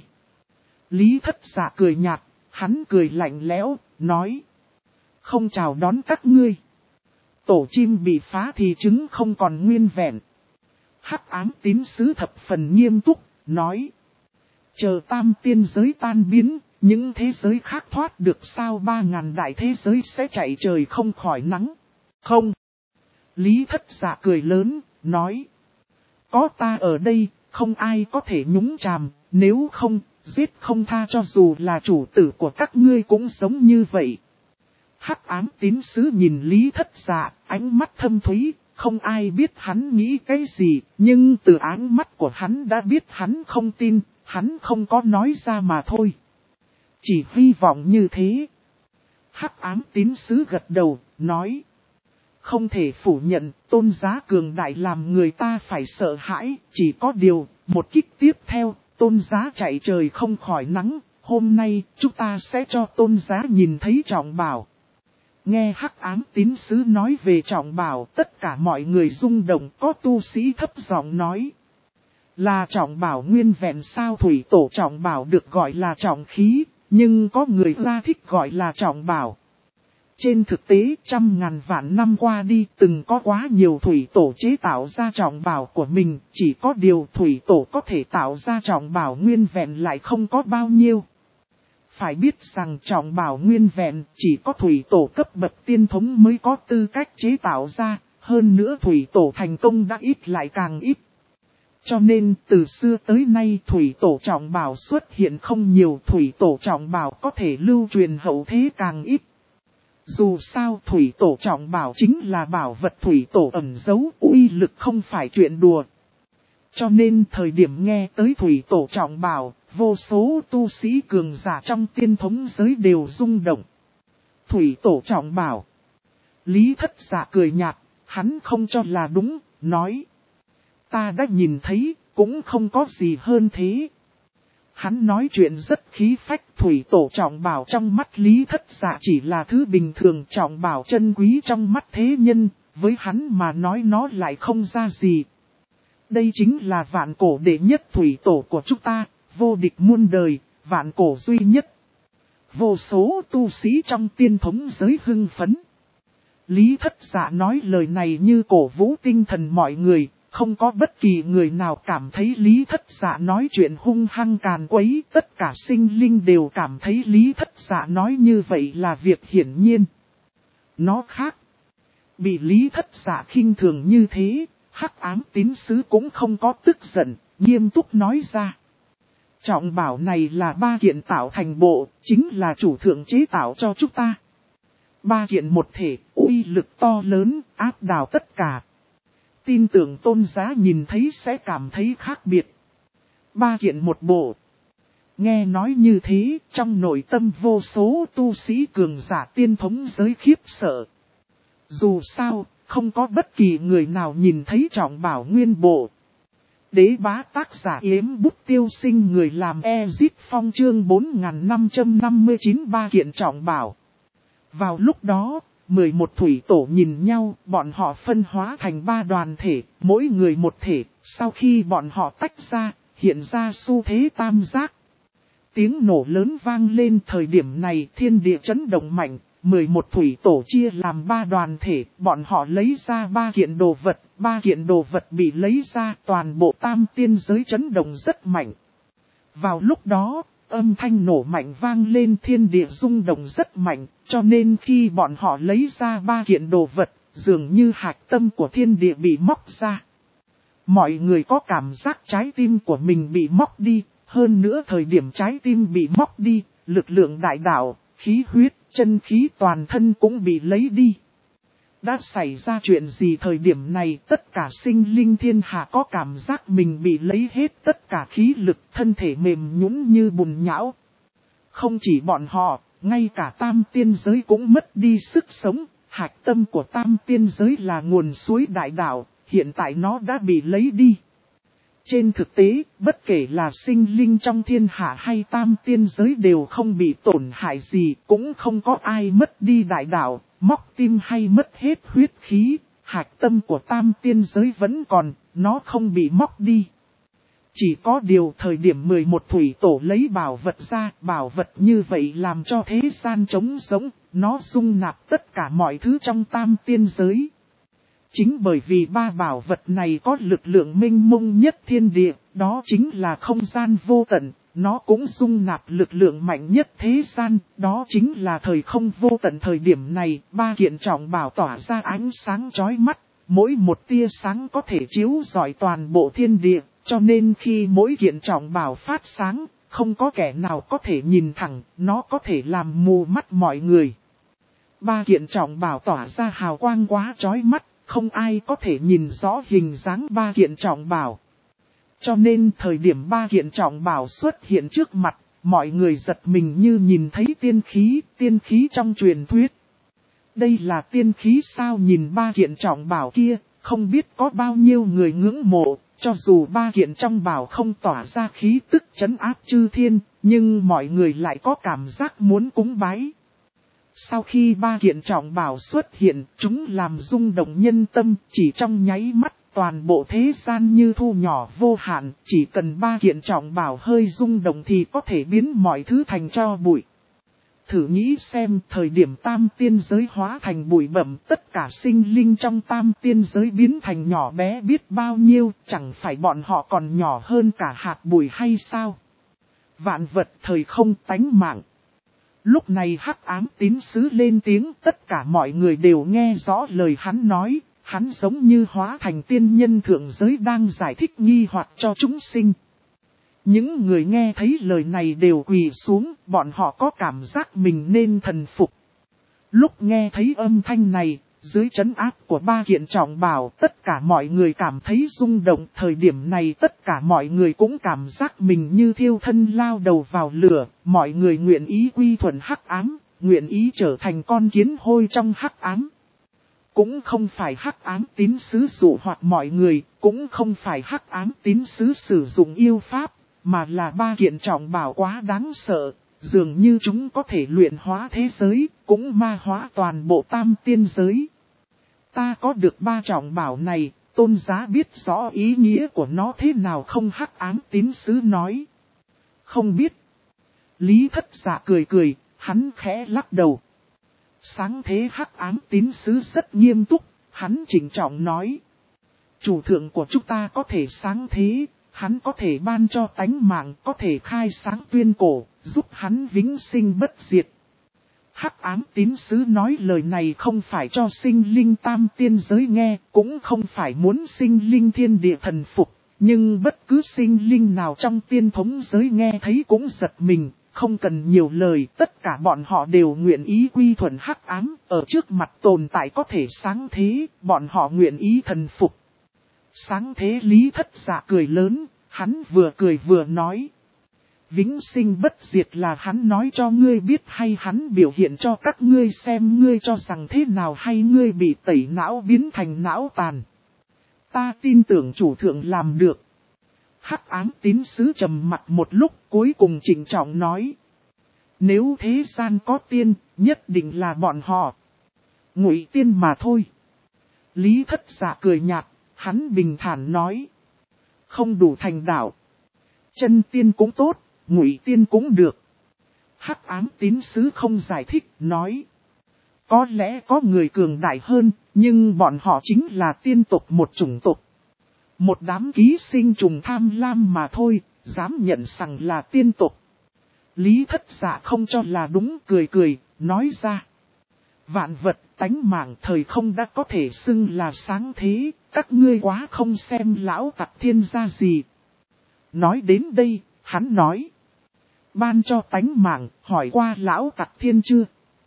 Lý Thất Dạ cười nhạt. Hắn cười lạnh lẽo, nói. Không chào đón các ngươi. Tổ chim bị phá thì trứng không còn nguyên vẹn. Hắc Ám Tín Sứ thập phần nghiêm túc, nói. Chờ Tam Tiên Giới tan biến, những thế giới khác thoát được sao? 3000 đại thế giới sẽ chạy trời không khỏi nắng. Không. Lý Thất Dạ cười lớn, nói. Có ta ở đây, không ai có thể nhúng chàm, nếu không, giết không tha. Cho dù là chủ tử của các ngươi cũng sống như vậy. Hắc Ám Tín Sứ nhìn Lý Thất Dạ, ánh mắt thâm thúy, không ai biết hắn nghĩ cái gì, nhưng từ ánh mắt của hắn đã biết hắn không tin, hắn không có nói ra mà thôi. Chỉ hy vọng như thế. Hắc Ám Tín Sứ gật đầu, nói. Không thể phủ nhận, tôn giá cường đại làm người ta phải sợ hãi, chỉ có điều, một kích tiếp theo, tôn giá chạy trời không khỏi nắng, hôm nay chúng ta sẽ cho tôn giá nhìn thấy trọng bảo. Nghe Hắc Ám Tín Sứ nói về trọng bảo, tất cả mọi người rung động, có tu sĩ thấp giọng nói. Là trọng bảo nguyên vẹn sao? Thủy tổ trọng bảo được gọi là trọng khí, nhưng có người ra thích gọi là trọng bảo. Trên thực tế, 100.000 vạn năm qua đi, từng có quá nhiều thủy tổ chế tạo ra trọng bảo của mình, chỉ có điều thủy tổ có thể tạo ra trọng bảo nguyên vẹn lại không có bao nhiêu. Phải biết rằng trọng bảo nguyên vẹn chỉ có thủy tổ cấp bậc tiên thống mới có tư cách chế tạo ra, hơn nữa thủy tổ thành công đã ít lại càng ít. Cho nên từ xưa tới nay thủy tổ trọng bảo xuất hiện không nhiều, thủy tổ trọng bảo có thể lưu truyền hậu thế càng ít. Dù sao thủy tổ trọng bảo chính là bảo vật thủy tổ ẩn giấu, uy lực không phải chuyện đùa. Cho nên thời điểm nghe tới thủy tổ trọng bảo, vô số tu sĩ cường giả trong tiên thống giới đều rung động. Thủy tổ trọng bảo. Lý Thất Dạ cười nhạt, hắn không cho là đúng, nói. Ta đã nhìn thấy, cũng không có gì hơn thế. Hắn nói chuyện rất khí phách. Thủy tổ trọng bảo trong mắt Lý Thất Dạ chỉ là thứ bình thường, trọng bảo chân quý trong mắt thế nhân, với hắn mà nói nó lại không ra gì. Đây chính là vạn cổ đệ nhất thủy tổ của chúng ta, vô địch muôn đời, vạn cổ duy nhất. Vô số tu sĩ trong tiên thống giới hưng phấn. Lý Thất Dạ nói lời này như cổ vũ tinh thần mọi người, không có bất kỳ người nào cảm thấy Lý Thất Dạ nói chuyện hung hăng càn quấy, tất cả sinh linh đều cảm thấy Lý Thất Dạ nói như vậy là việc hiển nhiên. Nó khác. Bị Lý Thất Dạ khinh thường như thế, Hắc Ám Tín Sứ cũng không có tức giận, nghiêm túc nói ra. Trọng bảo này là 3 kiện tạo thành bộ, chính là chủ thượng chế tạo cho chúng ta. 3 kiện một thể, uy lực to lớn, áp đảo tất cả. Tin tưởng tôn giá nhìn thấy sẽ cảm thấy khác biệt. 3 kiện một bộ. Nghe nói như thế, trong nội tâm vô số tu sĩ cường giả tiên thống giới khiếp sợ. Dù sao, không có bất kỳ người nào nhìn thấy trọng bảo nguyên bộ. Đế bá tác giả yếm bút tiêu sinh người làm Ezit Phong chương 4559 3 kiện trọng bảo. Vào lúc đó, 11 thủy tổ nhìn nhau, bọn họ phân hóa thành 3 đoàn thể, mỗi người một thể, sau khi bọn họ tách ra, hiện ra xu thế tam giác. Tiếng nổ lớn vang lên thời điểm này, thiên địa chấn động mạnh, 11 thủy tổ chia làm 3 đoàn thể, bọn họ lấy ra 3 kiện đồ vật, 3 kiện đồ vật bị lấy ra, toàn bộ tam tiên giới chấn động rất mạnh. Vào lúc đó, âm thanh nổ mạnh vang lên, thiên địa rung động rất mạnh, cho nên khi bọn họ lấy ra 3 kiện đồ vật, dường như hạch tâm của thiên địa bị móc ra. Mọi người có cảm giác trái tim của mình bị móc đi, hơn nữa thời điểm trái tim bị móc đi, lực lượng đại đạo, khí huyết, chân khí toàn thân cũng bị lấy đi. Đã xảy ra chuyện gì thời điểm này, tất cả sinh linh thiên hạ có cảm giác mình bị lấy hết tất cả khí lực, thân thể mềm nhũn như bùn nhão. Không chỉ bọn họ, ngay cả tam tiên giới cũng mất đi sức sống, hạch tâm của tam tiên giới là nguồn suối đại đạo, hiện tại nó đã bị lấy đi. Trên thực tế, bất kể là sinh linh trong thiên hạ hay tam tiên giới đều không bị tổn hại gì, cũng không có ai mất đi đại đạo, móc tim hay mất hết huyết khí, hạch tâm của tam tiên giới vẫn còn, nó không bị móc đi. Chỉ có điều thời điểm 11 thủy tổ lấy bảo vật ra, bảo vật như vậy làm cho thế gian trống sống, nó dung nạp tất cả mọi thứ trong tam tiên giới. Chính bởi vì 3 bảo vật này có lực lượng mênh mông nhất thiên địa, đó chính là không gian vô tận, nó cũng dung nạp lực lượng mạnh nhất thế gian, đó chính là thời không vô tận. Thời điểm này, 3 kiện trọng bảo tỏa ra ánh sáng chói mắt, mỗi một tia sáng có thể chiếu rọi toàn bộ thiên địa, cho nên khi mỗi kiện trọng bảo phát sáng, không có kẻ nào có thể nhìn thẳng, nó có thể làm mù mắt mọi người. 3 kiện trọng bảo tỏa ra hào quang quá chói mắt. Không ai có thể nhìn rõ hình dáng 3 kiện trọng bảo. Cho nên thời điểm 3 kiện trọng bảo xuất hiện trước mặt, mọi người giật mình như nhìn thấy tiên khí trong truyền thuyết. Đây là tiên khí sao? Nhìn 3 kiện trọng bảo kia, không biết có bao nhiêu người ngưỡng mộ, cho dù 3 kiện trong bảo không tỏa ra khí tức trấn áp chư thiên, nhưng mọi người lại có cảm giác muốn cúng bái. Sau khi 3 kiện trọng bảo xuất hiện, chúng làm rung động nhân tâm, chỉ trong nháy mắt, toàn bộ thế gian như thu nhỏ vô hạn, chỉ cần 3 kiện trọng bảo hơi rung động thì có thể biến mọi thứ thành tro bụi. Thử nghĩ xem, thời điểm tam tiên giới hóa thành bụi bặm, tất cả sinh linh trong tam tiên giới biến thành nhỏ bé biết bao nhiêu, chẳng phải bọn họ còn nhỏ hơn cả hạt bụi hay sao? Vạn vật thời không tánh mạng. Lúc này Hắc Ám Tín Sứ lên tiếng, tất cả mọi người đều nghe rõ lời hắn nói, hắn giống như hóa thành tiên nhân thượng giới đang giải thích nghi hoặc cho chúng sinh. Những người nghe thấy lời này đều quỳ xuống, bọn họ có cảm giác mình nên thần phục. Lúc nghe thấy âm thanh này, dưới trấn áp của 3 kiện trọng bảo, tất cả mọi người cảm thấy rung động. Thời điểm này tất cả mọi người cũng cảm giác mình như thiêu thân lao đầu vào lửa, mọi người nguyện ý quy thuận hắc ám, nguyện ý trở thành con kiến hôi trong hắc ám. Cũng không phải Hắc Ám Tín Sứ dụ hoặc mọi người, cũng không phải Hắc Ám Tín Sứ sử dụng yêu pháp, mà là 3 kiện trọng bảo quá đáng sợ. Dường như chúng có thể luyện hóa thế giới, cũng ma hóa toàn bộ tam tiên giới. Ta có được 3 trọng bảo này, tôn giá biết rõ ý nghĩa của nó thế nào không? Hắc Ám Tín Sứ nói. Không biết. Lý Thất Dạ cười cười, hắn khẽ lắc đầu. Sáng thế hắc ám tín sứ rất nghiêm túc, hắn trịnh trọng nói. Chủ thượng của chúng ta có thể sáng thế, hắn có thể ban cho tánh mạng, có thể khai sáng tuyên cổ, giúp hắn vĩnh sinh bất diệt. Hắc ám tín sứ nói lời này không phải cho sinh linh tam tiên giới nghe, cũng không phải muốn sinh linh thiên địa thần phục, nhưng bất cứ sinh linh nào trong tiên thống giới nghe thấy cũng giật mình, không cần nhiều lời, tất cả bọn họ đều nguyện ý quy thuận hắc ám, ở trước mặt tồn tại có thể sáng thế, bọn họ nguyện ý thần phục. Sáng thế Lý Thất Dạ cười lớn, hắn vừa cười vừa nói. Vĩnh sinh bất diệt là hắn nói cho ngươi biết hay hắn biểu hiện cho các ngươi xem ngươi cho rằng thế nào hay ngươi bị tẩy não biến thành não tàn. Ta tin tưởng chủ thượng làm được. Hắc ám tín sứ trầm mặt một lúc cuối cùng trịnh trọng nói. Nếu thế gian có tiên, nhất định là bọn họ. Ngụy tiên mà thôi. Lý Thất Dạ cười nhạt, hắn bình thản nói. Không đủ thành đạo. Chân tiên cũng tốt. Ngụy tiên cũng được. Hắc ám tín sứ không giải thích, nói. Có lẽ có người cường đại hơn, nhưng bọn họ chính là tiên tộc một chủng tộc. Một đám ký sinh trùng tham lam mà thôi, dám nhận rằng là tiên tộc. Lý Thất Dạ không cho là đúng, cười cười, nói ra. Vạn vật, tánh mạng, thời không đã có thể xưng là sáng thế, các ngươi quá không xem lão tặc thiên gia gì. Nói đến đây, hắn nói. Ban cho tánh mạng, hỏi qua lão tặc thiên chưa?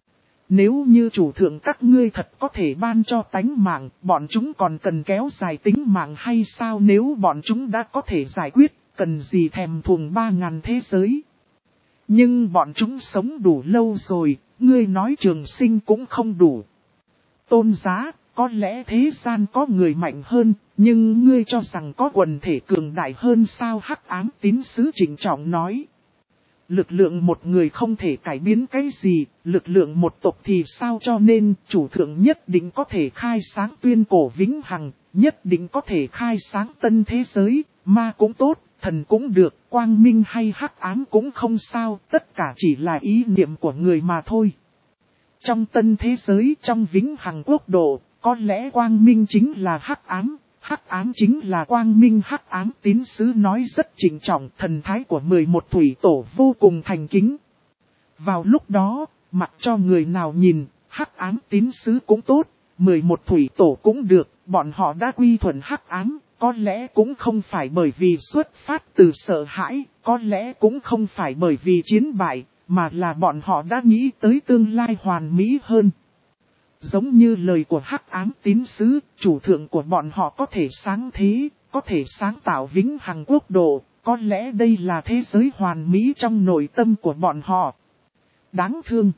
Nếu như chủ thượng các ngươi thật có thể ban cho tánh mạng, bọn chúng còn cần kéo dài tính mạng hay sao? Nếu bọn chúng đã có thể giải quyết, cần gì thèm thuồng 3000 thế giới? Nhưng bọn chúng sống đủ lâu rồi, ngươi nói trường sinh cũng không đủ. Tôn giá, có lẽ thế gian có người mạnh hơn, nhưng ngươi cho rằng có quần thể cường đại hơn sao? Hắc ám tín sứ trịnh trọng nói. Lực lượng một người không thể cải biến cái gì, lực lượng một tộc thì sao, cho nên chủ thượng nhất định có thể khai sáng tuyên cổ vĩnh hằng, nhất định có thể khai sáng tân thế giới, ma cũng tốt, thần cũng được, quang minh hay hắc ám cũng không sao, tất cả chỉ là ý niệm của người mà thôi. Trong tân thế giới, trong vĩnh hằng quốc độ, có lẽ quang minh chính là hắc ám chính là quang minh. Hắc ám tín sứ nói rất trịnh trọng, thần thái của 11 thủy tổ vô cùng thành kính. Vào lúc đó, mặc cho người nào nhìn, hắc ám tín sứ cũng tốt, 11 thủy tổ cũng được, bọn họ đã quy thuận hắc ám, có lẽ cũng không phải bởi vì xuất phát từ sợ hãi, có lẽ cũng không phải bởi vì chiến bại, mà là bọn họ đã nghĩ tới tương lai hoàn mỹ hơn. Giống như lời của hắc ám tín sứ, chủ thượng của bọn họ có thể sáng thế, có thể sáng tạo vĩnh hằng quốc độ, có lẽ đây là thế giới hoàn mỹ trong nội tâm của bọn họ. Đáng thương.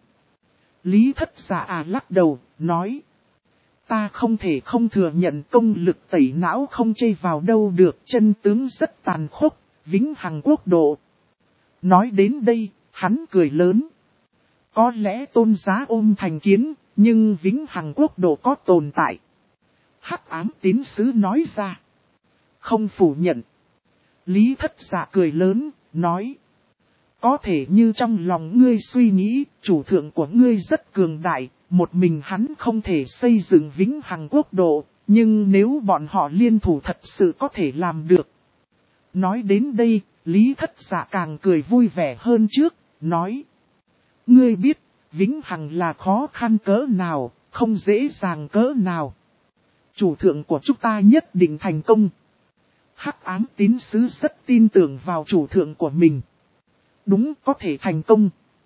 Lý Thất Dạ lắc đầu, nói. Ta không thể không thừa nhận công lực tẩy não không chê vào đâu được, chân tướng rất tàn khốc, vĩnh hằng quốc độ. Nói đến đây, hắn cười lớn. Có lẽ tôn giá ôm thành kiến, nhưng vĩnh hằng quốc độ có tồn tại. Hắc ám tín sứ nói ra. Không phủ nhận. Lý Thất Dạ cười lớn, nói. Có thể như trong lòng ngươi suy nghĩ, chủ thượng của ngươi rất cường đại, một mình hắn không thể xây dựng vĩnh hằng quốc độ, nhưng nếu bọn họ liên thủ thật sự có thể làm được. Nói đến đây, Lý Thất Dạ càng cười vui vẻ hơn trước, nói. Ngươi biết, vĩnh hằng là khó khăn cỡ nào, không dễ dàng cỡ nào. Chủ thượng của chúng ta nhất định thành công. Hắc ám tín sứ rất tin tưởng vào chủ thượng của mình. Đúng, có thể thành công.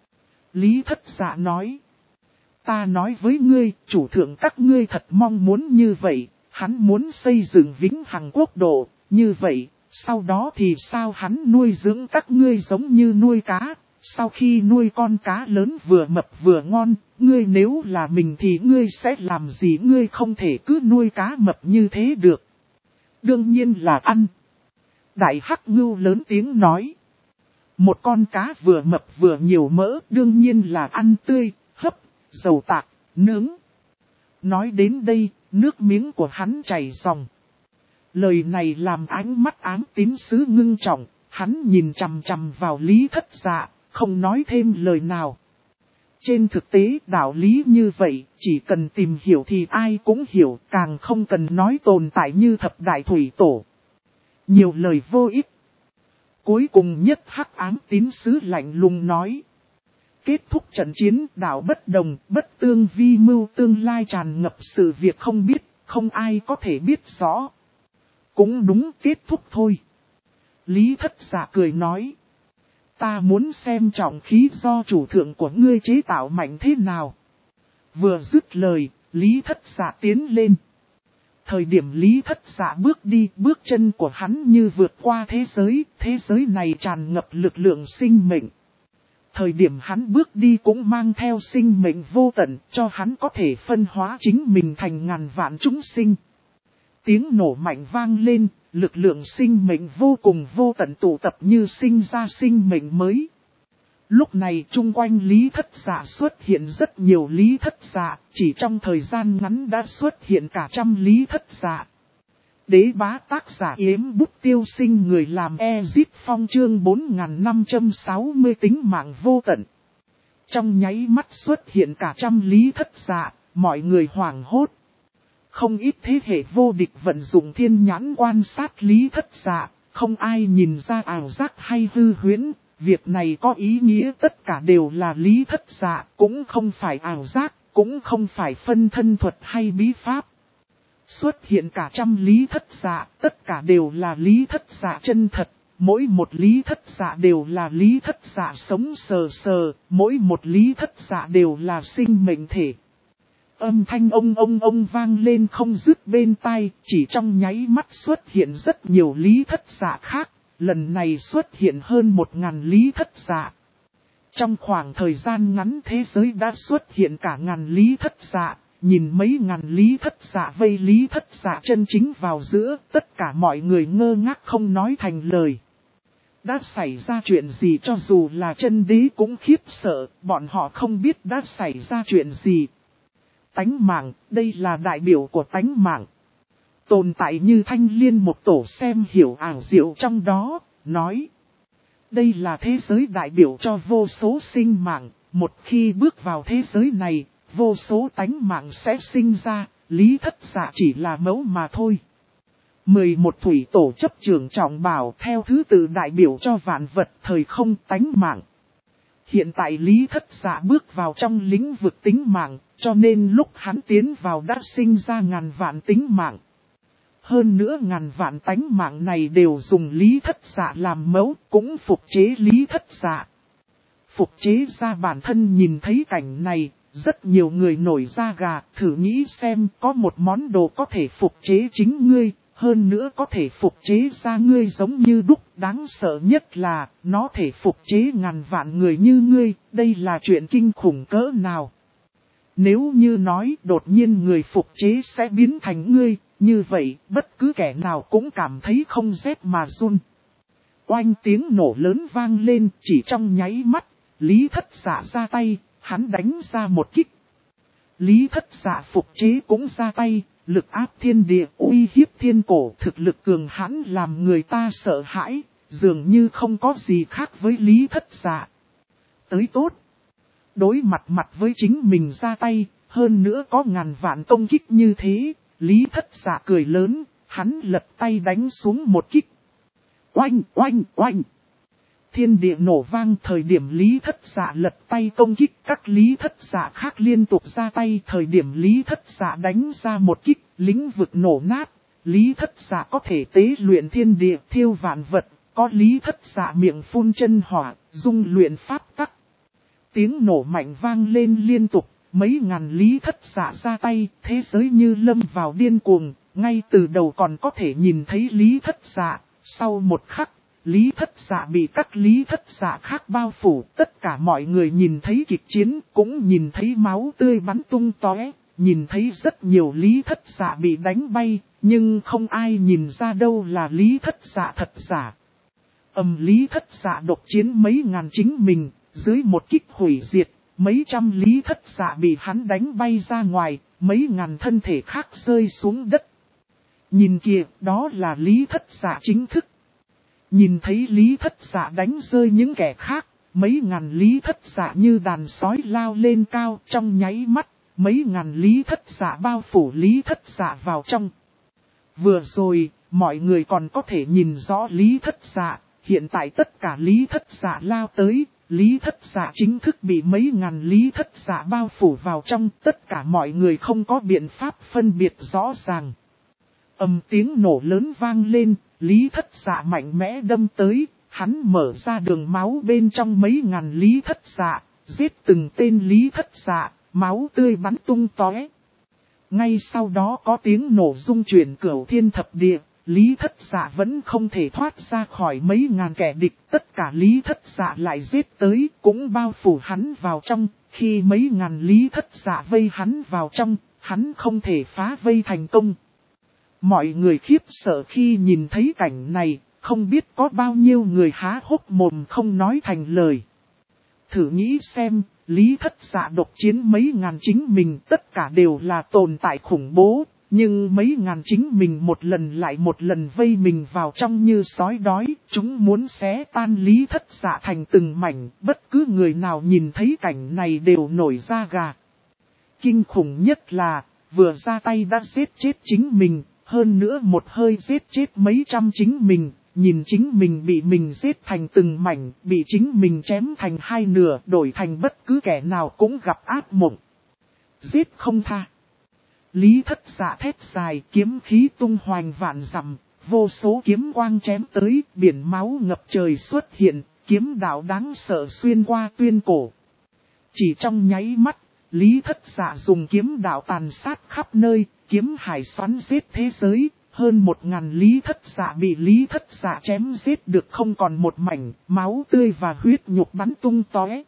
Lý Thất Dạ nói. Ta nói với ngươi, chủ thượng các ngươi thật mong muốn như vậy, hắn muốn xây dựng vĩnh hằng quốc độ, như vậy, sau đó thì sao? Hắn nuôi dưỡng các ngươi giống như nuôi cá, sau khi nuôi con cá lớn vừa mập vừa ngon, ngươi nếu là mình thì ngươi sẽ làm gì? Ngươi không thể cứ nuôi cá mập như thế được. Đương nhiên là ăn. Đại Hắc Ngưu lớn tiếng nói. Một con cá vừa mập vừa nhiều mỡ, đương nhiên là ăn tươi, hấp, dầu tạc, nướng. Nói đến đây, nước miếng của hắn chảy ròng. Lời này làm ánh mắt ám tín sứ ngưng trọng, hắn nhìn chằm chằm vào Lý Thất Dạ, không nói thêm lời nào. Trên thực tế đạo lý như vậy, chỉ cần tìm hiểu thì ai cũng hiểu, càng không cần nói tồn tại như thập đại thủy tổ. Nhiều lời vô ích. Cuối cùng nhất hắc ám tín sứ lạnh lùng nói. Kết thúc trận chiến, đạo bất đồng, bất tương vi mưu, tương lai tràn ngập sự việc không biết, không ai có thể biết rõ. Cũng đúng, kết thúc thôi. Lý Thất Dạ cười nói. Ta muốn xem trọng khí do chủ thượng của ngươi chế tạo mạnh thế nào. Vừa dứt lời, Lý Thất Dạ tiến lên. Thời điểm Lý Thất Dạ bước đi, bước chân của hắn như vượt qua thế giới này tràn ngập lực lượng sinh mệnh. Thời điểm hắn bước đi cũng mang theo sinh mệnh vô tận, cho hắn có thể phân hóa chính mình thành ngàn vạn chúng sinh. Tiếng nổ mạnh vang lên, lực lượng sinh mệnh vô cùng vô tận tụ tập như sinh ra sinh mệnh mới. Lúc này chung quanh Lý Thất Dạ xuất hiện rất nhiều Lý Thất Dạ, chỉ trong thời gian ngắn đã xuất hiện cả trăm Lý Thất Dạ. Đế bá tác giả Yếm Bút Tiêu Sinh người làm Ezip Phong chương 4560 tính mạng vô tận. Trong nháy mắt xuất hiện cả trăm Lý Thất Dạ, mọi người hoảng hốt. Không ít thế hệ vô địch vận dụng thiên nhãn quan sát Lý Thất Dạ, không ai nhìn ra ảo giác hay hư huyễn. Việc này có ý nghĩa tất cả đều là Lý Thất Dạ, cũng không phải ảo giác, cũng không phải phân thân thuật hay bí pháp. Xuất hiện cả trăm Lý Thất Dạ, tất cả đều là Lý Thất Dạ chân thật, mỗi một Lý Thất Dạ đều là Lý Thất Dạ sống sờ sờ, mỗi một Lý Thất Dạ đều là sinh mệnh thể. Âm thanh ông vang lên không dứt bên tai, chỉ trong nháy mắt xuất hiện rất nhiều Lý Thất Dạ khác, lần này xuất hiện hơn 1000 Lý Thất Dạ. Trong khoảng thời gian ngắn thế giới đã xuất hiện cả ngàn Lý Thất Dạ. Nhìn mấy ngàn Lý Thất Dạ vây Lý Thất Dạ chân chính vào giữa, tất cả mọi người ngơ ngác không nói thành lời. Đã xảy ra chuyện gì cho dù là chân đế cũng khiếp sợ, bọn họ không biết đã xảy ra chuyện gì. Tánh mạng, đây là đại biểu của tánh mạng. Tồn tại như Thanh Liên một tổ xem hiểu ảo diệu trong đó, nói. Đây là thế giới đại biểu cho vô số sinh mạng, một khi bước vào thế giới này, vô số tánh mạng sẽ sinh ra, Lý Thất Dạ chỉ là mẫu mà thôi. 11 thủy tổ chấp trưởng trọng bảo theo thứ tự đại biểu cho vạn vật thời không tánh mạng. Hiện tại Lý Thất Dạ bước vào trong lĩnh vực tính mạng, cho nên lúc hắn tiến vào đã sinh ra ngàn vạn tính mạng. Hơn nữa ngàn vạn tánh mạng này đều dùng Lý Thất Dạ làm mẫu, cũng phục chế Lý Thất Dạ. Phục chế ra bản thân nhìn thấy cảnh này, rất nhiều người nổi da gà, thử nghĩ xem có một món đồ có thể phục chế chính ngươi, hơn nữa có thể phục chế ra ngươi giống như đúc, đáng sợ nhất là nó thể phục chế ngàn vạn người như ngươi, đây là chuyện kinh khủng cỡ nào. Nếu như nói đột nhiên người phục chế sẽ biến thành ngươi, như vậy bất cứ kẻ nào cũng cảm thấy không rét mà run. Oanh tiếng nổ lớn vang lên, chỉ trong nháy mắt, Lý Thất Dạ ra tay, hắn đánh ra một kích. Lý Thất Dạ phục chế cũng ra tay, lực áp thiên địa, uy hiếp thiên cổ, thực lực cường hãn làm người ta sợ hãi, dường như không có gì khác với Lý Thất Dạ. Tới tốt. Đối mặt với chính mình ra tay, hơn nữa có ngàn vạn công kích như thế, Lý Thất Dạ cười lớn, hắn lật tay đánh xuống một kích. Oanh, oanh, oanh. Thiên địa nổ vang, thời điểm Lý Thất Dạ lật tay công kích, các Lý Thất Dạ khác liên tục ra tay, thời điểm Lý Thất Dạ đánh ra một kích, lĩnh vực nổ nát, Lý Thất Dạ có thể tế luyện thiên địa, thiêu vạn vật, có Lý Thất Dạ miệng phun chân hỏa, dung luyện pháp tắc. Tiếng nổ mạnh vang lên liên tục, mấy ngàn Lý Thất Dạ ra tay, thế giới như lâm vào điên cuồng, ngay từ đầu còn có thể nhìn thấy Lý Thất Dạ, sau một khắc, Lý Thất Dạ bị các Lý Thất Dạ khác bao phủ, tất cả mọi người nhìn thấy kịch chiến, cũng nhìn thấy máu tươi bắn tung tóe, nhìn thấy rất nhiều Lý Thất Dạ bị đánh bay, nhưng không ai nhìn ra đâu là Lý Thất Dạ thật giả. Lý Thất Dạ độc chiến mấy ngàn chính mình, dưới một kích hủy diệt, mấy trăm Lý Thất Dạ bị hắn đánh bay ra ngoài, mấy ngàn thân thể khác rơi xuống đất. Nhìn kìa, đó là Lý Thất Dạ chính thức. Nhìn thấy Lý Thất Dạ đánh rơi những kẻ khác, mấy ngàn lý thất dạ như đàn sói lao lên cao trong nháy mắt, mấy ngàn lý thất dạ bao phủ lý thất dạ vào trong. Vừa rồi, mọi người còn có thể nhìn rõ lý thất dạ, hiện tại tất cả lý thất dạ lao tới, lý thất dạ chính thức bị mấy ngàn lý thất dạ bao phủ vào trong, tất cả mọi người không có biện pháp phân biệt rõ ràng. Tiếng nổ lớn vang lên, lý thất dạ mạnh mẽ đâm tới, hắn mở ra đường máu bên trong mấy ngàn lý thất dạ, giết từng tên lý thất dạ, máu tươi bắn tung tóe. Ngay sau đó có tiếng nổ rung chuyển cửu thiên thập địa, lý thất dạ vẫn không thể thoát ra khỏi mấy ngàn kẻ địch, tất cả lý thất dạ lại giết tới, cũng bao phủ hắn vào trong, khi mấy ngàn lý thất dạ vây hắn vào trong, hắn không thể phá vây thành công. Mọi người khiếp sợ khi nhìn thấy cảnh này, không biết có bao nhiêu người há hốc mồm không nói thành lời. Thử nghĩ xem, lý thất dạ độc chiến mấy ngàn chính mình tất cả đều là tồn tại khủng bố, nhưng mấy ngàn chính mình một lần lại một lần vây mình vào trong như sói đói, chúng muốn xé tan lý thất dạ thành từng mảnh, bất cứ người nào nhìn thấy cảnh này đều nổi da gà. Kinh khủng nhất là, vừa ra tay đã giết chết chính mình, hơn nữa một hơi giết chết mấy trăm chính mình. Nhìn chính mình bị mình giết thành từng mảnh, bị chính mình chém thành hai nửa, đổi thành bất cứ kẻ nào cũng gặp ác mộng. Giết không tha. Lý thất dạ thét dài, kiếm khí tung hoành vạn dặm, vô số kiếm quang chém tới, biển máu ngập trời xuất hiện, kiếm đạo đáng sợ xuyên qua tuyên cổ. Chỉ trong nháy mắt, Lý thất dạ dùng kiếm đạo tàn sát khắp nơi, kiếm hải xoắn giết thế giới. Hơn 1000 lý thất dạ bị lý thất dạ chém giết được không còn một mảnh, máu tươi và huyết nhục bắn tung tóe.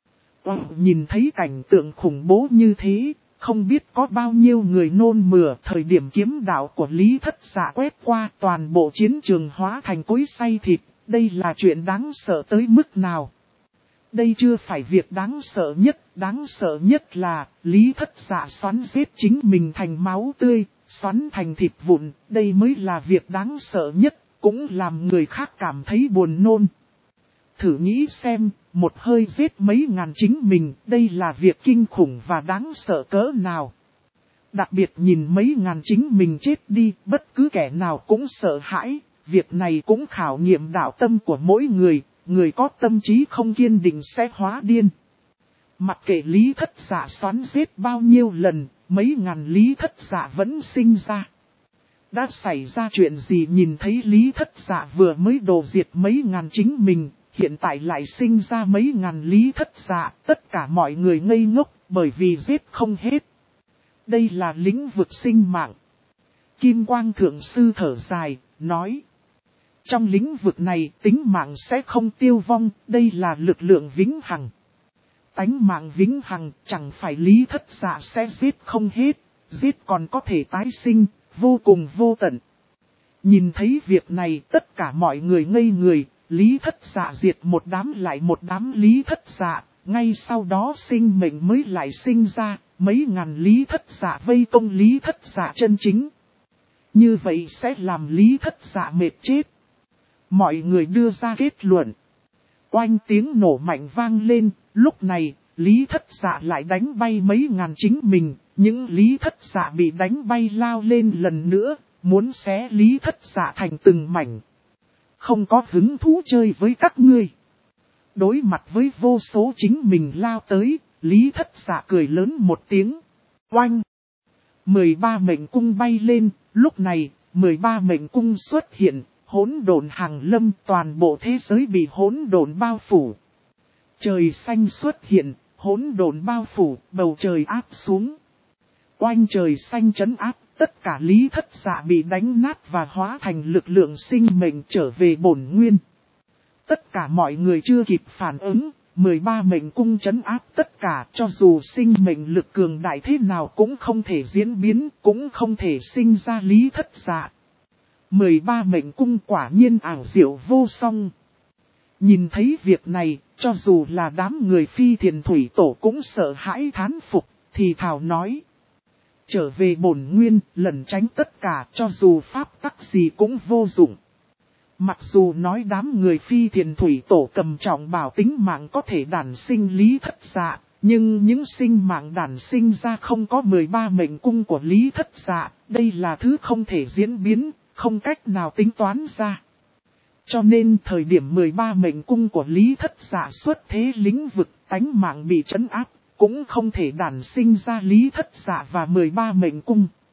Nhìn thấy cảnh tượng khủng bố như thế, không biết có bao nhiêu người nôn mửa. Thời điểm kiếm đạo của lý thất dạ quét qua, toàn bộ chiến trường hóa thành cối xay thịt, đây là chuyện đáng sợ tới mức nào. Đây chưa phải việc đáng sợ nhất là lý thất dạ xoắn giết chính mình thành máu tươi. Xoắn thành thịt vụn, đây mới là việc đáng sợ nhất, cũng làm người khác cảm thấy buồn nôn. Thử nghĩ xem, một hơi giết mấy ngàn chính mình, đây là việc kinh khủng và đáng sợ cỡ nào. Đặc biệt nhìn mấy ngàn chính mình chết đi, bất cứ kẻ nào cũng sợ hãi, việc này cũng khảo nghiệm đạo tâm của mỗi người, người có tâm trí không kiên định sẽ hóa điên. Mặc kệ lý thất dạ xoắn giết bao nhiêu lần, mấy ngàn lý thất dạ vẫn sinh ra. Đã xảy ra chuyện gì nhìn thấy lý thất dạ vừa mới đồ diệt mấy ngàn chính mình, hiện tại lại sinh ra mấy ngàn lý thất dạ, tất cả mọi người ngây ngốc bởi vì giết không hết. Đây là lĩnh vực sinh mạng. Kim Quang Thượng Sư thở dài, nói. Trong lĩnh vực này tính mạng sẽ không tiêu vong, đây là lực lượng vĩnh hằng. Tánh mạng vĩnh hằng chẳng phải lý thất dạ sẽ giết không hết, giết còn có thể tái sinh, vô cùng vô tận. Nhìn thấy việc này tất cả mọi người ngây người, lý thất dạ diệt một đám lại một đám lý thất dạ, ngay sau đó sinh mệnh mới lại sinh ra, mấy ngàn lý thất dạ vây công lý thất dạ chân chính. Như vậy sẽ làm lý thất dạ mệt chết. Mọi người đưa ra kết luận. Oanh tiếng nổ mạnh vang lên, lúc này, lý thất dạ lại đánh bay mấy ngàn chính mình, những lý thất dạ bị đánh bay lao lên lần nữa, muốn xé lý thất dạ thành từng mảnh. Không có hứng thú chơi với các ngươi. Đối mặt với vô số chính mình lao tới, lý thất dạ cười lớn một tiếng. Oanh! 13 mệnh cung bay lên, lúc này, 13 mệnh cung xuất hiện. Hỗn độn hàng lâm, toàn bộ thế giới bị hỗn độn bao phủ. Trời xanh xuất hiện, hỗn độn bao phủ, bầu trời áp xuống. Oanh trời xanh trấn áp, tất cả lý thất dạ bị đánh nát và hóa thành lực lượng sinh mệnh trở về bổn nguyên. Tất cả mọi người chưa kịp phản ứng, 13 mệnh cung trấn áp tất cả, cho dù sinh mệnh lực cường đại thế nào cũng không thể diễn biến, cũng không thể sinh ra lý thất dạ. 13 mệnh cung quả nhiên ảo diệu vô song. Nhìn thấy việc này, cho dù là đám người phi thiền thủy tổ cũng sợ hãi thán phục, thì thảo nói. Trở về bổn nguyên, lẩn tránh tất cả, cho dù pháp tắc gì cũng vô dụng. Mặc dù nói đám người phi thiền thủy tổ cầm trọng bảo tính mạng có thể đản sinh Lý Thất Dạ, nhưng những sinh mạng đản sinh ra không có 13 mệnh cung của Lý Thất Dạ, đây là thứ không thể diễn biến, không cách nào tính toán ra. Cho nên thời điểm 13 mệnh cung của Lý Thất Dạ xuất thế lĩnh vực, tánh mạng bị trấn áp, cũng không thể đản sinh ra Lý Thất Dạ và 13 mệnh cung.